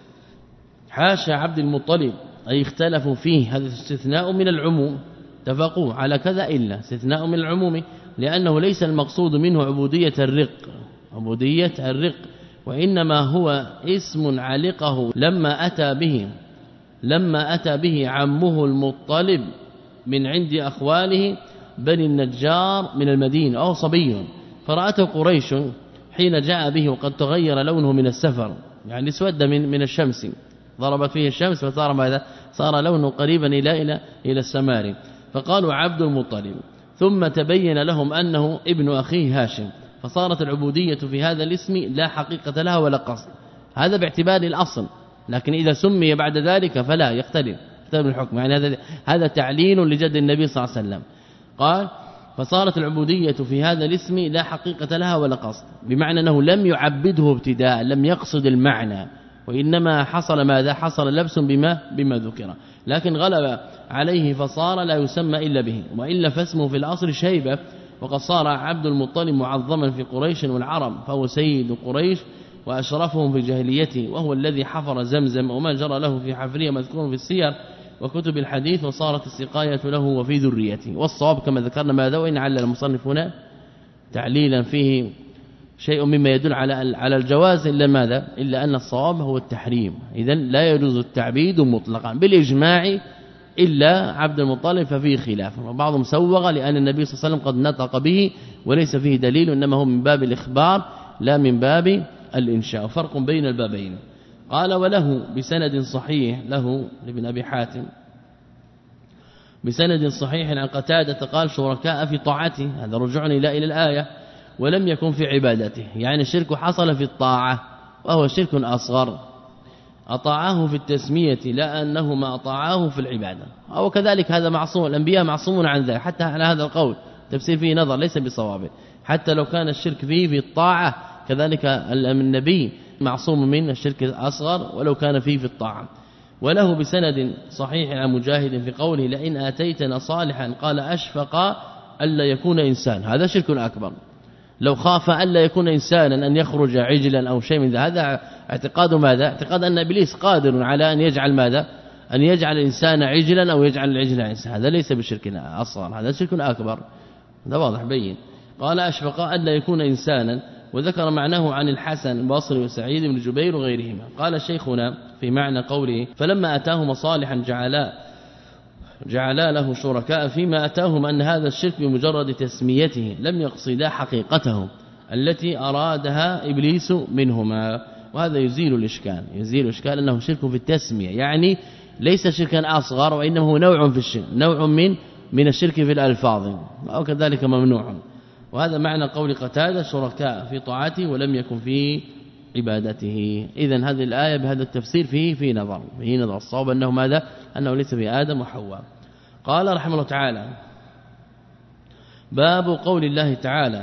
حاشا عبد المطلب أي اختلفوا فيه، هذا استثناء من العموم، اتفقوا على كذا إلا استثناء من العموم، لأنه ليس المقصود منه عبودية الرق عبودية الرق وإنما هو اسم علقه لما أتى به لما أتى به عمه المطلب من عند أخواله بني النجار من المدينة، أو صبي فرأته قريش حين جاء به وقد تغير لونه من السفر، يعني اسود من من الشمس، ضربت فيه الشمس فصار ماذا؟ صار لونه قريبا إلى إلى إلى السمار، فقالوا عبد المطلب، ثم تبين لهم أنه ابن أخيه هاشم، فصارت العبودية في هذا الاسم لا حقيقة لها ولا قصد، هذا باعتبار الأصل، لكن إذا سمي بعد ذلك فلا يختلف يختلف الحكم، يعني هذا هذا تعليل لجد النبي صلى الله عليه وسلم. قال فصارت العبودية في هذا الاسم لا حقيقة لها ولا قصد، بمعنى أنه لم يعبده ابتداء، لم يقصد المعنى، وإنما حصل ماذا؟ حصل لبس بما بما ذكر، لكن غلب عليه فصار لا يسمى إلا به، وإلا فاسمه في الأصل شيبة، وقد صار عبد المطلب معظما في قريش والعرب، فهو سيد قريش وأشرفهم في جاهليته، وهو الذي حفر زمزم وما جرى له في حفرية مذكور في السير وكتب الحديث، وصارت السقاية له وفي ذريته. والصواب كما ذكرنا ماذا؟ وإن علل المصنف هنا تعليلا فيه شيء مما يدل على على الجواز، إلا ماذا؟ إلا أن الصواب هو التحريم، إذن لا يجوز التعبيد مطلقا بالإجماع إلا عبد المطلب ففيه خلاف، وبعضهم سوغ لأن النبي صلى الله عليه وسلم قد نطق به وليس فيه دليل، إنما هو من باب الإخبار لا من باب الإنشاء، فرق بين البابين. قال وله بسند صحيح له لابن أبي حاتم بسند صحيح عن قتادة قال شركاء في طاعته، هذا رجوع إلى إلى الآية، ولم يكن في عبادته، يعني الشرك حصل في الطاعة وهو شرك أصغر، أطاعه في التسمية لا أنه ما أطاعه في العبادة، أو كذلك هذا معصوم، الأنبياء معصومون عن ذلك، حتى على هذا القول تفسير فيه نظر ليس بصواب، حتى لو كان الشرك فيه في الطاعة كذلك النبي معصوم من الشرك الأصغر ولو كان فيه في الطاعة. وله بسند صحيح عن مجاهد في قوله لئن آتيتنا صالحا قال أشفق ألا يكون إنسان، هذا شرك أكبر، لو خاف ألا يكون إنسانا أن يخرج عجلا أو شيء من ذا، هذا اعتقاد ماذا؟ اعتقاد أن إبليس قادر على أن يجعل ماذا؟ أن يجعل الإنسان عجلا أو يجعل العجل إنسان، هذا ليس بشرك أصغر، هذا شرك أكبر، هذا واضح بين. قال أشفق ألا يكون إنسانا، وذكر معناه عن الحسن البصري وسعيد بن جبير وغيرهما. قال شيخنا في معنى قوله فلما أتاهم صالحا جعلا جعلا له شركاء فيما أتاهم أن هذا الشرك بمجرد تسميته لم يقصدا حقيقته التي أرادها إبليس منهما، وهذا يزيل الإشكال يزيل الإشكال أنه شرك في التسمية، يعني ليس شركا أصغر، وإنما هو نوع في الشرك، نوع من من الشرك في الألفاظ، أو كذلك ممنوع. وهذا معنى قول قتادة شركاء في طاعته ولم يكن في عبادته. إذن هذه الآية بهذا التفسير فيه في نظر فيه نظر الصواب أنه ماذا؟ أنه ليس في آدم وحواء. قال رحمه الله تعالى باب قول الله تعالى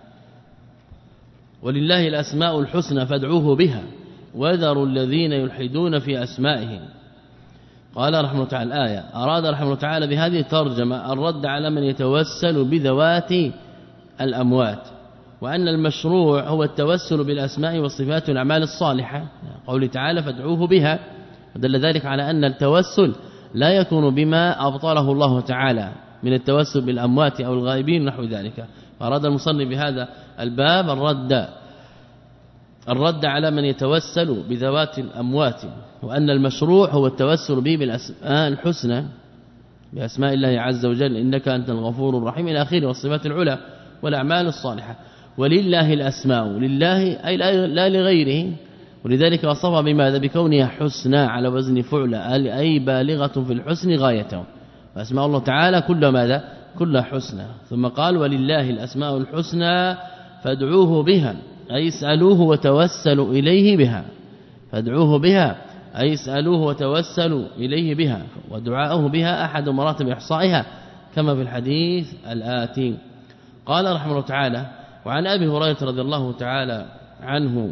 ولله الأسماء الحسنى فادعوه بها وذروا الذين يلحدون في أسمائه. قال رحمه الله تعالى الآية أراد رحمه الله تعالى بهذه الترجمة الرد على من يتوسل بذوات الأموات، وأن المشروع هو التوسل بالأسماء والصفات والأعمال الصالحة، قوله تعالى فادعوه بها، ودل ذلك على أن التوسل لا يكون بما أبطله الله تعالى من التوسل بالأموات أو الغائبين نحو ذلك. فأراد المصنف بهذا الباب الرد الرد على من يتوسل بذوات الأموات، وأن المشروع هو التوسل به بالأسماء الحسنى بأسماء الله عز وجل إنك أنت الغفور الرحيم إلى آخره، والصفات العلى والأعمال الصالحة. ولله الأسماء، لله أي لا لغيره، ولذلك وصفها بماذا؟ بكونها حسنى على وزن فعل، أي بالغة في الحسن غايته. فأسماء الله تعالى كل ماذا؟ كلها حسنى. ثم قال ولله الأسماء الحسنى فادعوه بها، أي اسألوه وتوسلوا إليه بها. فادعوه بها أي اسألوه وتوسلوا إليه بها، ودعاؤه بها أحد مراتب إحصائها كما في الحديث الآتي. قال رحمه الله تعالى وعن أبي هريرة رضي الله تعالى عنه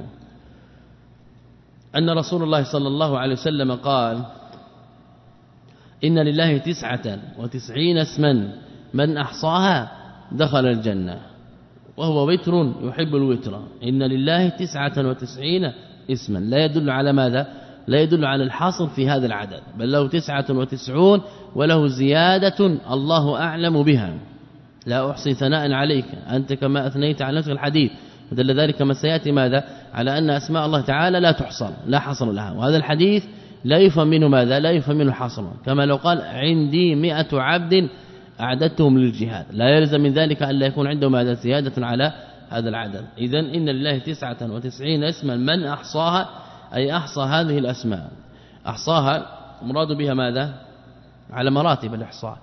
أن رسول الله صلى الله عليه وسلم قال إن لله تسعة وتسعين اسما من أحصاها دخل الجنة، وهو وتر يحب الوتر. إن لله تسعة وتسعين اسما لا يدل على ماذا؟ لا يدل على الحصر في هذا العدد، بل له تسعة وتسعون وله زيادة الله أعلم بها. لا أحصي ثناء عليك أنت كما أثنيت على نفسك الحديث، ودل ذلك ما سيأتي ماذا؟ على أن أسماء الله تعالى لا تحصر، لا حصر لها. وهذا الحديث لا يفهم منه ماذا؟ لا يفهم منه حصرا، كما لو قال عندي مئة عبد أعددتهم للجهاد، لا يلزم من ذلك أن لا يكون عنده ماذا؟ زيادة على هذا العدد. إذن إن لله تسعة وتسعين اسما من أحصاها أي أحصى هذه الأسماء. أحصاها مراد بها ماذا؟ على مراتب الإحصاء.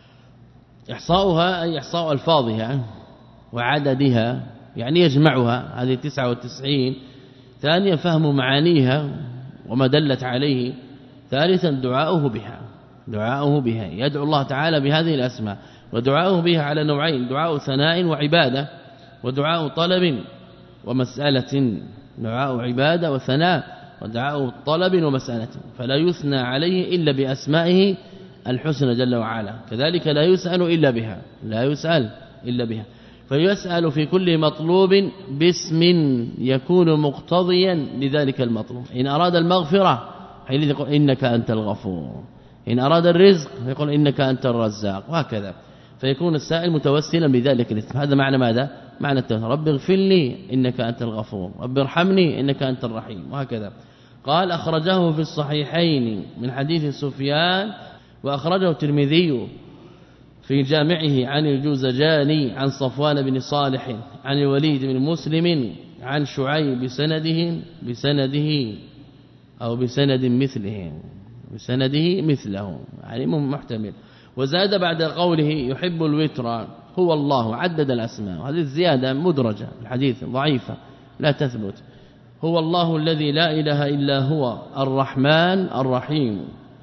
إحصاؤها أي إحصاء ألفاظها وعددها، يعني يجمعها هذه تسعة وتسعين. ثانيا فهم معانيها وما دلت عليه. ثالثا دعاؤه بها، دعاؤه بها يدعو الله تعالى بهذه الأسماء، ودعاؤه بها على نوعين: دعاء ثناء وعبادة، ودعاء طلب ومسألة. دعاء عبادة وثناء، ودعاء طلب ومسألة، فلا يثنى عليه إلا بأسمائه الحسنى جل وعلا. كذلك لا يسأل إلا بها، لا يسأل إلا بها. فيسأل في كل مطلوب باسم يكون مقتضيا لذلك المطلوب. إن أراد المغفرة حينئذ يقول إنك أنت الغفور، إن أراد الرزق يقول إنك أنت الرزاق، وهكذا. فيكون السائل متوسلا بذلك الاسم. هذا معنى ماذا؟ معنى التوسل. رب اغفر لي إنك أنت الغفور، رب ارحمني إنك أنت الرحيم، وهكذا. قال أخرجه في الصحيحين من حديث سفيان، وأخرجه الترمذي في جامعه عن الجوزجاني عن صفوان بن صالح عن الوليد بن مسلم عن شعيب بسنده بسنده أو بسند مثله بسنده مثله، يعني محتمل. وزاد بعد قوله يحب الوتر هو الله، عدد الأسماء، وهذه الزيادة مدرجة الحديث ضعيفة لا تثبت. هو الله الذي لا إله إلا هو الرحمن الرحيم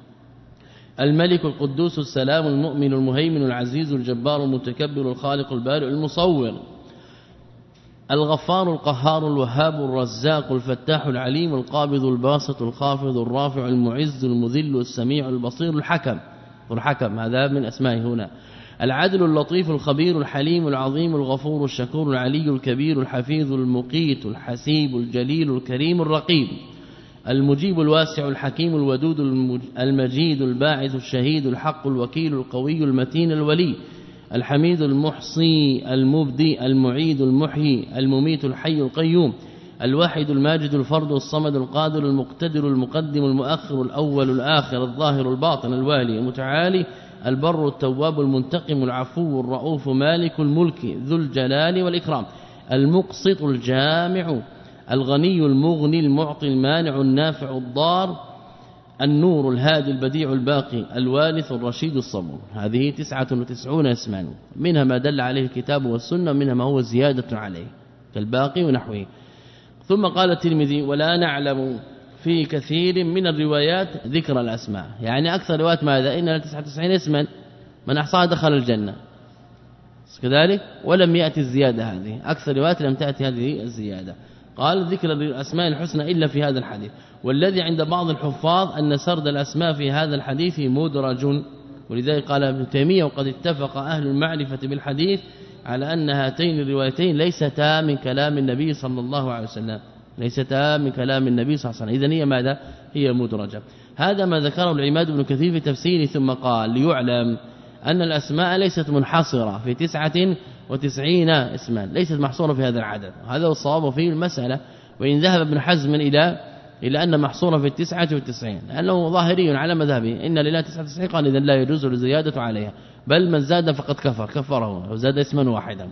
الملك القدوس السلام المؤمن المهيمن العزيز الجبار المتكبر الخالق البارئ المصور الغفار القهار الوهاب الرزاق الفتاح العليم القابض الباسط الخافض الرافع المعز المذل السميع البصير الحكم. والحكم هذا من أسمائه هنا. العدل اللطيف الخبير الحليم العظيم الغفور الشكور العلي الكبير الحفيظ المقيت الحسيب الجليل الكريم الرقيب المجيب الواسع الحكيم الودود المجيد الباعث الشهيد الحق الوكيل القوي المتين الولي الحميد المحصي المبدي المعيد المحيي المميت الحي القيوم الواحد الماجد الفرد الصمد القادر المقتدر المقدم المؤخر الأول الآخر الظاهر الباطن الوالي المتعالي البر التواب المنتقم العفو الرؤوف مالك الملك ذو الجلال والإكرام المقسط الجامع الغني المغني المعطي المانع النافع الضار النور الهادي البديع الباقي الوارث الرشيد الصبور. هذه تسعة وتسعون اسما، منها ما دل عليه الكتاب والسنة، منها ما هو زيادة عليه كالباقي ونحوه. ثم قال الترمذي ولا نعلم في كثير من الروايات ذكر الأسماء، يعني أكثر روايات ماذا؟ إن تسعة وتسعين اسما من أحصاها دخل الجنة كذلك، ولم يأتي الزيادة هذه. أكثر روايات لم تأتي هذه الزيادة. قال ذكر الأسماء الحسنى إلا في هذا الحديث. والذي عند بعض الحفاظ أن سرد الأسماء في هذا الحديث مدرج، ولذلك قال ابن تيمية وقد اتفق أهل المعرفة بالحديث على أن هاتين الروايتين ليستا من كلام النبي صلى الله عليه وسلم، ليستا من كلام النبي صلى الله عليه وسلم، إذن هي ماذا؟ هي مدرجة. هذا ما ذكره العماد بن كثير في تفسيره. ثم قال ليعلم أن الأسماء ليست منحصرة في تسعة وتسعين اسما، ليست محصورة في هذا العدد. هذا هو الصواب في المسألة. وإن ذهب ابن حزم إلى إلى أن محصورة في التسعة والتسعين لأنه ظاهري على مذهبه إن لله تسعة وتسعين، قال إذن لا يجوز الزيادة عليها، بل من زاد فقد كفر كفره وزاد اسما واحدا،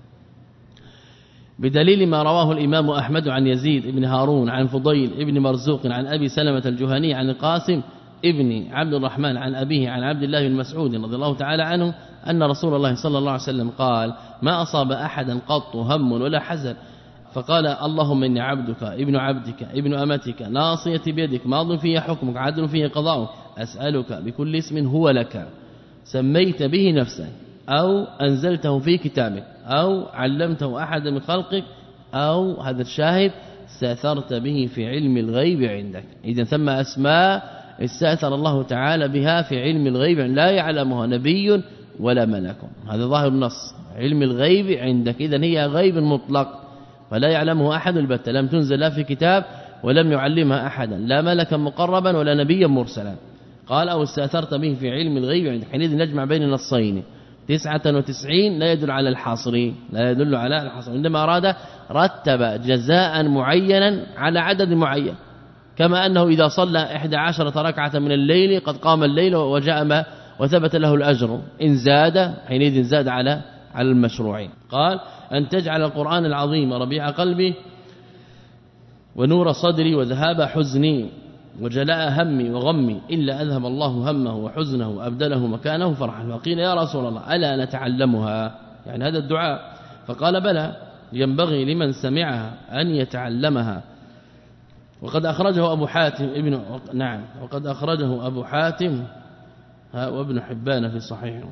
بدليل ما رواه الإمام أحمد عن يزيد بن هارون عن فضيل ابن مرزوق عن أبي سلمة الجهني عن القاسم ابن عبد الرحمن عن أبيه عن عبد الله بن مسعود رضي الله تعالى عنه أن رسول الله صلى الله عليه وسلم قال: ما أصاب أحدا قط هم ولا حزن فقال: اللهم إني عبدك ابن عبدك ابن أمتك ناصيتي بيدك ماض في حكمك عدل فيه قضاؤك أسألك بكل اسم هو لك سميت به نفسك أو أنزلته في كتابك أو علمته أحد من خلقك أو هذا الشاهد استأثرت به في علم الغيب عندك. إذن ثم أسماء استأثر الله تعالى بها في علم الغيب لا يعلمها نبي ولا ملك، هذا ظاهر النص، علم الغيب عندك، إذن هي غيب مطلق فلا يعلمه أحد البتة، لم تنزل لا في كتاب ولم يعلمها أحدا، لا ملكا مقربا ولا نبيا مرسلا. قال: أو استأثرت به في علم الغيب عندك. حينئذ نجمع بين النصين، تسعة وتسعين لا يدل على الحاصر، لا يدل على الحصر، عندما أراد رتب جزاء معينا على عدد معين، كما أنه إذا صلى إحدى عشرة ركعة من الليل قد قام الليل وجاء ما وثبت له الأجر، إن زاد حينئذ زاد على على المشروعين. قال: أن تجعل القرآن العظيم ربيع قلبي ونور صدري وذهاب حزني وجلاء همي وغمي إلا أذهب الله همه وحزنه وأبدله مكانه فرحا. وقيل: يا رسول الله ألا نتعلمها؟ يعني هذا الدعاء. فقال: بلى، ينبغي لمن سمعها أن يتعلمها. وقد أخرجه أبو حاتم ابن نعم وقد أخرجه أبو حاتم وابن حبان في صحيحه.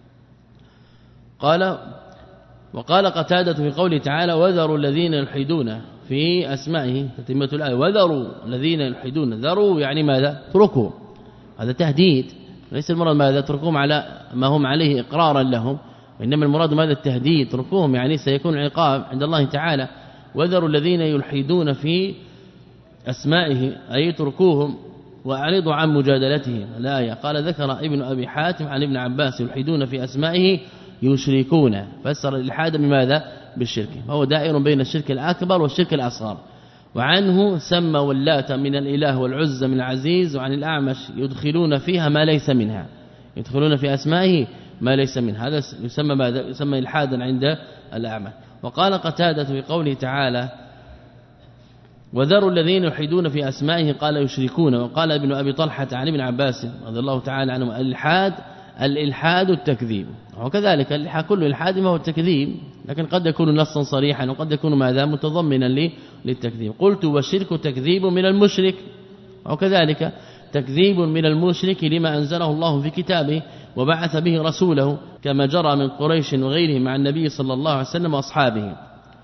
قال: وقال قتادة في قوله تعالى: وذروا الذين يلحدون في أسمائه، تتمة الآية، وذروا الذين يلحدون، ذروا يعني ماذا؟ تركوا، هذا تهديد، ليس المراد ماذا؟ تركوهم على ما هم عليه إقرارا لهم، وإنما المراد ماذا؟ التهديد، تركوهم يعني سيكون عقاب عند الله تعالى. وذروا الذين يلحدون في أسمائه أي تركوهم وأعرضوا عن مجادلتهم. الآية. قال: ذكر ابن أبي حاتم عن ابن عباس: يلحدون في أسمائه يشركون، فسر الإلحاد بماذا؟ بالشرك، فهو دائر بين الشرك الأكبر والشرك الأصغر. وعنه سمى واللات من الإله والعزى من العزيز. وعن الأعمش: يدخلون فيها ما ليس منها، يدخلون في أسمائه ما ليس منها، هذا يسمى ماذا؟ يسمى إلحادا عند الأعمش. وقال قتادة في قوله تعالى: وذروا الذين يلحدون في أسمائه قال يشركون. وقال ابن أبي طلحة عن ابن عباس رضي الله تعالى عنه: الإلحاد الإلحاد التكذيب. وكذلك الإلحاد كل إلحاد ما هو التكذيب، لكن قد يكون نصا صريحا وقد يكون ماذا؟ متضمنا للتكذيب. قلت: والشرك تكذيب من المشرك، وكذلك تكذيب من المشرك لما أنزله الله في كتابه وبعث به رسوله، كما جرى من قريش وغيرهم مع النبي صلى الله عليه وسلم وأصحابه،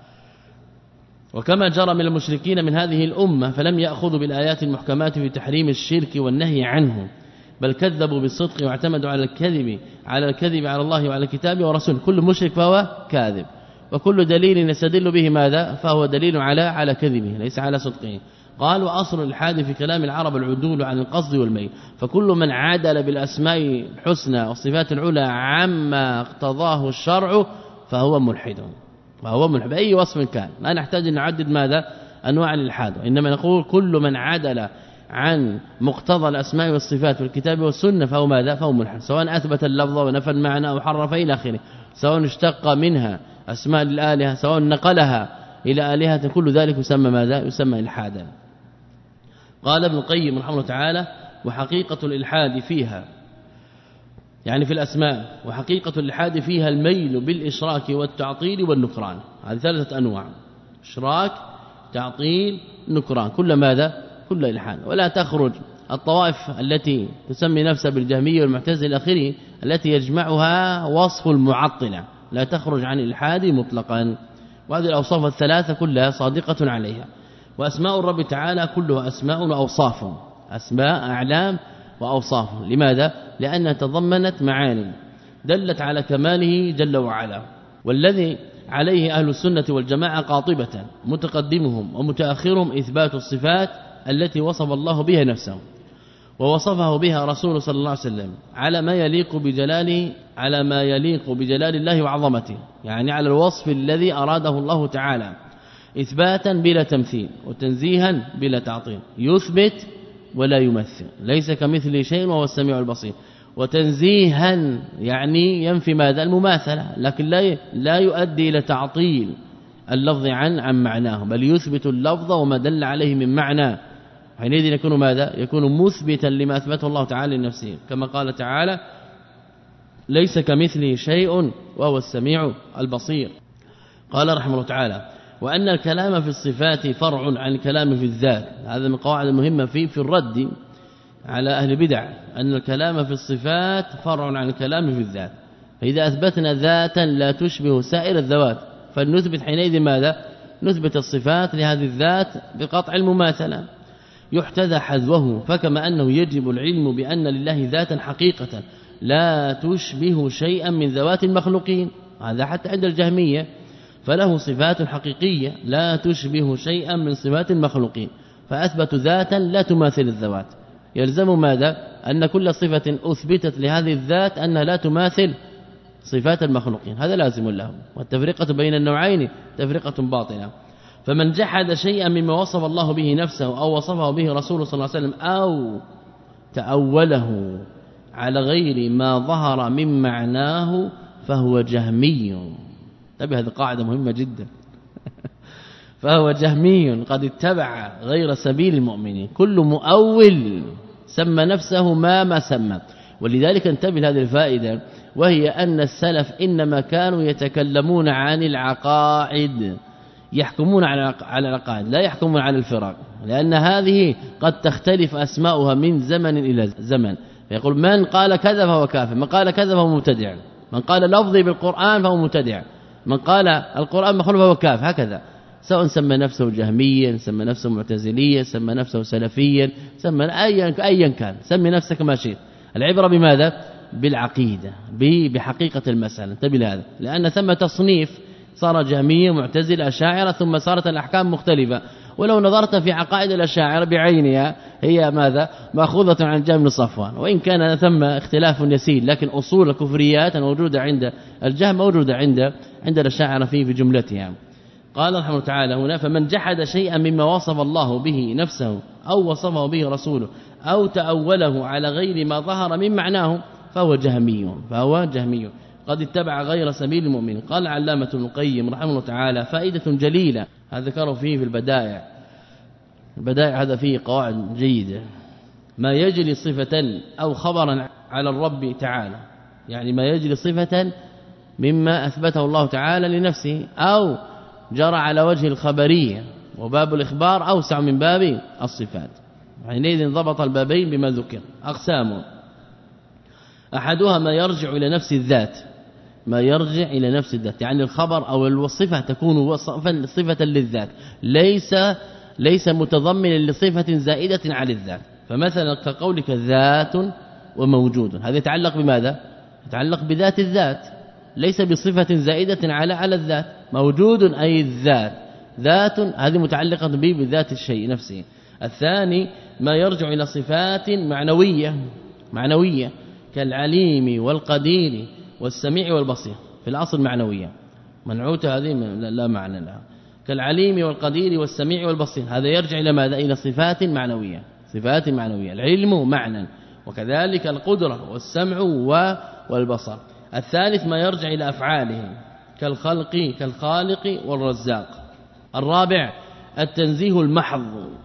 وكما جرى من المشركين من هذه الأمة، فلم يأخذوا بالآيات المحكمات في تحريم الشرك والنهي عنه، بل كذبوا بالصدق واعتمدوا على الكذب على الكذب على الله وعلى كتابه ورسوله. كل مشرك فهو كاذب، وكل دليل يستدل به ماذا؟ فهو دليل على على كذبه ليس على صدقه. قال: وأصل الإلحاد في كلام العرب العدول عن القصد والميل، فكل من عادل بالأسماء الحسنى والصفات العلى عما اقتضاه الشرع فهو ملحد، وهو ملحد بأي وصف كان. ما نحتاج أن نعدد ماذا؟ أنواع الإلحاد، وإنما نقول كل من عادل عن مقتضى الأسماء والصفات والكتاب والسنة فهو ماذا؟ فهو ملحد، سواء أثبت اللفظ ونفى المعنى أو حرف إلى آخره، سواء اشتق منها أسماء للآلهة، سواء نقلها إلى آلهة، كل ذلك يسمى ماذا؟ يسمى إلحادا. قال ابن القيم رحمه الله تعالى: وحقيقة الإلحاد فيها يعني في الأسماء، وحقيقة الإلحاد فيها الميل بالإشراك والتعطيل والنكران. هذه ثلاثة أنواع: إشراك، تعطيل، نكران، كل ماذا؟ كل إلحاد. ولا تخرج الطوائف التي تسمي نفسها بالجهمية والمعتزلة إلى آخره التي يجمعها وصف المعطلة، لا تخرج عن الإلحاد مطلقا. وهذه الأوصاف الثلاثة كلها صادقة عليها. وأسماء الرب تعالى كلها أسماء وأوصاف، أسماء أعلام وأوصاف. لماذا؟ لأنها تضمنت معاني دلت على كماله جل وعلا، والذي عليه أهل السنة والجماعة قاطبة متقدمهم ومتأخرهم إثبات الصفات التي وصف الله بها نفسه، ووصفه بها رسول صلى الله عليه وسلم على ما يليق بجلاله على ما يليق بجلال الله وعظمته، يعني على الوصف الذي أراده الله تعالى إثباتا بلا تمثيل وتنزيها بلا تعطيل، يثبت ولا يمثل، ليس كمثله شيء وهو السميع البصير، وتنزيها يعني ينفي ماذا المماثلة، لكن لا لا يؤدي إلى تعطيل اللفظ عن عن معناه، بل يثبت اللفظ وما دل عليه من معنى، حينئذ يكون ماذا يكون مثبتا لما اثبته الله تعالى لنفسه، كما قال تعالى ليس كمثله شيء وهو السميع البصير. قال رحمه الله تعالى وأن الكلام في الصفات فرع عن الكلام في الذات، هذا من القواعد المهمة في في الرد على أهل البدع، أن الكلام في الصفات فرع عن الكلام في الذات، فإذا أثبتنا ذاتا لا تشبه سائر الذوات فلنثبت حينئذ ماذا نثبت الصفات لهذه الذات بقطع المماثلة، يحتذى حذوه، فكما أنه يجب العلم بأن لله ذاتا حقيقة لا تشبه شيئا من ذوات المخلوقين، هذا حتى عند الجهمية، فله صفات حقيقية لا تشبه شيئا من صفات المخلوقين، فأثبت ذاتا لا تماثل الذوات، يلزم ماذا أن كل صفة أثبتت لهذه الذات أنها لا تماثل صفات المخلوقين، هذا لازم له، والتفرقة بين النوعين تفرقة باطلة. فمن جحد شيئا مما وصف الله به نفسه أو وصفه به رسوله صلى الله عليه وسلم أو تأوله على غير ما ظهر من معناه فهو جهمي. طيب هذه قاعدة مهمة جدا فهو جهمي قد اتبع غير سبيل المؤمنين، كل مؤول سمى نفسه ما ما سمى. ولذلك انتبه هذه الفائدة، وهي أن السلف إنما كانوا يتكلمون عن العقائد، يحكمون على العقائد لا يحكمون على الفرق، لأن هذه قد تختلف أسماؤها من زمن إلى زمن، فيقول من قال كذا فهو كافر، من قال كذا فهو مبتدع، من قال لفظي بالقرآن فهو مبتدع، من قال القرآن مخلوق فهو كافر، هكذا، سواء سمى نفسه جهميا، سمى نفسه معتزليا، سمى نفسه سلفيا، سمى ايا ايا كان، سمي نفسك ما شئت، العبرة بماذا بالعقيدة بحقيقة المسألة. انتبه لهذا، لأن ثم تصنيف صار جهمية معتزلة أشاعرة، ثم صارت الأحكام مختلفة، ولو نظرت في عقائد الأشاعرة بعينها هي ماذا مأخوذة عن جهم بن صفوان، وإن كان ثم اختلاف يسير، لكن أصول الكفريات موجودة عند الجهم موجودة عند عند الأشاعرة في في جملتها. قال رحمه الله تعالى هنا فمن جحد شيئا مما وصف الله به نفسه أو وصفه به رسوله أو تأوله على غير ما ظهر من معناه فهو جهمي فهو جهمي قد اتبع غير سبيل المؤمن. قال علامة ابن القيم رحمه الله تعالى فائدة جليلة، هذا ذكره فيه في البدائع، البدائع هذا فيه قواعد جيدة، ما يجري صفة أو خبرا على الرب تعالى، يعني ما يجري صفة مما أثبته الله تعالى لنفسه أو جرى على وجه الخبرية، وباب الإخبار أوسع من باب الصفات، حينئذ ضبط البابين بما ذكر. أقسام، أحدها ما يرجع إلى نفس الذات، ما يرجع إلى نفس الذات، يعني الخبر أو الصفة تكون صفة للذات، ليس ليس متضمنا لصفة زائدة على الذات، فمثلا كقولك ذات وموجود، هذا يتعلق بماذا؟ يتعلق بذات الذات، ليس بصفة زائدة على على الذات، موجود أي الذات، ذات هذه متعلقة به بذات الشيء نفسه. الثاني ما يرجع إلى صفات معنوية معنوية كالعليم والقدير والسميع والبصير، في الأصل معنوية، منعوتة هذه لا معنى لها، كالعليم والقدير والسميع والبصير، هذا يرجع إلى ماذا؟ إلى صفات معنوية، صفات معنوية، العلم معنى، وكذلك القدرة والسمع والبصر. الثالث ما يرجع إلى أفعاله كالخلق كالخالق والرزاق. الرابع التنزيه المحض،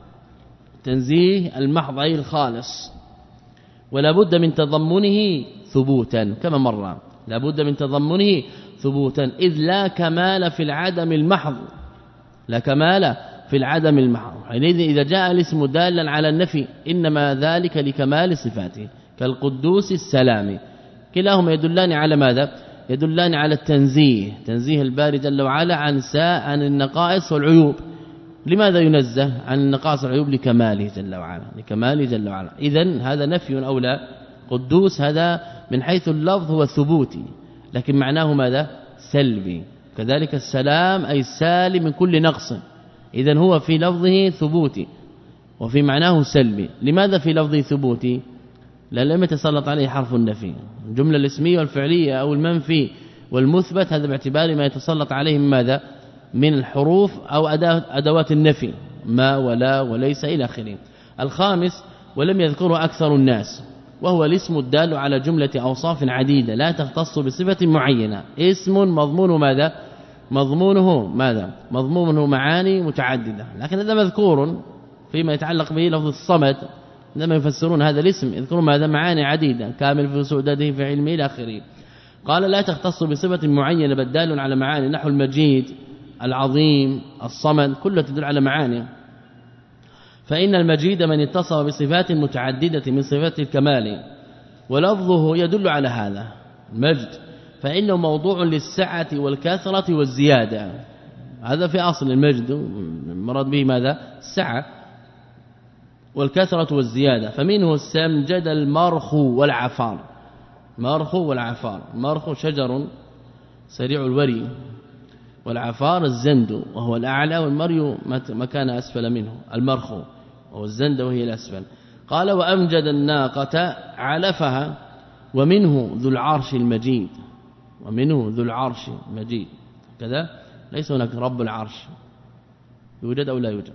تنزيه المحض أي الخالص، ولا بد من تضمنه ثبوتا كما مر، لا بد من تضمنه ثبوتا، إذ لا كمال في العدم المحض، لا كمال في العدم المحض، حينئذ إذا جاء الاسم دالا على النفي إنما ذلك لكمال صفاته، كالقدوس السلام، كلاهما يدلان على ماذا؟ يدلان على التنزيه، تنزيه الباري جل وعلا عن ساء عن النقائص والعيوب. لماذا ينزه عن النقائص والعيوب؟ لكماله جل وعلا، لكماله جل وعلا. إذن هذا نفي أو لا؟ قدوس هذا من حيث اللفظ هو ثبوتي، لكن معناه ماذا؟ سلبي. كذلك السلام أي السالم من كل نقص، إذن هو في لفظه ثبوتي، وفي معناه سلبي. لماذا في لفظ ثبوتي؟ لأن لم يتسلط عليه حرف النفي. الجملة الاسمية والفعلية أو المنفي والمثبت هذا باعتبار ما يتسلط عليه ماذا من الحروف أو أدوات النفي ما ولا وليس إلى آخره. الخامس ولم يذكره أكثر الناس وهو الاسم الدال على جملة أوصاف عديدة لا تختص بصفة معينة. اسم مضمون ماذا مضمونه ماذا مضمونه معاني متعددة، لكن هذا مذكور فيما يتعلق به لفظ الصمد لما يفسرون هذا الاسم يذكرون ماذا معاني عديدة كامل في سؤدده في علمه إلى آخره. قال لا تختص بصفة معينة بل دال على معاني نحو المجيد العظيم الصمد كلها تدل على معاني. فإن المجيد من اتصف بصفات متعددة من صفات الكمال ولفظه يدل على هذا المجد، فإنه موضوع للسعة والكثرة والزيادة. هذا في أصل المجد مراد به ماذا السعة والكثرة والزيادة. فمنه السمجد المرخ والعفار. مرخ والعفار، مرخ شجر سريع الوري والعفار الزند وهو الأعلى والمري ما كان أسفل منه المرخ وهو الزند وهي الأسفل. قال وأمجد الناقة علفها ومنه ذو العرش المجيد. ومنه ذو العرش المجيد كذا ليس هناك رب العرش يوجد أو لا يوجد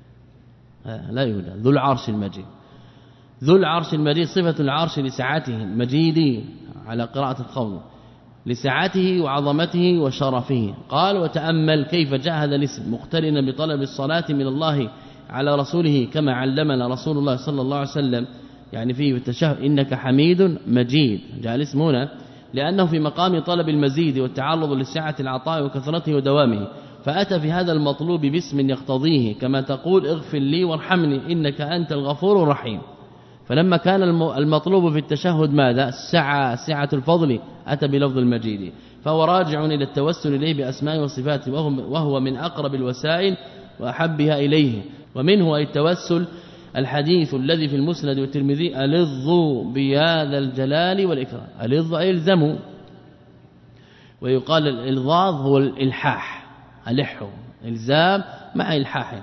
لا يوجد ذو العرش المجيد. ذو العرش المجيد صفة العرش لسعته المجيد على قراءة القول لسعته وعظمته وشرفه. قال وتأمل كيف جاء هذا الاسم مقترنا بطلب الصلاة من الله على رسوله كما علمنا رسول الله صلى الله عليه وسلم يعني فيه التشهد إنك حميد مجيد. جاء الاسم هنا لأنه في مقام طلب المزيد والتعرض لسعة العطاء وكثرته ودوامه، فأتى في هذا المطلوب باسم يقتضيه كما تقول اغفر لي وارحمني إنك أنت الغفور الرحيم. فلما كان المطلوب في التشهد ماذا السعة سعة الفضل أتى بلفظ المجيد، فهو راجع إلى التوسل إليه بأسماء وصفاته وهو من أقرب الوسائل وأحبها إليه. ومنه أي التوسل الحديث الذي في المسند والترمذي ألظوا بهذا الجلال والإكرام. ألظ أي الزموا، ويقال الإلظاظ هو الإلحاح ألح إلزام مع إلحاح.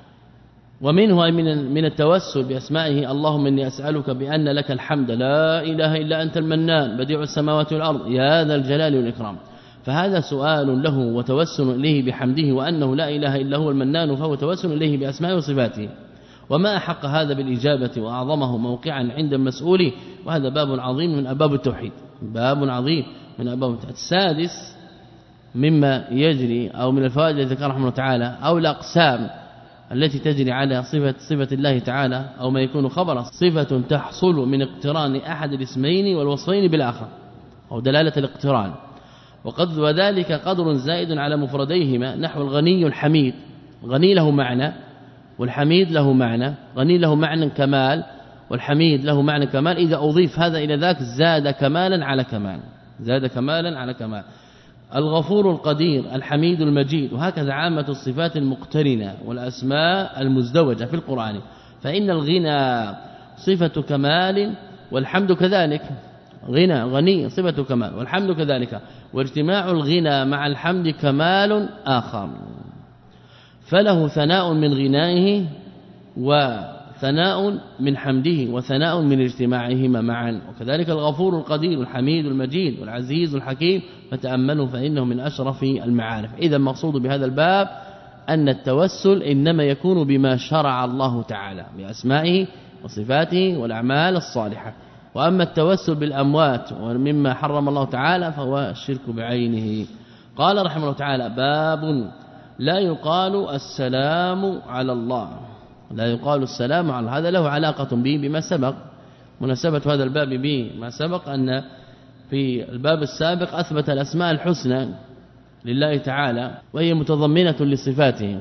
ومنه من من التوسل بأسمائه اللهم إني أسألك بأن لك الحمد لا إله إلا أنت المنان بديع السماوات والأرض يا ذا الجلال والإكرام. فهذا سؤال له وتوسل إليه بحمده وأنه لا إله إلا هو المنان، فهو توسل إليه بأسمائه وصفاته. وما أحق هذا بالإجابة وأعظمه موقعا عند المسؤول، وهذا باب عظيم من أبواب التوحيد باب عظيم من أبواب التوحيد. السادس مما يجري أو من الفوائد التي ذكرها رحمه الله تعالى أو الأقسام التي تجري على صفة صفة الله تعالى أو ما يكون خبرا صفة تحصل من اقتران أحد الاسمين والوصفين بالآخر أو دلالة الاقتران، وقد وذلك قدر زائد على مفرديهما نحو الغني الحميد. غني له معنى والحميد له معنى، غني له معنى كمال والحميد له معنى كمال، إذا أضيف هذا إلى ذاك زاد كمالا على كمال زاد كمالا على كمال. الغفور القدير الحميد المجيد، وهكذا عامة الصفات المقترنة والأسماء المزدوجة في القرآن. فإن الغنى صفة كمال والحمد كذلك، غنى غني صفة كمال والحمد كذلك، واجتماع الغنى مع الحمد كمال آخر، فله ثناء من غنائه وثناء من حمده وثناء من اجتماعهما معا. وكذلك الغفور القدير الحميد المجيد والعزيز الحكيم، فتأملوا فإنه من أشرف المعارف. إذا المقصود بهذا الباب أن التوسل إنما يكون بما شرع الله تعالى بأسمائه وصفاته والأعمال الصالحة. وأما التوسل بالأموات ومما حرم الله تعالى فهو الشرك بعينه. قال رحمه الله تعالى باب لا يقال السلام على الله، لا يقال السلام على هذا له علاقة به بما سبق. مناسبة هذا الباب به ما سبق أن في الباب السابق أثبت الأسماء الحسنى لله تعالى وهي متضمنة لصفاته،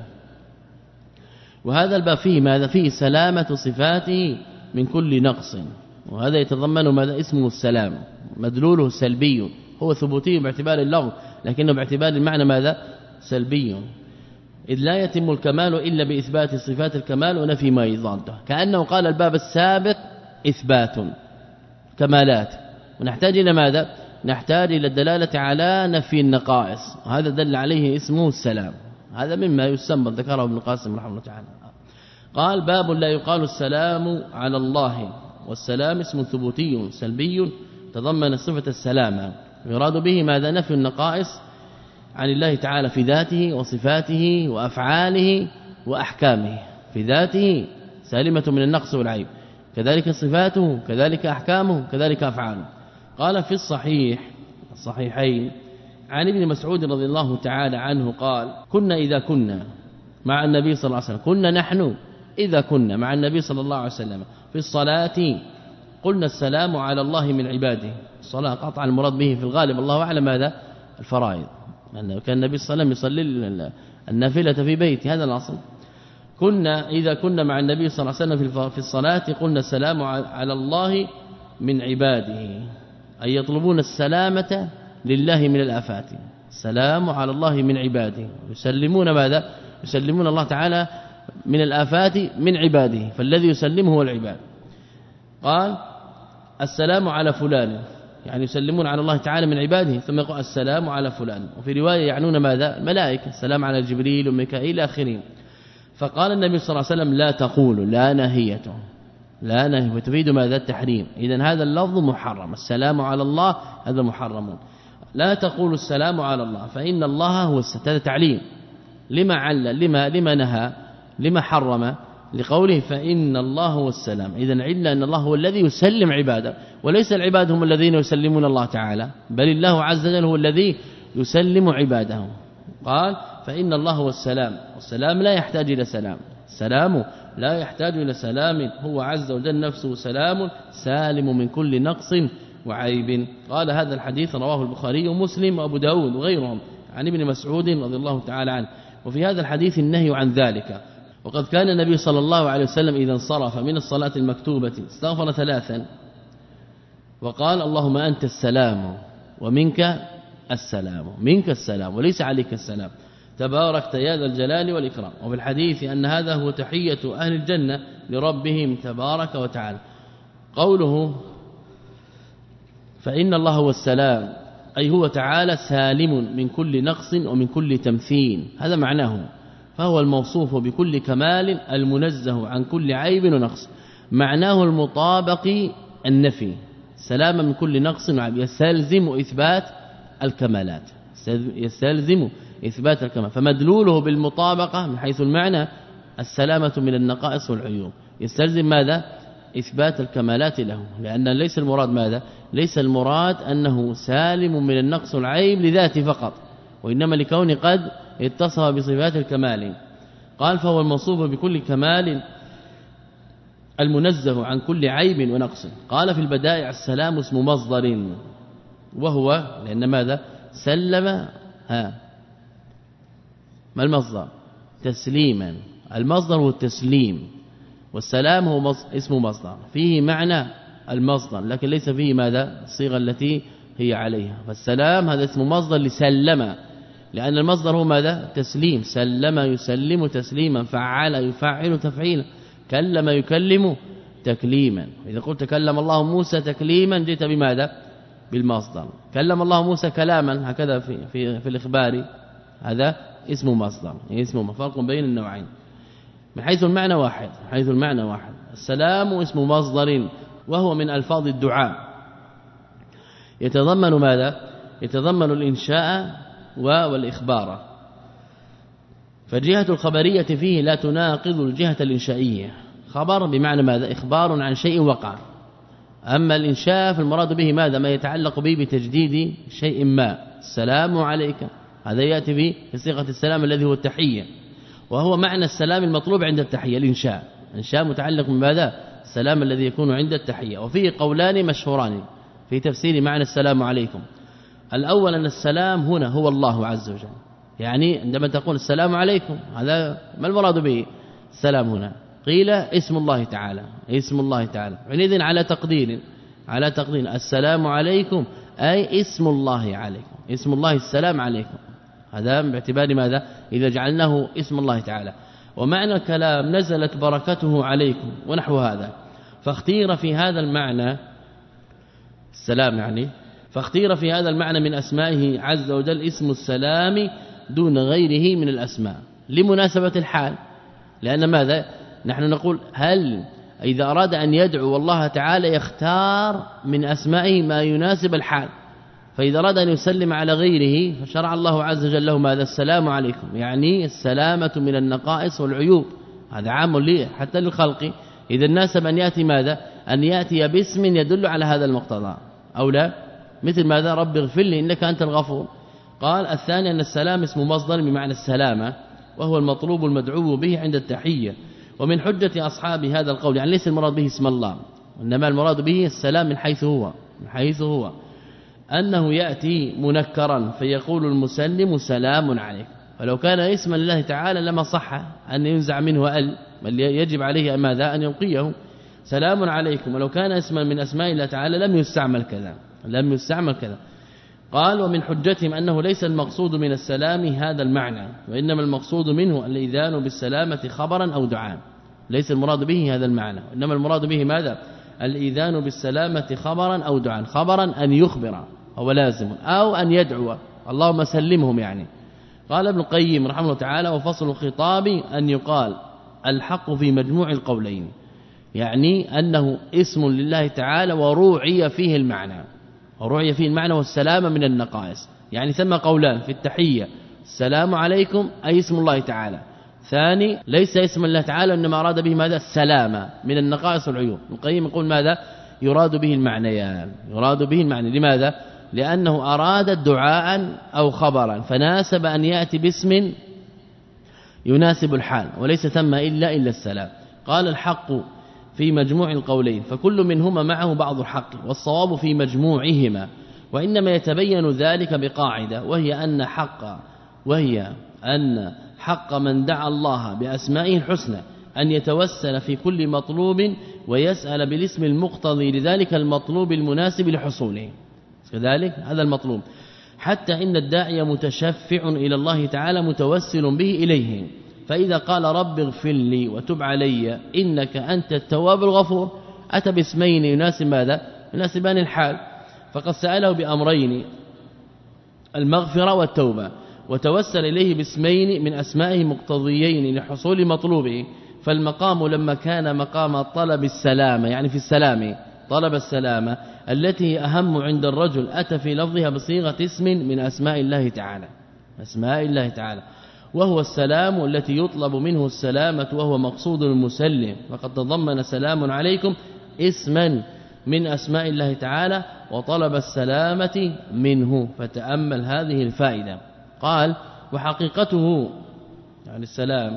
وهذا الباب فيه ماذا فيه سلامة صفاته من كل نقص، وهذا يتضمن ماذا اسمه السلام، مدلوله سلبي، هو ثبوتي باعتبار اللفظ لكنه باعتبار المعنى ماذا سلبي، إذ لا يتم الكمال إلا بإثبات صفات الكمال ونفي ما يضاده. كأنه قال الباب السابق إثبات كمالات، ونحتاج إلى ماذا نحتاج إلى الدلالة على نفي النقائص، وهذا دل عليه اسمه السلام. هذا مما يسمى ذكره ابن القاسم رحمه الله تعالى. قال باب لا يقال السلام على الله، والسلام اسم ثبوتي سلبي تضمن صفة السلامة، يراد به ماذا؟ نفي النقائص عن الله تعالى في ذاته وصفاته وأفعاله وأحكامه. في ذاته سالمة من النقص والعيب، كذلك صفاته، كذلك أحكامه، كذلك أفعاله. قال في الصحيح الصحيحين عن ابن مسعود رضي الله تعالى عنه قال كنا إذا كنا مع النبي صلى الله عليه وسلم كنا نحن إذا كنا مع النبي صلى الله عليه وسلم في الصلاة قلنا السلام على الله من عباده. الصلاة قطع المراد به في الغالب الله أعلم هذا الفرائض، لأنه كان النبي صلى الله عليه وسلم يصلي النافلة في بيته، هذا الأصل. كنا إذا كنا مع النبي صلى الله عليه وسلم في الصلاة قلنا السلام على الله من عباده، أي يطلبون السلامة لله من الآفات. السلام على الله من عباده، يسلمون ماذا؟ يسلمون الله تعالى من الآفات من عباده، فالذي يسلمه هو العباد. قال السلام على فلان، يعني يسلمون على الله تعالى من عباده، ثم يقول السلام على فلان. وفي رواية يعنون ماذا؟ الملائكة، السلام على جبريل وميكائيل آخرين. فقال النبي صلى الله عليه وسلم لا تقولوا، لا نهيته، لا نهي، وتفيد ماذا؟ التحريم. إذن هذا اللفظ محرم، السلام على الله هذا محرم. لا تقولوا السلام على الله فإن الله هو السلام، هذا تعليم. لما عل لما لما نهى لما حرم؟ لقوله فإن الله هو السلام. إذن علة أن الله هو الذي يسلم عباده، وليس العباد هم الذين يسلمون الله تعالى، بل الله عز وجل هو الذي يسلم عباده. قال فإن الله هو السلام، والسلام لا يحتاج إلى سلام، السلام لا يحتاج إلى سلام، هو عز وجل نفسه سلام سالم من كل نقص وعيب. قال هذا الحديث رواه البخاري ومسلم وأبو داود وغيرهم عن ابن مسعود رضي الله تعالى عنه. وفي هذا الحديث النهي عن ذلك. وقد كان النبي صلى الله عليه وسلم إذا انصرف من الصلاة المكتوبة استغفر ثلاثا وقال اللهم أنت السلام ومنك السلام، منك السلام وليس عليك السلام، تباركت يا ذا الجلال والإكرام. وفي الحديث أن هذا هو تحية أهل الجنة لربهم تبارك وتعالى. قوله فإن الله هو السلام أي هو تعالى سالم من كل نقص ومن كل تمثيل، هذا معناه، فهو الموصوف بكل كمال المنزه عن كل عيب ونقص. معناه المطابق النفي، سلام من كل نقص وعيب، يستلزم إثبات الكمالات، يستلزم إثبات الكمال. فمدلوله بالمطابقة من حيث المعنى السلامة من النقائص والعيوب، يستلزم ماذا؟ إثبات الكمالات له، لأن ليس المراد ماذا؟ ليس المراد أنه سالم من النقص والعيب لذاته فقط، وإنما لكونه قد اتصف بصفات الكمال. قال فهو الموصوف بكل كمال المنزه عن كل عيب ونقص. قال في البدائع السلام اسم مصدر، وهو لأن ماذا؟ سلم، ها ما المصدر؟ تسليما، المصدر هو التسليم، والسلام هو اسم مصدر فيه معنى المصدر، لكن ليس فيه ماذا؟ الصيغه التي هي عليها. فالسلام هذا اسم مصدر لسلم، لأن المصدر هو ماذا؟ تسليم، سلم يسلم تسليما، فعل يفعل تفعيلا، كلم يكلم تكليما. إذا قلت تكلم الله موسى تكليما جئت بماذا؟ بالمصدر. كلم الله موسى كلاما هكذا في في في الإخبار، هذا اسم مصدر، اسم فرق بين النوعين من حيث المعنى واحد، من حيث المعنى واحد. السلام اسم مصدر وهو من ألفاظ الدعاء، يتضمن ماذا؟ يتضمن الإنشاء والإخبار، فالجهة الخبرية فيه لا تناقض الجهة الإنشائية. خبر بمعنى ماذا؟ إخبار عن شيء وقع. أما الإنشاء فالمراد به ماذا؟ ما يتعلق به بتجديد شيء ما. السلام عليك هذا يأتي به بصيغة السلام الذي هو التحية، وهو معنى السلام المطلوب عند التحية الإنشاء. إنشاء متعلق بماذا؟ السلام الذي يكون عند التحية. وفيه قولان مشهوران في تفسير معنى السلام عليكم. الأول أن السلام هنا هو الله عز وجل، يعني عندما تقول السلام عليكم هذا ما المراد به؟ السلام هنا قيل اسم الله تعالى، اسم الله تعالى، عندئذ على تقدير على تقدير السلام عليكم أي اسم الله عليكم، اسم الله السلام عليكم، هذا باعتبار ماذا؟ إذا جعلناه اسم الله تعالى. ومعنى الكلام نزلت بركته عليكم ونحو هذا، فاختير في هذا المعنى السلام يعني فاختير في هذا المعنى من أسمائه عز وجل اسم السلام دون غيره من الأسماء لمناسبة الحال، لأن ماذا؟ نحن نقول هل إذا أراد أن يدعو الله تعالى يختار من أسمائه ما يناسب الحال، فإذا أراد أن يسلم على غيره فشرع الله عز وجل له ماذا؟ السلام عليكم، يعني السلامة من النقائص والعيوب، هذا عام لي حتى للخلق. إذا ناسب أن يأتي ماذا؟ أن يأتي باسم يدل على هذا المقتضى أو لا، مثل ماذا؟ رب اغفر لي إنك أنت الغفور. قال الثاني أن السلام اسم مصدر بمعنى السلامة، وهو المطلوب المدعو به عند التحية. ومن حجة أصحاب هذا القول يعني ليس المراد به اسم الله، إنما المراد به السلام من حيث هو من حيث هو أنه يأتي منكرا فيقول المسلم سلام عليك، ولو كان اسما لله تعالى لما صح أن ينزع منه ال، بل يجب عليه ماذا؟ أن يبقيه سلام عليكم. ولو كان اسما من أسماء الله تعالى لم يستعمل كذا لم يستعمل كذا. قال ومن حجتهم أنه ليس المقصود من السلام هذا المعنى، وإنما المقصود منه الإذان بالسلامة خبرا أو دعاء، ليس المراد به هذا المعنى، إنما المراد به ماذا؟ الإذان بالسلامة خبرا أو دعاء. خبرا أن يخبر هو لازم، أو أن يدعو اللهم سلمهم يعني. قال ابن القيم رحمه الله تعالى وفصل الخطاب أن يقال الحق في مجموع القولين، يعني أنه اسم لله تعالى وروعي فيه المعنى، وروعي فيه المعنى والسلامة من النقائص، يعني ثم قولان في التحية السلام عليكم أي اسم الله تعالى، ثاني ليس اسم الله تعالى إنما أراد به ماذا؟ السلامة من النقائص والعيوب. القيم يقول ماذا؟ يراد به المعنيان، يراد به المعنى. لماذا؟ لأنه أراد دعاء أو خبرا فناسب أن يأتي باسم يناسب الحال، وليس ثم إلا إلا السلام. قال الحق في مجموع القولين فكل منهما معه بعض الحق، والصواب في مجموعهما، وإنما يتبين ذلك بقاعدة وهي أن حق وهي أن حق من دعا الله بأسمائه الحسنى أن يتوسل في كل مطلوب ويسأل بالاسم المقتضي لذلك المطلوب المناسب لحصوله، كذلك هذا المطلوب، حتى إن الداعي متشفع إلى الله تعالى متوسل به إليه. فإذا قال رب اغفر لي وتب علي إنك أنت التواب الغفور أتى باسمين يناسب ماذا؟ يناسبان الحال، فقد سأله بأمرين المغفرة والتوبة، وتوسل إليه باسمين من أسمائه مقتضيين لحصول مطلوبه. فالمقام لما كان مقام طلب السلامة يعني في السلام طلب السلامة التي أهم عند الرجل أتى في لفظها بصيغة اسم من أسماء الله تعالى أسماء الله تعالى وهو السلام التي يطلب منه السلامة وهو مقصود المسلم، وقد تضمن سلام عليكم اسما من أسماء الله تعالى وطلب السلامة منه. فتأمل هذه الفائدة. قال وحقيقته يعني السلام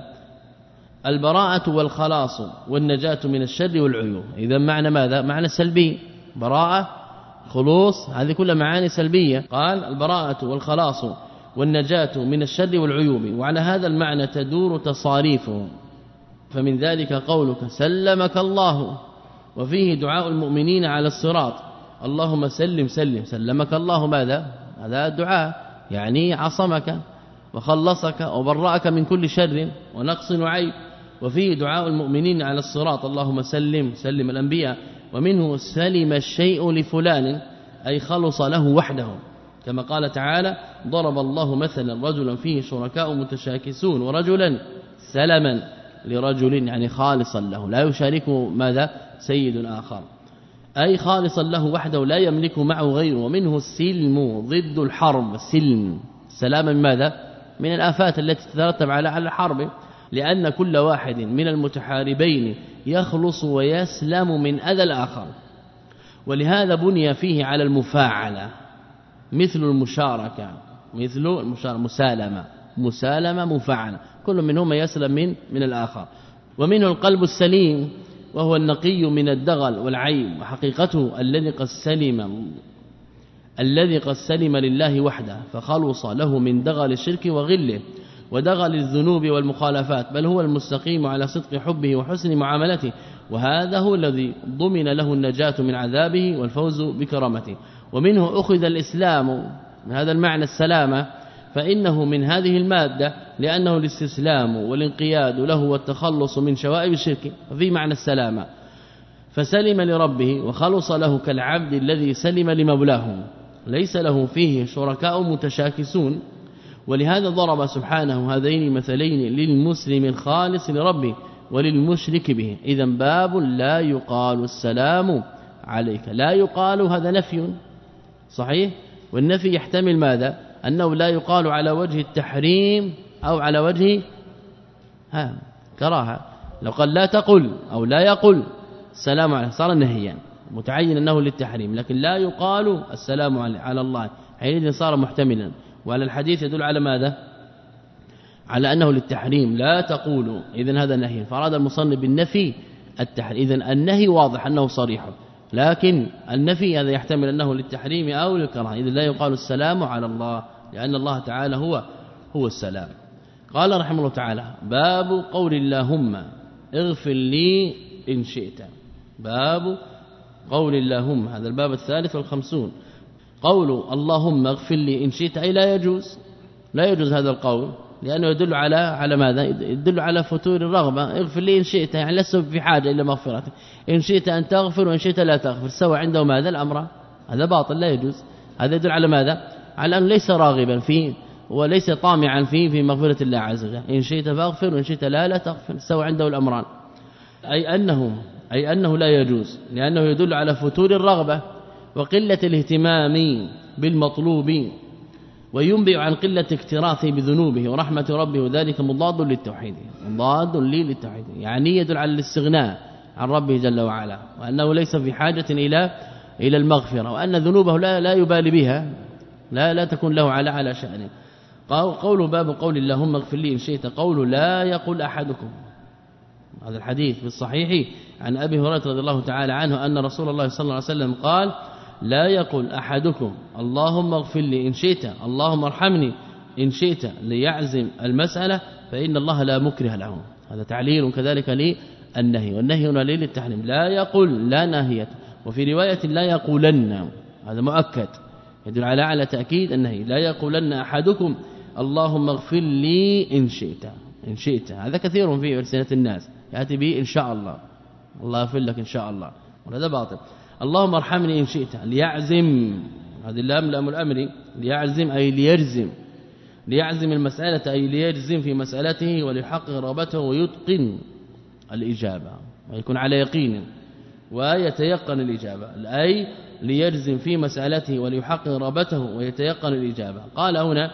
البراءة والخلاص والنجاة من الشر والعيوب. إذا معنى ماذا؟ معنى سلبي، براءة خلوص، هذه كلها معاني سلبية. قال البراءة والخلاص والنجاة من الشر والعيوب، وعلى هذا المعنى تدور تصاريفه. فمن ذلك قولك سلمك الله، وفيه دعاء المؤمنين على الصراط اللهم سلم سلم سلمك الله، ماذا؟ هذا الدعاء يعني عصمك وخلصك وبرأك من كل شر ونقص وعيب. وفيه دعاء المؤمنين على الصراط اللهم سلم سلم الأنبياء، ومنه سلم الشيء لفلان أي خلص له وحده، كما قال تعالى ضرب الله مثلا رجلا فيه شركاء متشاكسون ورجلا سلما لرجل يعني خالصا له لا يشاركه ماذا؟ سيد آخر، أي خالصا له وحده لا يملك معه غيره. ومنه السلم ضد الحرب، سلم سلاما ماذا؟ من الآفات التي تترتب على الحرب، لأن كل واحد من المتحاربين يخلص ويسلم من أذى الآخر، ولهذا بني فيه على المفاعلة مثل المشاركة مثل المشاركة مسالمة مسالمة مفاعلة، كل منهما يسلم من من الآخر. ومنه القلب السليم وهو النقي من الدغل والعيب، وحقيقته الذي قد سلم الذي قد سلم لله وحده فخلص له من دغل الشرك وغله ودغل الذنوب والمخالفات، بل هو المستقيم على صدق حبه وحسن معاملته، وهذا هو الذي ضمن له النجاة من عذابه والفوز بكرامته. ومنه أخذ الإسلام من هذا المعنى السلامة، فإنه من هذه المادة لأنه الاستسلام والانقياد له والتخلص من شوائب الشرك، ففي معنى السلامة. فسلم لربه وخلص له كالعبد الذي سلم لمولاه ليس له فيه شركاء متشاكسون. ولهذا ضرب سبحانه هذين مثلين للمسلم الخالص لربه، وللمشرك به. إذا باب لا يقال السلام عليك، لا يقال هذا نفي صحيح، والنفي يحتمل ماذا؟ أنه لا يقال على وجه التحريم أو على وجه ها كراهه. لو قال لا تقل أو لا يقل السلام عليه صار نهيا متعين أنه للتحريم، لكن لا يقال السلام على الله حينئذ صار محتملا. وعلى الحديث يدل على ماذا؟ على أنه للتحريم لا تقولوا، إذن هذا نهي. فأراد المصنف بالنفي التحريم، إذن النهي واضح أنه صريح، لكن النفي هذا يحتمل أنه للتحريم أو للكراهه. إذن لا يقال السلام على الله لأن الله تعالى هو هو السلام. قال رحمه الله تعالى باب قول اللهم اغفر لي إن شئت. باب قول اللهم، هذا الباب الثالث والخمسون. قول اللهم اغفر لي إن شئت أي لا يجوز، لا يجوز هذا القول، لأنه يدل على على ماذا؟ يدل على فتور الرغبة. اغفر لي إن شئت يعني لست في حاجة إلى مغفرتك، إن شئت أن تغفر وإن شئت لا تغفر سوى عنده ماذا؟ الأمر. هذا باطل لا يجوز. هذا يدل على ماذا؟ على أنه ليس راغبا فيه وليس طامعا فيه في مغفرة الله عز وجل. إن شئت فاغفر وإن شئت لا لا تغفر سوى عنده الأمران. أي أنه أي أنه لا يجوز، لأنه يدل على فتور الرغبة وقلة الاهتمام بالمطلوب، وينبئ عن قلة اكتراثه بذنوبه ورحمة ربه، وذلك مضاد للتوحيد، مضاد للتوحيد، يعني يدل على الاستغناء عن ربه جل وعلا، وأنه ليس في حاجة إلى إلى المغفرة، وأن ذنوبه لا لا يبالي بها، لا لا تكون له على على شأنه. قول باب قول اللهم اغفر لي إن شئت. قول لا يقول أحدكم، هذا الحديث في الصحيح عن أبي هريرة رضي الله تعالى عنه أن رسول الله صلى الله عليه وسلم قال لا يقول أحدكم اللهم اغفر لي إن شئت اللهم ارحمني إن شئت ليعزم المسألة فإن الله لا مكره له. هذا تعليل كذلك للنهي، والنهي هنا للتحريم. لا يقول لا ناهية، وفي رواية لا يقولن، هذا مؤكد يدل على على تأكيد النهي. لا يقولن أحدكم اللهم اغفر لي إن شئت إن شئت. هذا كثير في ألسنة الناس يأتي به إن شاء الله، الله يغفر لك إن شاء الله، وهذا باطل. اللهم ارحمني إن شئت ليعزم، هذه اللام لام الأمر، ليعزم أي ليجزم، ليعزم المسألة أي ليجزم في مسألته وليحقق رغبته ويتقن الإجابة ويكون على يقين ويتيقن الإجابة، أي ليجزم في مسألته وليحقق رغبته ويتيقن الإجابة. قال هنا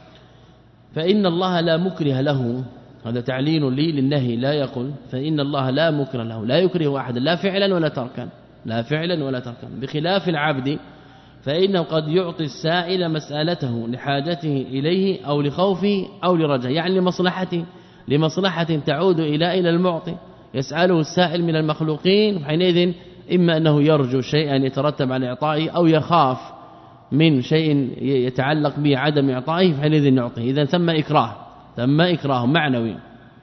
فإن الله لا مكره له، هذا تعليل لي للنهي. لا يقول فإن الله لا مكره له، لا يكره أحد لا فعلا ولا تركا، لا فعلا ولا تركا، بخلاف العبد فإنه قد يعطي السائل مسألته لحاجته إليه أو لخوفه أو لرجعه، يعني لمصلحته لمصلحة تعود إلى إلى المعطي. يسأله السائل من المخلوقين، حينئذ إما أنه يرجو شيئا يترتب على إعطائه أو يخاف من شيء يتعلق به عدم إعطائه، حينئذ نعطيه. إذا ثم إكراه ثم إكراه معنوي،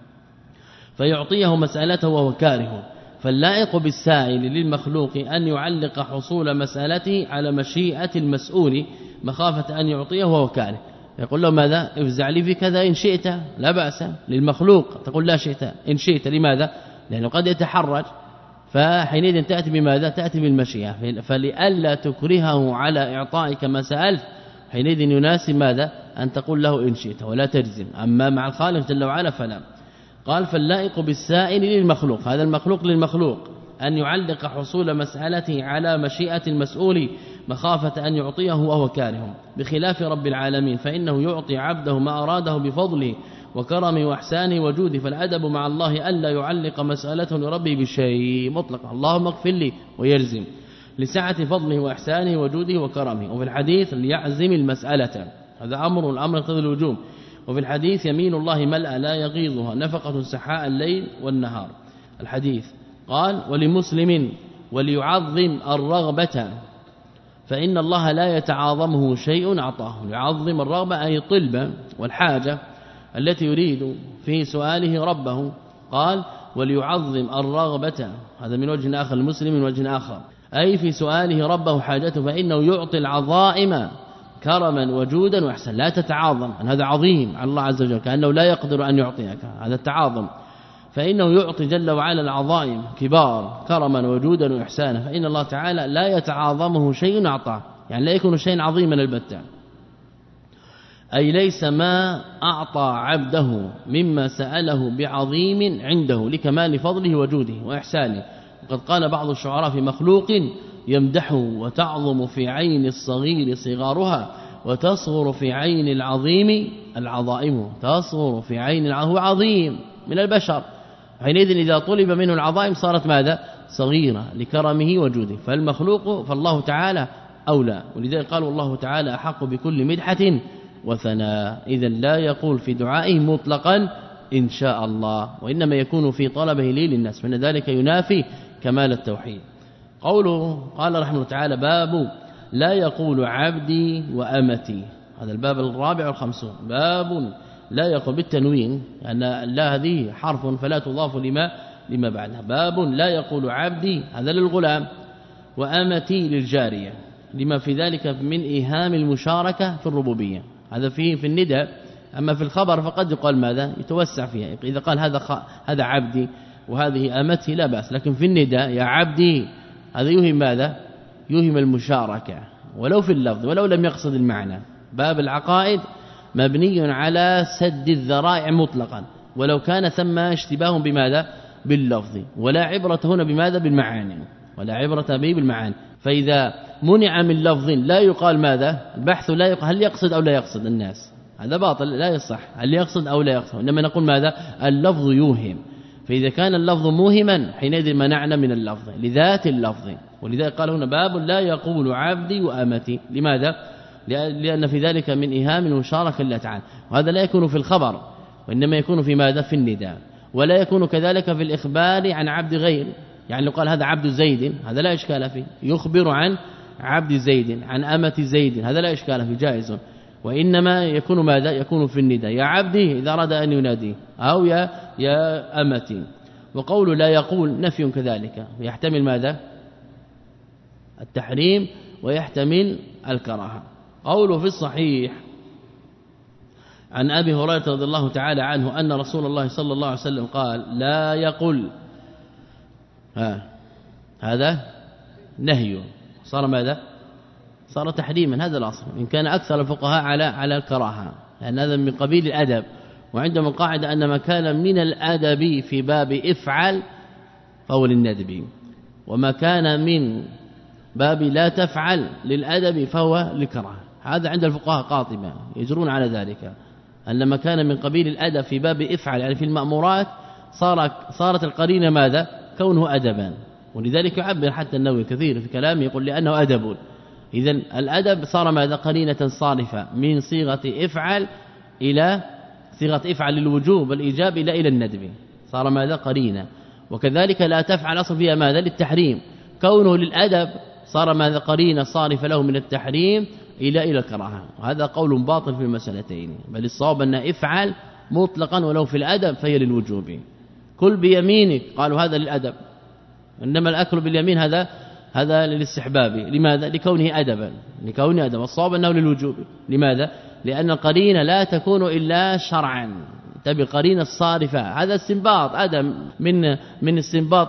فيعطيه مسألته وهو كاره. فاللائق بالسائل للمخلوق أن يعلق حصول مسألته على مشيئة المسؤول مخافة أن يعطيه وهو كاره. يقول له ماذا؟ افزع لي في كذا إن شئت، لا بأس. للمخلوق تقول لا شئت إن شئت، لماذا؟ لأنه قد يتحرج، فحينئذ تأتي بماذا؟ تأتي بالمشيئة. فلئلا تكرهه على إعطائك ما سألت، حينئذ يناسب ماذا؟ أن تقول له إن شئت ولا تجزم. أما مع الخالق جل وعلا فلا. قال فاللائق بالسائل للمخلوق، هذا المخلوق للمخلوق، أن يعلق حصول مسألته على مشيئة المسؤول مخافة أن يعطيه وهو كاره، بخلاف رب العالمين فإنه يعطي عبده ما أراده بفضله وكرمه وإحسانه وجوده. فالأدب مع الله ألا يعلق مسألته لربه بشيء مطلقا، اللهم اغفر لي ويلزم لسعة فضله وإحسانه وجوده وكرمه. وفي الحديث ليعزم المسألة، هذا أمر الأمر يقتضي الوجوب. وفي الحديث يمين الله ملأ لا يغيظها نفقة سحاء الليل والنهار. الحديث قال ولمسلم وليعظم الرغبة فإن الله لا يتعاظمه شيء أعطاه. يعظم الرغبة أي طلبة والحاجة التي يريد في سؤاله ربه. قال وليعظم الرغبة، هذا من وجه آخر، المسلم من وجه آخر، أي في سؤاله ربه حاجته، فإنه يعطي العظائم كرما وجودا وإحسان. لا تتعاظم، هذا عظيم على الله عز وجل كأنه لا يقدر أن يعطيك، هذا التعاظم. فإنه يعطي جل وعلا العظائم كبار كرما وجودا وإحسانا، فإن الله تعالى لا يتعاظمه شيء أعطاه، يعني لا يكون شيء عظيما البتة. أي ليس ما أعطى عبده مما سأله بعظيم عنده لكمال فضله وجوده وإحسانه. وقد قال بعض الشعراء في مخلوق يمدحه وتعظم في عين الصغير صغارها وتصغر في عين العظيم العظائم. تصغر في عين العظيم، هو عظيم من البشر، حينئذ إذا طلب منه العظائم صارت ماذا؟ صغيرة لكرمه وجوده. فالمخلوق فالله تعالى أولى، ولذلك قال الله تعالى أحق بكل مدحة وثناء. إذا لا يقول في دعائه مطلقا إن شاء الله، وإنما يكون في طلبه لي للناس، فإن ذلك ينافي كمال التوحيد. قوله قال رحمه تعالى باب لا يقول عبدي وأمتي، هذا الباب الرابع والخمسون. باب لا يقول بالتنوين أن لا هذه حرف فلا تضاف لما لما بعدها. باب لا يقول عبدي هذا للغلام وأمتي للجارية، لما في ذلك من إيهام المشاركة في الربوبية. هذا فيه في النداء، أما في الخبر فقد يقال ماذا؟ يتوسع فيها. إذا قال هذا خ... هذا عبدي وهذه أمتي لا بأس، لكن في النداء يا عبدي هذا يوهم ماذا؟ يوهم المشاركة ولو في اللفظ ولو لم يقصد المعنى. باب العقائد مبني على سد الذرائع مطلقا، ولو كان ثم اشتباه بماذا؟ باللفظ. ولا عبرة هنا بماذا؟ بالمعاني، ولا عبرة به بالمعاني. فإذا منع من لفظ لا يقال ماذا؟ البحث لا يقال هل يقصد أو لا يقصد الناس، هذا باطل لا يصح، هل يقصد أو لا يقصد، إنما نقول ماذا؟ اللفظ يوهم. فإذا كان اللفظ موهما حينئذ منعنا من اللفظ لذات اللفظ. ولذلك قال هنا باب لا يقول عبدي وأمتي. لماذا؟ لأن في ذلك من إيهام المشاركة لله تعالى، وهذا لا يكون في الخبر وإنما يكون في ماذا؟ في النداء. ولا يكون كذلك في الإخبار عن عبد غير، يعني لو قال هذا عبد زيد هذا لا إشكال فيه، يخبر عن عبد زيد عن أمة زيد هذا لا إشكال فيه، جائز. وإنما يكون ماذا؟ يكون في النداء يا عبدي إذا أراد أن يناديه، أو يا يا أمتي. وقول لا يقول نفي كذلك، يحتمل ماذا؟ التحريم ويحتمل الكراهه. قوله في الصحيح عن أبي هريرة رضي الله تعالى عنه أن رسول الله صلى الله عليه وسلم قال لا يقل، ها هذا نهي، صار ماذا؟ صار تحريما. هذا الأصل، إن كان أكثر الفقهاء على على الكراهه، لأن هذا من قبيل الأدب. وعندهم قاعدة أن ما كان من الأدب في باب افعل فهو للندب، وما كان من باب لا تفعل للأدب فهو للكراهه. هذا عند الفقهاء قاطبة يجرون على ذلك، أن ما كان من قبيل الأدب في باب افعل يعني في المأمورات صار صارت القرينة ماذا؟ كونه أدبا. ولذلك يعبر حتى النووي كثير في كلامه يقول لأنه أدب. إذن الأدب صار ماذا؟ قرينة صارفة من صيغة افعل إلى صيغة افعل للوجوب والإيجاب إلى إلى الندب، صار ماذا؟ قرينة. وكذلك لا تفعل أصل فيها ماذا؟ للتحريم، كونه للأدب صار ماذا؟ قرينة صارفة له من التحريم إلى إلى الكراهه. وهذا قول باطل في المسألتين، بل الصواب أن افعل مطلقا ولو في الأدب فهي للوجوب. كل بيمينك قالوا هذا للأدب، إنما الأكل باليمين هذا هذا للاستحباب. لماذا؟ لكونه أدبا، لكونه أدبا. الصواب أنه للوجوب. لماذا؟ لأن القرينة لا تكون إلا شرعا، تبي قرينة الصارفة. هذا استنباط أدم من من استنباط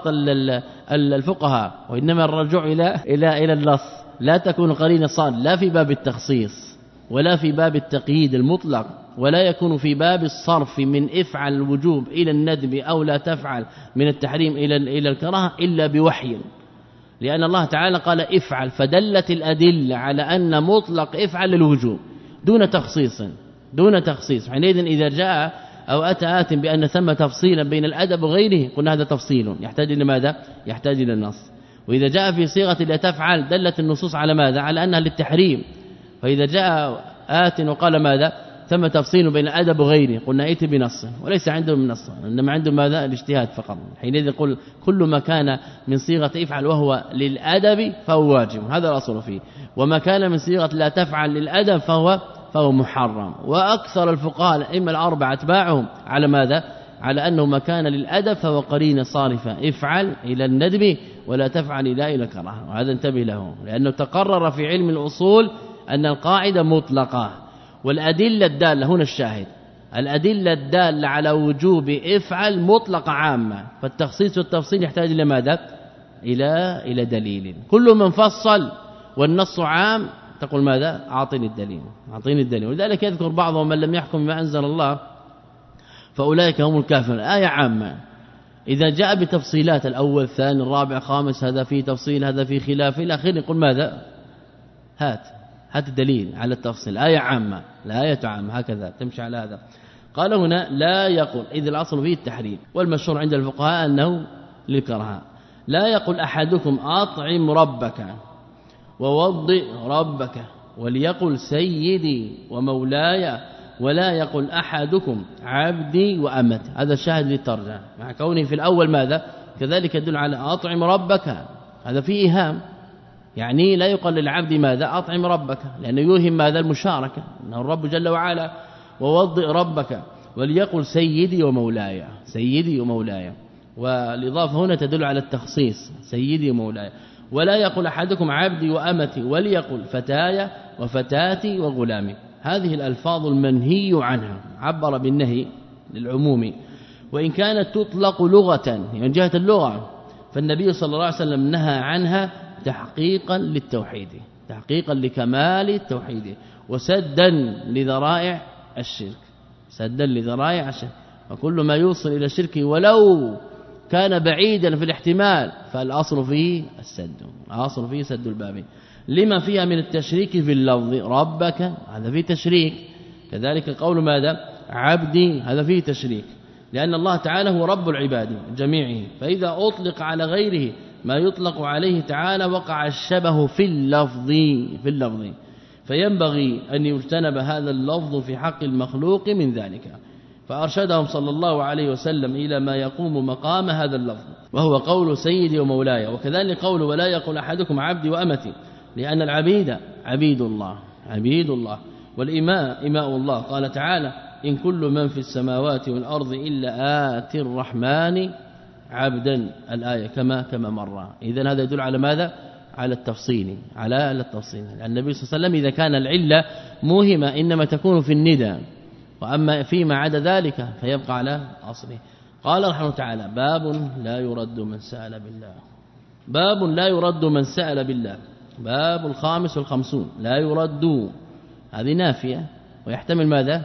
الفقهاء، وإنما الرجوع إلى إلى إلى النص. لا تكون قرينة صارفة لا في باب التخصيص ولا في باب التقييد المطلق، ولا يكون في باب الصرف من افعل الوجوب إلى الندب أو لا تفعل من التحريم إلى إلى الكراهه إلا بوحي. لأن الله تعالى قال افعل، فدلت الأدلة على أن مطلق افعل للوجوب دون تخصيص دون تخصيص. حينئذ إذا جاء أو أتى آت بأن ثم تفصيلا بين الأدب وغيره قلنا هذا تفصيل يحتاج إلى ماذا؟ يحتاج إلى النص. وإذا جاء في صيغة لا تفعل دلت النصوص على ماذا؟ على أنها للتحريم. فإذا جاء آت وقال ماذا؟ ثم تفصيل بين الأدب وغيره قلنا ائت بنص، وليس عندهم نص، إنما عندهم ماذا؟ الاجتهاد فقط. حينئذ يقول كل ما كان من صيغة افعل وهو للأدب فهو واجب، هذا الأصل فيه. وما كان من صيغة لا تفعل للأدب فهو فهو محرم. وأكثر الفقهاء الأئمة الأربعة اتباعهم على ماذا؟ على أنه ما كان للأدب فهو قرينة صارفة، افعل إلى الندب ولا تفعل إلى إلى الكراهه. وهذا انتبه له، لأنه تقرر في علم الأصول أن القاعدة مطلقة، والأدلة الدالة هنا الشاهد، الأدلة الدالة على وجوب افعل مطلقة عامة، فالتخصيص والتفصيل يحتاج إلى ماذا؟ إلى إلى دليل. كل من فصل والنص عام تقول ماذا أعطني الدليل أعطني الدليل. ولذلك يذكر بعضهم من لم يحكم بما أنزل الله فأولئك هم الكافرون، آية عامة. إذا جاء بتفصيلات الأول الثاني الرابع خامس هذا فيه تفصيل هذا فيه خلاف إلى آخره يقول ماذا هات هات الدليل على التفصيل، آية عامة الآية عامة هكذا تمشي على هذا. قال هنا لا يقول، إذ الأصل فيه التحريم والمشهور عند الفقهاء أنه للكراهة. لا يقول أحدكم أطعم ربك ووضئ ربك وليقل سيدي ومولاي، ولا يقول أحدكم عبدي وأمتي. هذا الشاهد للترجمة مع كونه في الأول ماذا كذلك يدل على أطعم ربك، هذا فيه إيهام، يعني لا يقال للعبد ماذا أطعم ربك لأنه يوهم ماذا المشاركة أنه الرب جل وعلا، ووضئ ربك وليقل سيدي ومولاي سيدي ومولاي، والإضافة هنا تدل على التخصيص سيدي ومولاي. ولا يقول أحدكم عبدي وأمتي وليقل فتاي وفتاتي وغلامي. هذه الألفاظ المنهي عنها عبر بالنهي للعموم، وإن كانت تطلق لغة من جهة اللغة فالنبي صلى الله عليه وسلم نهى عنها تحقيقا للتوحيد تحقيقا لكمال التوحيد وسدا لذرائع الشرك سدا لذرائع الشرك. وكل ما يوصل إلى الشرك ولو كان بعيدا في الاحتمال فالأصل فيه السد الأصل فيه سد الباب لما فيها من التشريك في اللفظ. ربك هذا فيه تشريك، كذلك قول ماذا عبدي هذا فيه تشريك، لأن الله تعالى هو رب العباد جميعهم، فإذا أطلق على غيره ما يطلق عليه تعالى وقع الشبه في اللفظ في اللفظ فينبغي أن يجتنب هذا اللفظ في حق المخلوق من ذلك. فأرشدهم صلى الله عليه وسلم إلى ما يقوم مقام هذا اللفظ وهو قول سيدي ومولاي. وكذلك قول ولا يقول أحدكم عبدي وأمتي، لأن العبيد عبيد الله عبيد الله والإماء إماء الله. قال تعالى إن كل من في السماوات والأرض إلا آتي الرحمن عبدا، الآية كما كما مر. إذن هذا يدل على ماذا على التفصيل على التفصيل. النبي صلى الله عليه وسلم إذا كان العلة موهمة إنما تكون في الندى، وأما فيما عدا ذلك فيبقى على أصله. قال رحمه تعالى باب لا يرد من سأل بالله باب لا يرد من سأل بالله. باب الخامس والخمسون لا يرد، هذه نافية ويحتمل ماذا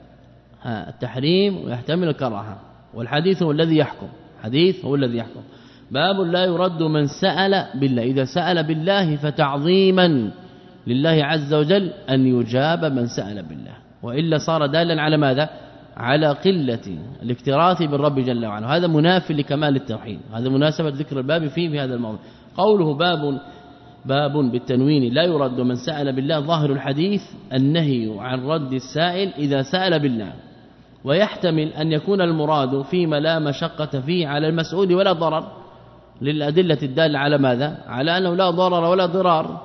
ها التحريم ويحتمل الكراهة، والحديث هو الذي يحكم حديث هو الذي يحكم. باب لا يرد من سأل بالله، إذا سأل بالله فتعظيما لله عز وجل أن يجاب من سأل بالله، وإلا صار دالا على ماذا على قلة الاكتراث بالرب جل وعلا، هذا منافي لكمال التوحيد. هذا مناسبة ذكر الباب فيه في هذا الموضوع. قوله باب باب بالتنوين لا يرد من سأل بالله، ظاهر الحديث النهي عن رد السائل إذا سأل بالله، ويحتمل أن يكون المراد فيما لا مشقة فيه على المسؤول ولا ضرر، للأدلة الدالة على ماذا على أنه لا ضرر ولا ضرار.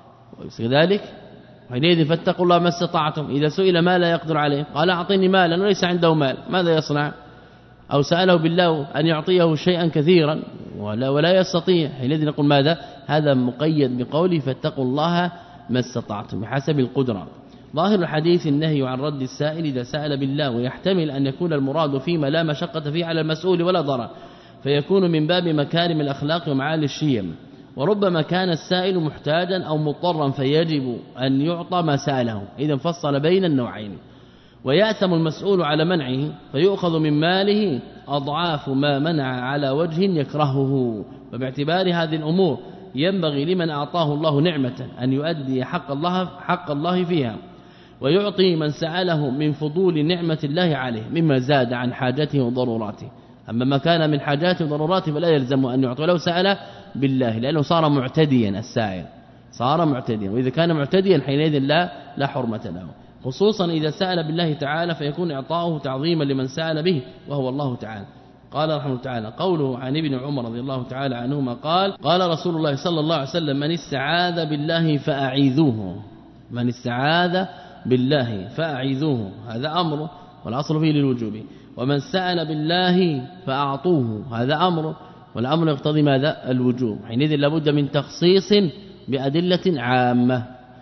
وكذلك حينئذ فاتقوا الله ما استطعتم. إذا سئل ما لا يقدر عليه قال أعطيني مالا وليس عنده مال ماذا يصنع؟ أو سأله بالله أن يعطيه شيئا كثيرا ولا ولا يستطيع، حينئذ نقول ماذا هذا مقيد بقوله فاتقوا الله ما استطعتم بحسب القدرة. ظاهر الحديث النهي عن رد السائل إذا سأل بالله، ويحتمل أن يكون المراد فيما لا مشقة فيه على المسؤول ولا ضرر، فيكون من باب مكارم الأخلاق ومعالي الشيم. وربما كان السائل محتاجا أو مضطرا فيجب أن يعطى ما سأله، إذا فصل بين النوعين. ويأثم المسؤول على منعه فيؤخذ من ماله أضعاف ما منع على وجه يكرهه. وباعتبار هذه الأمور ينبغي لمن أعطاه الله نعمة أن يؤدي حق الله حق الله فيها، ويعطي من سأله من فضول نعمة الله عليه مما زاد عن حاجته وضروراته. أما ما كان من حاجاته وضروراته فلا يلزم أن يعطي ولو سأل بالله، لأنه صار معتديا السائل صار معتديا، وإذا كان معتديا حينئذ لا لا حرمة له، خصوصا إذا سأل بالله تعالى فيكون إعطاؤه تعظيما لمن سأل به وهو الله تعالى. قال رحمه تعالى قوله عن ابن عمر رضي الله تعالى عنهما قال قال رسول الله صلى الله عليه وسلم من استعاذ بالله فأعيذوه من استعاذ بالله فأعيذوه، هذا أمر والأصل فيه للوجوب. ومن سأل بالله فأعطوه، هذا أمر والأمر يقتضي ماذا الوجوب، حينئذ لابد من تخصيص بأدلة عامة.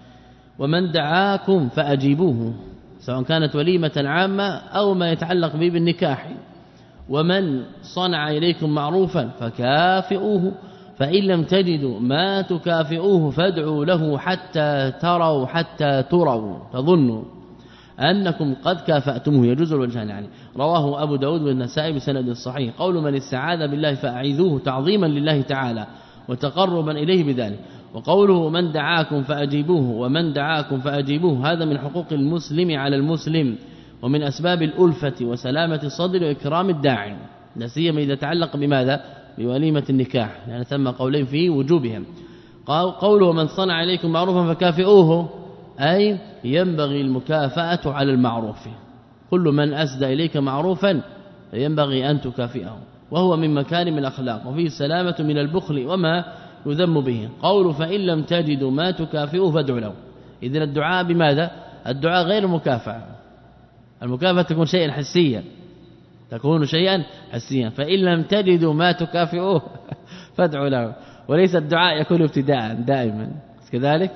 ومن دعاكم فأجيبوه، سواء كانت وليمة عامة أو ما يتعلق به بالنكاح. ومن صنع إليكم معروفا فكافئوه، فإن لم تجدوا ما تكافئوه فادعوا له حتى تروا حتى تروا تظنوا أنكم قد كافأتموه. يجوز الوجهان يعني. رواه أبو داود والنسائي بسند صحيح. قول من استعاذ بالله فأعيذوه تعظيما لله تعالى وتقربا إليه بذلك. وقوله من دعاكم فأجيبوه ومن دعاكم فأجيبوه هذا من حقوق المسلم على المسلم ومن أسباب الألفة وسلامة الصدر وإكرام الداعي، لا سيما إذا تعلق بماذا؟ بوليمة النكاح، لأن يعني ثم قولين في وجوبهم. قوله من صنع إليكم معروفا فكافئوه أي ينبغي المكافأة على المعروف، كل من أسدى إليك معروفا ينبغي أن تكافئه، وهو من مكارم الأخلاق وفيه السلامة من البخل وما يذم به. قول فإن لم تجدوا ما تكافئوه فادعوا له. إذن الدعاء بماذا؟ الدعاء غير مكافأة، المكافأة تكون شيئا حسيا، تكون شيئا حسيا. فإن لم تجدوا ما تكافئوه فادعوا له، وليس الدعاء يكون ابتداء دائما كذلك،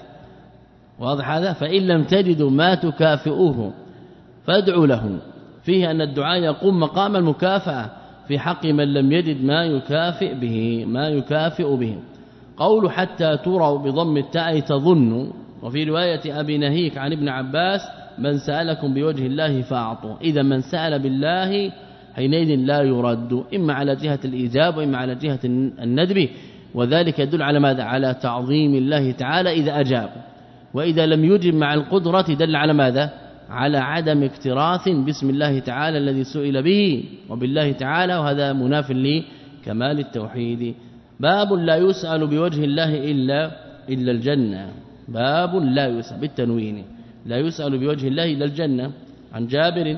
واضح هذا؟ فإن لم تجدوا ما تكافئوه فادعوا له، فيه أن الدعاء يقوم مقام المكافأة في حق من لم يجد ما يكافئ به ما يكافئ به. قول حتى تروا بضم التاء تظن. وفي رواية أبي نهيك عن ابن عباس من سألكم بوجه الله فأعطوا. إذا من سأل بالله حينئذ لا يرد، إما على جهة الإيجاب وإما على جهة الندب، وذلك يدل على ماذا؟ على تعظيم الله تعالى إذا أجاب. وإذا لم يجب مع القدرة دل على ماذا؟ على عدم اكتراث باسم الله تعالى الذي سئل به وبالله تعالى، وهذا مناف لكمال التوحيد. باب لا يسأل بوجه الله إلا إلا الجنة. باب لا يسأل بالتنوين، لا يسأل بوجه الله إلا الجنة. عن جابر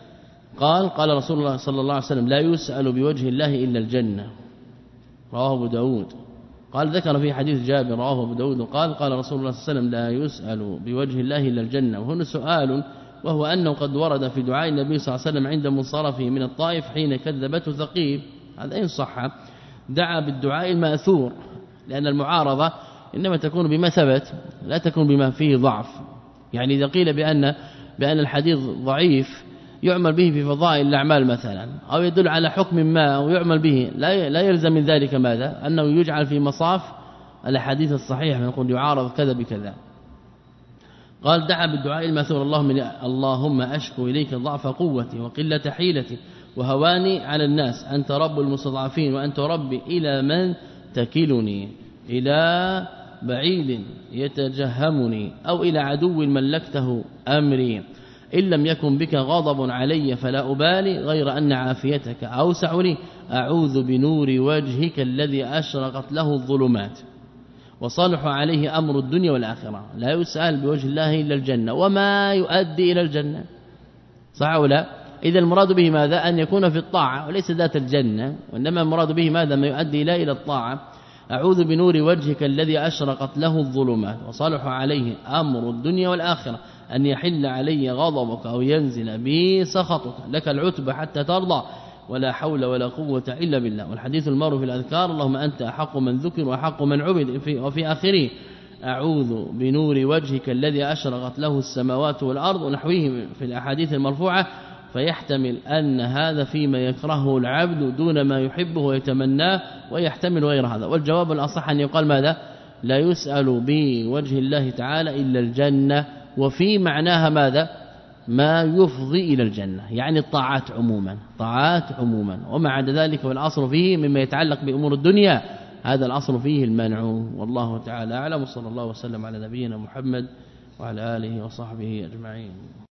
قال قال رسول الله صلى الله عليه وسلم لا يسأل بوجه الله إلا الجنة، رواه أبو داود. قال ذكر في حديث جابر رواه أبو داود قال قال رسول الله صلى الله عليه وسلم لا يسأل بوجه الله إلا الجنة. وهنا سؤال، وهو أنه قد ورد في دعاء النبي صلى الله عليه وسلم عند منصرفه من الطائف حين كذبته ثقيف، هذا إن صح دعا بالدعاء المأثور، لأن المعارضة إنما تكون بما ثبت لا تكون بما فيه ضعف. يعني إذا قيل بأن بأن الحديث ضعيف يعمل به في فضائل الأعمال مثلا، أو يدل على حكم ما أو يعمل به، لا لا يلزم من ذلك ماذا؟ أنه يجعل في مصاف الحديث الصحيح، نقول يعارض كذا بكذا. قال دعا بالدعاء المأثور اللهم اللهم أشكو إليك ضعف قوتي وقلة حيلتي وهواني على الناس، أنت رب المستضعفين وأنت ربي، إلى من تكلني؟ إلى بعيد يتجهمني أو إلى عدو ملكته أمري، إن لم يكن بك غضب علي فلا أبالي غير أن عافيتك أوسع لي، أعوذ بنور وجهك الذي أشرقت له الظلمات وصلح عليه أمر الدنيا والآخرة. لا يسأل بوجه الله إلا الجنة وما يؤدي إلى الجنة، صح ولا؟ إذا المراد به ماذا؟ أن يكون في الطاعة وليس ذات الجنة، وإنما المراد به ماذا؟ ما يؤدي إلى الطاعة. أعوذ بنور وجهك الذي أشرقت له الظلمات وصلح عليه أمر الدنيا والآخرة، أن يحل علي غضبك أو ينزل بي سخطك، لك العتبى حتى ترضى ولا حول ولا قوة إلا بالله. والحديث المر في الأذكار اللهم أنت أحق من ذكر وأحق من عبد. وفي آخره أعوذ بنور وجهك الذي أشرقت له السماوات والأرض ونحوه في الأحاديث المرفوعة، فيحتمل أن هذا فيما يكرهه العبد دون ما يحبه ويتمناه، ويحتمل غير هذا. والجواب الأصح أن يقال ماذا؟ لا يسأل بوجه الله تعالى إلا الجنة، وفي معناها ماذا؟ ما يفضي إلى الجنة، يعني الطاعات عموما، طاعات عموما. وما عدا ذلك والأصل فيه مما يتعلق بأمور الدنيا هذا الأصل فيه المنع. والله تعالى أعلم، صلى الله وسلم على نبينا محمد وعلى آله وصحبه أجمعين.